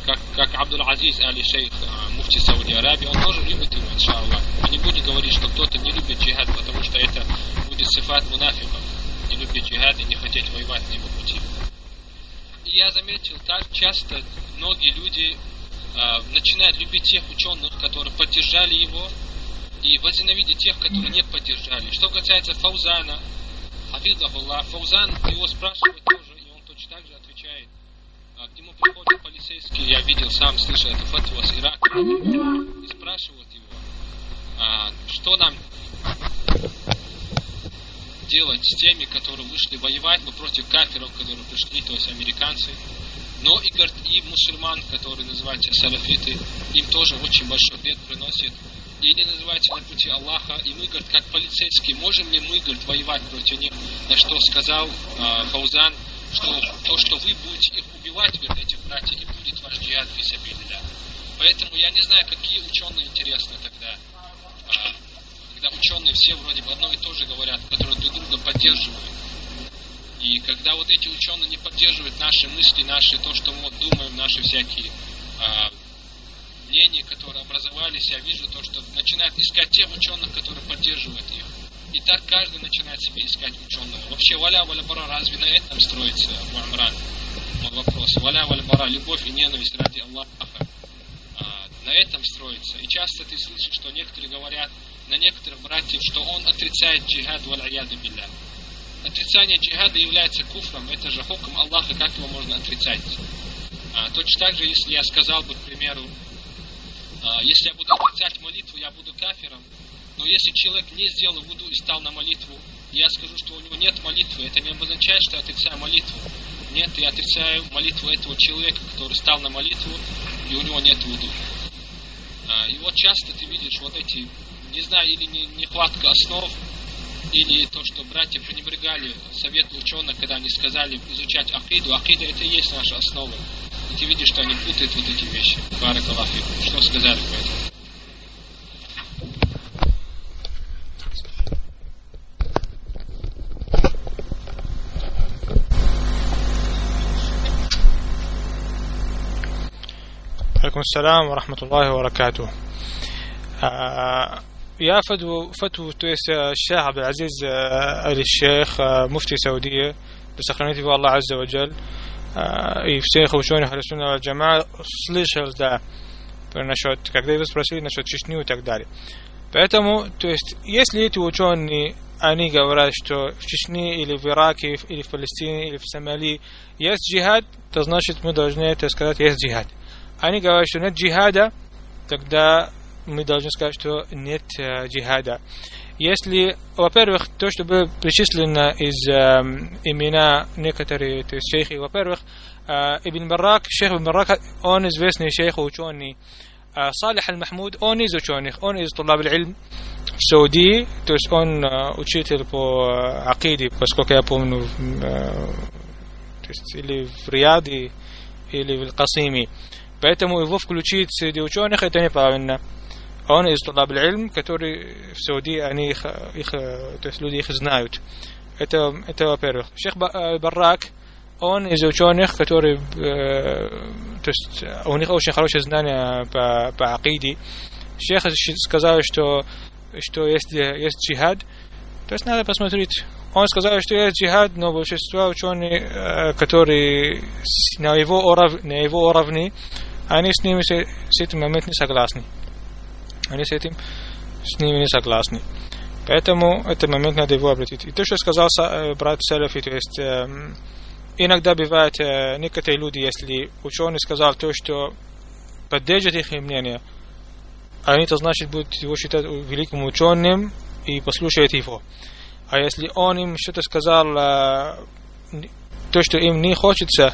как, как Абдул-Азиз Али-Шейх, муфти Сауди Аравии, он тоже любит его, иншаллах. Мы не будем говорить, что кто-то не любит джихад, потому что это будет сифат мунафиков, не любить джихад и не хотеть воевать на его пути. И я заметил, так часто многие люди а, начинают любить тех ученых, которые поддержали его, и возненавидеть тех, которые не поддержали. Что касается Фаузана, хафизахуллах, Фаузан, его спрашивают тоже, и он точно так же отвечает. А, к нему приходят полицейские, я видел, сам слышал эту фатву с Ирака, и спрашивают его, а, что нам делать с теми, которые вышли воевать, но против кафиров, которые пришли, то есть американцы. Но и, говорит, и мусульман, которые называются салафиты, им тоже очень большой вред приносит. И они называются на пути Аллаха. И мы, говорит, как полицейские, можем ли мы, говорит, воевать против них? На что сказал э, Фаузан, что то, что вы будете их убивать, говорит, этих братьев, и будет ваш джихад фи сабилилля. Поэтому я не знаю, какие ученые интересны тогда. Э, когда ученые все вроде бы одно и то же говорят, которые друг друга поддерживают. И когда вот эти ученые не поддерживают наши мысли, наши, то, что мы вот думаем, наши всякие а, мнения, которые образовались, я вижу то, что начинают искать тех ученых, которые поддерживают их. И так каждый начинает себе искать ученого. Вообще, валя валя бара, разве на этом строится Муамран? Мой вопрос. Валя валя бара, любовь и ненависть ради Аллаха. А, на этом строится. И часто ты слышишь, что некоторые говорят на некоторых братьев, что он отрицает джихад валь аяду билля. Отрицание джихада является куфром, это же хукм Аллаха, как его можно отрицать? А, точно так же, если я сказал бы, к примеру, а, если я буду отрицать молитву, я буду кафиром, но если человек не сделал вуду и стал на молитву, я скажу, что у него нет молитвы, это не обозначает, что я отрицаю молитву. Нет, я отрицаю молитву этого человека, который стал на молитву, и у него нет вуду. А, и вот часто ты видишь вот эти, не знаю, или не, нехватка основ, или то, что братья пренебрегали совету ученых, когда они сказали изучать акиду. Акида — это и есть наша основа. И ты видишь, что они путают вот эти вещи. Баракаллаху фикум. Что сказали по этому? Алейкум ассалям ва рахматуллахи ва баракатух. يا فتوى فتوى تويس الشيخ عبد العزيز آل الشيخ مفتي سعودية بسخرانيتي الله عز وجل и всех ученых Ахлюс-Сунна валь Джамаа слышал, да, насчет, когда его спросили насчет Чечни и так далее. Поэтому, то есть, если эти ученые, они говорят, что в Чечне или в Ираке, или в Палестине, или в Сомали есть джихад, то значит мы должны это сказать, есть джихад. Они говорят, что нет джихада, тогда мы должны сказать, что нет э, джихада. Если, во-первых, то, что было причислено из э, имена некоторые, то есть шейхи, во-первых, э, Ибн Барак, шейх Ибн Барак, он известный шейх, ученый. э, Салих Аль-Махмуд, он из ученых, он из Тулаб аль-Илм в Саудии, то есть он э, учитель по э, акиде, поскольку я помню, э, то есть или в Рияде, или в Аль-Касиме. Поэтому его включить среди ученых, это неправильно. Он из Тулаб аль-Илм, которые в Саудии, они их, их, то есть люди их знают. Это, это во-первых. Шейх Барак, он из ученых, которые, э, то есть у них очень хорошее знание по, по акиде. Шейх сказал, что, что есть, есть джихад, то есть надо посмотреть. Он сказал, что есть джихад, но большинство ученых, э, которые на его, уров, на его уровне, они с ними с, с этим моментом не согласны. Они с этим с ними не согласны. Поэтому этот момент надо его обратить. И то, что сказал брат Салафи, то есть э, иногда бывает э, некоторые люди, если ученый сказал то, что поддержит их мнение, они, то значит, будут его считать великим ученым и послушают его. А если он им что-то сказал, э, то, что им не хочется,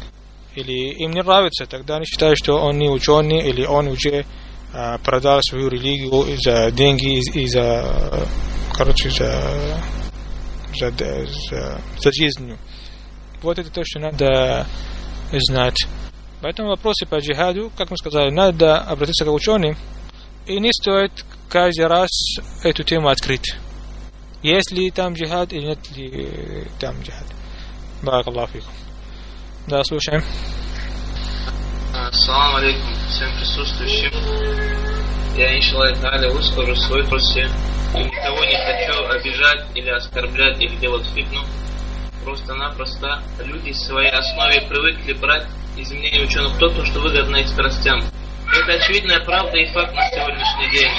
или им не нравится, тогда они считают, что он не ученый, или он уже продал свою религию за деньги и за, короче, за, за, за, за жизнью. Вот это то, что надо знать. Поэтому вопросы по джихаду, как мы сказали, надо обратиться к ученым, и не стоит каждый раз эту тему открыть. Есть ли там джихад или нет ли там джихад. Барак Аллаху фикум. Да, слушаем. Ассаламу алейкум всем присутствующим. Я, иншаллах та'аля, выскажу свой просьбе. И никого не хочу обижать или оскорблять или делать фитну. Просто-напросто люди в своей основе привыкли брать из мнения ученых то, что выгодно их страстям. Это очевидная правда и факт на сегодняшний день.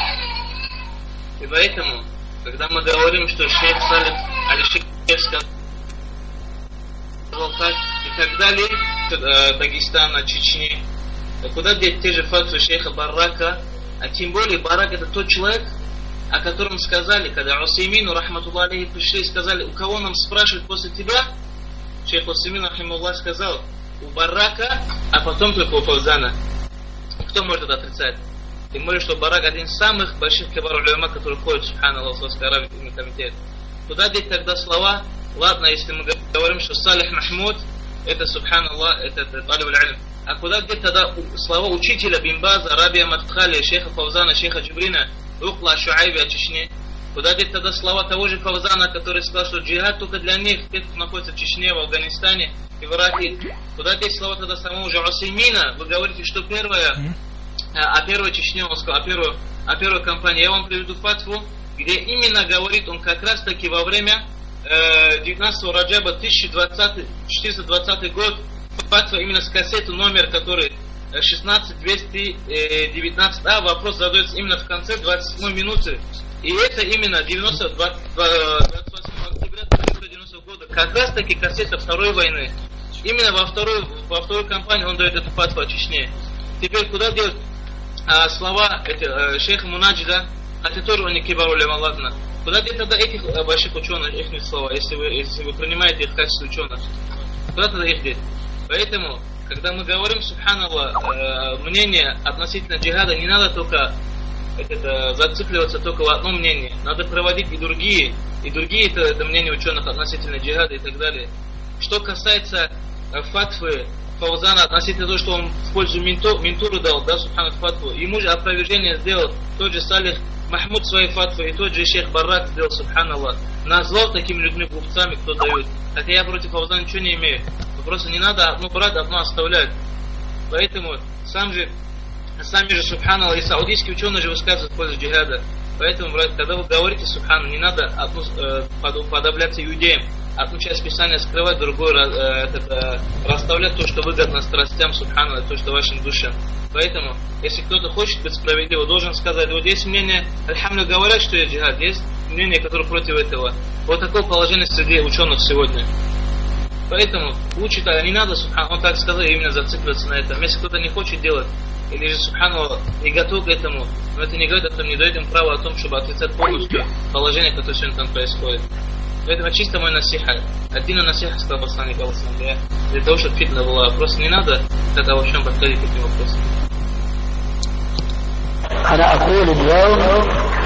И поэтому, когда мы говорим, что шейх Салих Аль-Шейх сказал так и так далее, Дагестана, Чечни, куда деть те же факты шейха Барака, а тем более Барак это тот человек, о котором сказали, когда Усеймину, рахматуллах алейхи, пришли и сказали, у кого нам спрашивать после тебя, шейх Усеймин, рахимуллах, сказал, у Барака, а потом только у Фавзана. Кто может это отрицать? Тем более, что Барак один из самых больших кибар уляма, который ходит, субханаллах, в Саудовской Аравии, в комитет. Куда деть тогда слова? Ладно, если мы говорим, что Салих Махмуд, это, субханаллах, это талиб аль-илм. А куда деть тогда слова учителя Бимбаза, Рабия Мадхали, шейха Фавзана, шейха Джибрина, Рухла Шуайби о Чечне? Куда деть тогда слова того же Фавзана, который сказал, что джихад только для них, тех, кто находится в Чечне, в Афганистане и в Ираке? Куда деть слова тогда самого же Усеймина? Вы говорите, что первая, а первая Чечня, он сказал, а первую, а первая компания. Я вам приведу фатву, где именно говорит он как раз таки во время э, девятнадцатого Раджаба тысяча четыреста двадцатый год, фатва именно с кассеты номер, который шестнадцать двести девятнадцать а, вопрос задается именно в конце двадцать седьмой минуты. И это именно девяносто, двадцать восьмого октября тысяча девятьсот девяностого года, как раз таки кассета Второй войны. Именно во второй, во второй кампании он дает эту фатву о Чечне. Теперь куда делать а, слова эти, а, шейха Мунаджида, хотя тоже он не кибар уляма, ладно. Куда деть тогда этих а, больших ученых, их слова, если вы, если вы принимаете их в качестве ученых? Куда тогда их деть? Поэтому, когда мы говорим, субханаллах, э, мнение относительно джихада, не надо только это, зацикливаться только в одном мнении. Надо проводить и другие, и другие это, это мнения ученых относительно джихада и так далее. Что касается э, фатвы Фаузана относительно того, что он в пользу менту, ментуру дал, да, субханаллах, фатву, ему же опровержение сделал тот же Салих Махмуд своей фатвы, и тот же шейх Барак сделал, субханаллах, назвал такими людьми глупцами, кто дает. Хотя я против Фаузана ничего не имею. Просто не надо одну брать, одну оставлять. Поэтому сам же, сами же, субханаллах, и саудийские ученые же высказывают в пользу джихада. Поэтому, брат, когда вы говорите, субханаллах, не надо одну, э, подобляться иудеям, одну часть Писания скрывать, другую э, э, расставлять то, что выгодно страстям, субханаллах, то, что вашим душам. Поэтому, если кто-то хочет быть справедливым, должен сказать, вот есть мнение, альхамду говорят, что есть джихад, есть мнение, которое против этого. Вот такое положение среди ученых сегодня. Поэтому лучше так, не надо, субханаллах, он так сказал, именно зацикливаться на этом. Если кто-то не хочет делать, или же, субханаллах, не готов к этому, но это не говорит о том, не дает им права о том, чтобы отрицать полностью положение, которое сегодня там происходит. Поэтому чисто мой насиха. Один насиха, сказал посланник Аллаха, для, для того, чтобы фитна была. Просто не надо тогда вообще подходить к этим вопросам. أنا أقول اليوم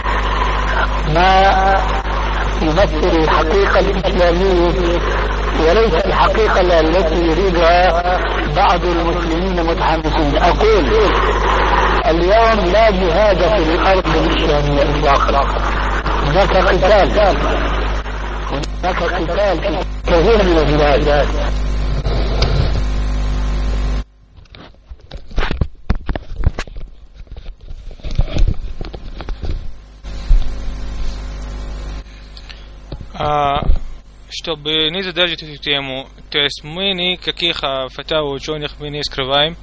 ما يمثل الحقيقة الإسلامية وليس الحقيقة التي يريدها بعض المسلمين متحمسين. أقول اليوم لا جهاد في الأرض الإسلامية إطلاقا. هناك قتال هناك قتال في كثير من البلاد. Чтобы не задержать эту тему, то есть мы никаких фатав ученых мы не скрываем.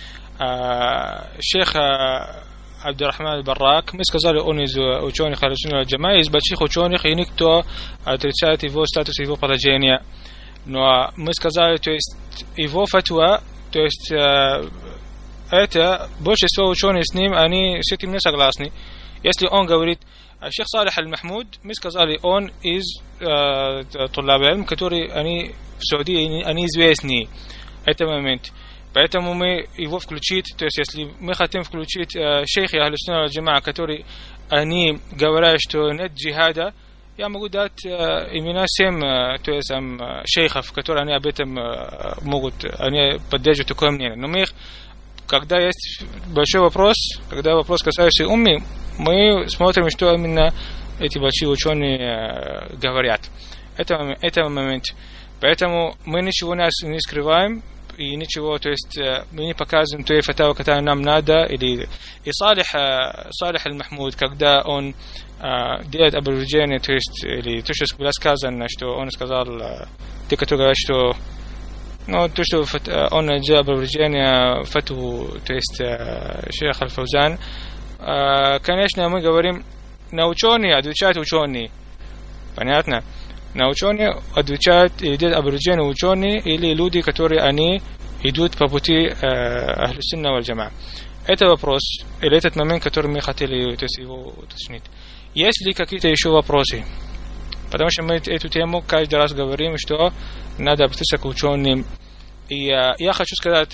Шейх Абдурахман Барак, мы сказали, он из ученых Ахлю-Сунна валь-Джамаа, из больших ученых, и никто отрицает его статус, его положение. Но мы сказали, то есть его фатва, то есть это большинство ученых с ним, они с этим не согласны. Если он говорит, Шейх Салих Аль-Махмуд, мы сказали, он из э, Туллаб аль-Илм, которые они в Саудии, они известны в этом момент. Поэтому мы его включить, то есть если мы хотим включить э, шейхи Ахлю-Сунна валь-Джамаа, которые они говорят, что нет джихада, я могу дать э, имена семь, э, то есть э, шейхов, которые они об этом э, могут, они поддерживают такое мнение. Но мы их, когда есть большой вопрос, когда вопрос касается умми, мы смотрим, что именно эти большие ученые э, говорят. Это, это момент. Поэтому мы ничего не, не скрываем. и ничего, то есть мы не показываем той фатавы, которая нам надо, или и Салих, Салих аль-Махмуд, когда он делает опровержение, то есть, или то, что было сказано, что он сказал, те, которые говорят, что ну, то, что он делал опровержение фатву, то есть шейх аль-Фаузан, конечно, мы говорим, на ученые отвечают ученые, понятно? На ученые отвечают или делают опровержение ученые или люди, которые они идут по пути Ахлю Сунна валь Джамаа. Это вопрос, или этот момент, который мы хотели, то есть, его уточнить. Есть ли какие-то еще вопросы? Потому что мы эту тему каждый раз говорим, что надо обратиться к ученым. И я хочу сказать,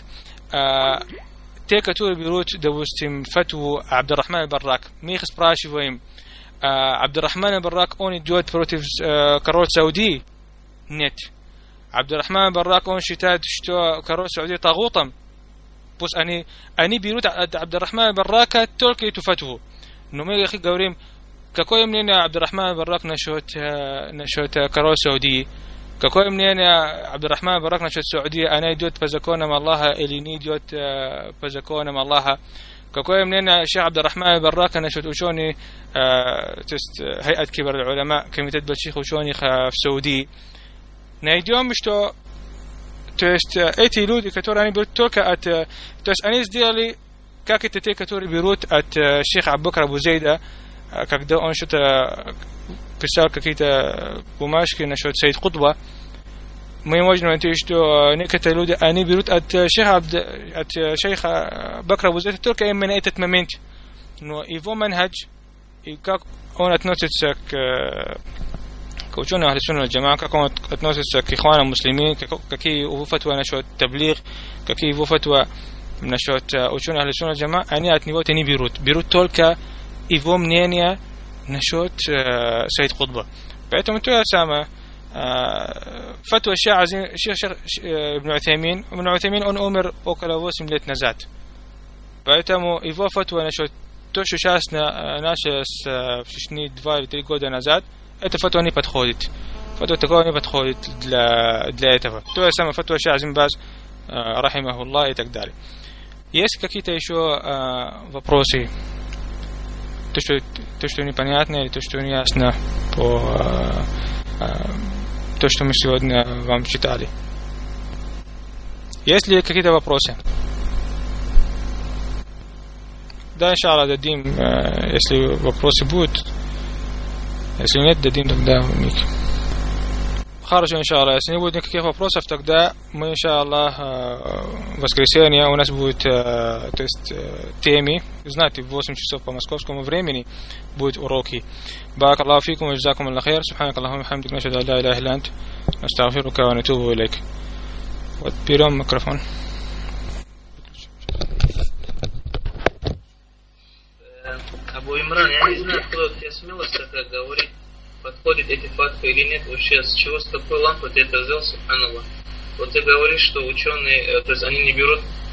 те, которые берут, допустим, фатву Абдуррахман аль-Баррак, мы их спрашиваем, Абдуррахман аль-Баррак, он идет против короля Саудии? Нет. Абдуррахман аль-Баррак, он считает, что король Саудии тагутом. Пусть они, они берут от Абдуррахмана аль-Баррака только эту фатву. Но мы говорим, какое мнение Абдуррахман аль-Баррак насчет, насчет короля Саудии? Какое мнение Абдуррахман аль-Баррак насчет Саудии? Она идет по законам Аллаха или не идет по законам Аллаха? Какое мнение шейх Абдуррахман аль-Баррак насчет ученых, то есть Хайат Кибар аль-Уляма, комитет больших ученых в Саудии? Найдем, что то есть эти люди, которые они берут только от, то есть они сделали, как это те, которые берут от шейха Абу-Бакр Абу Зейда, когда он что-то писал какие-то бумажки насчет Сейд Кутба. Мы можем найти, что некоторые люди, они берут от шейха, от шейха Бакра Абу Зейда только именно этот момент. Но его манхадж, и как он относится к, к ученым Ахлю Сунна валь Джамаа, как он относится к ихванам муслимин, какие его фатвы насчет таблиг, какие его фатвы насчет ученых Ахлю Сунна валь Джамаа, они от него-то не берут. Берут только его мнение насчет э, Сейд Кутба. Поэтому то же самое. Э, фатва шейх Ибн Утаймин. Ибн Утаймин он умер около восемь лет назад. Поэтому его фатва насчет то, что сейчас началось в течение два или три года назад, эта фатва не подходит. Фатва такого не подходит для, для этого. То же самое фатва шейх Бин Баз, э, рахимахуллах, и так далее. Есть какие-то еще э, вопросы? То что, то, что непонятно, или то, что не ясно по э, э, то, что мы сегодня вам читали. Есть ли какие-то вопросы? Да, иншаллах, дадим, э, если вопросы будут. Если нет, дадим тогда миг. Хорошо, иншаллах. Если не будет никаких вопросов, тогда мы, иншаллах, в воскресенье у нас будет, то есть, темы. Знаете, в восемь часов по московскому времени будут уроки. Барак Аллаху фикум, ва джазакум Аллаху хайр. Субханак Аллахумма ва бихамдик, нашхаду ан ла иляха илля ант, настагфирука ва натубу илейк. Вот, берем микрофон. Абу Имран, я не знаю, кто тебе смелость такая говорить, подходит эти факты или нет, вообще с чего, с какой лампы ты это взял, субханаллах. Вот ты говоришь, что ученые, то есть они не берут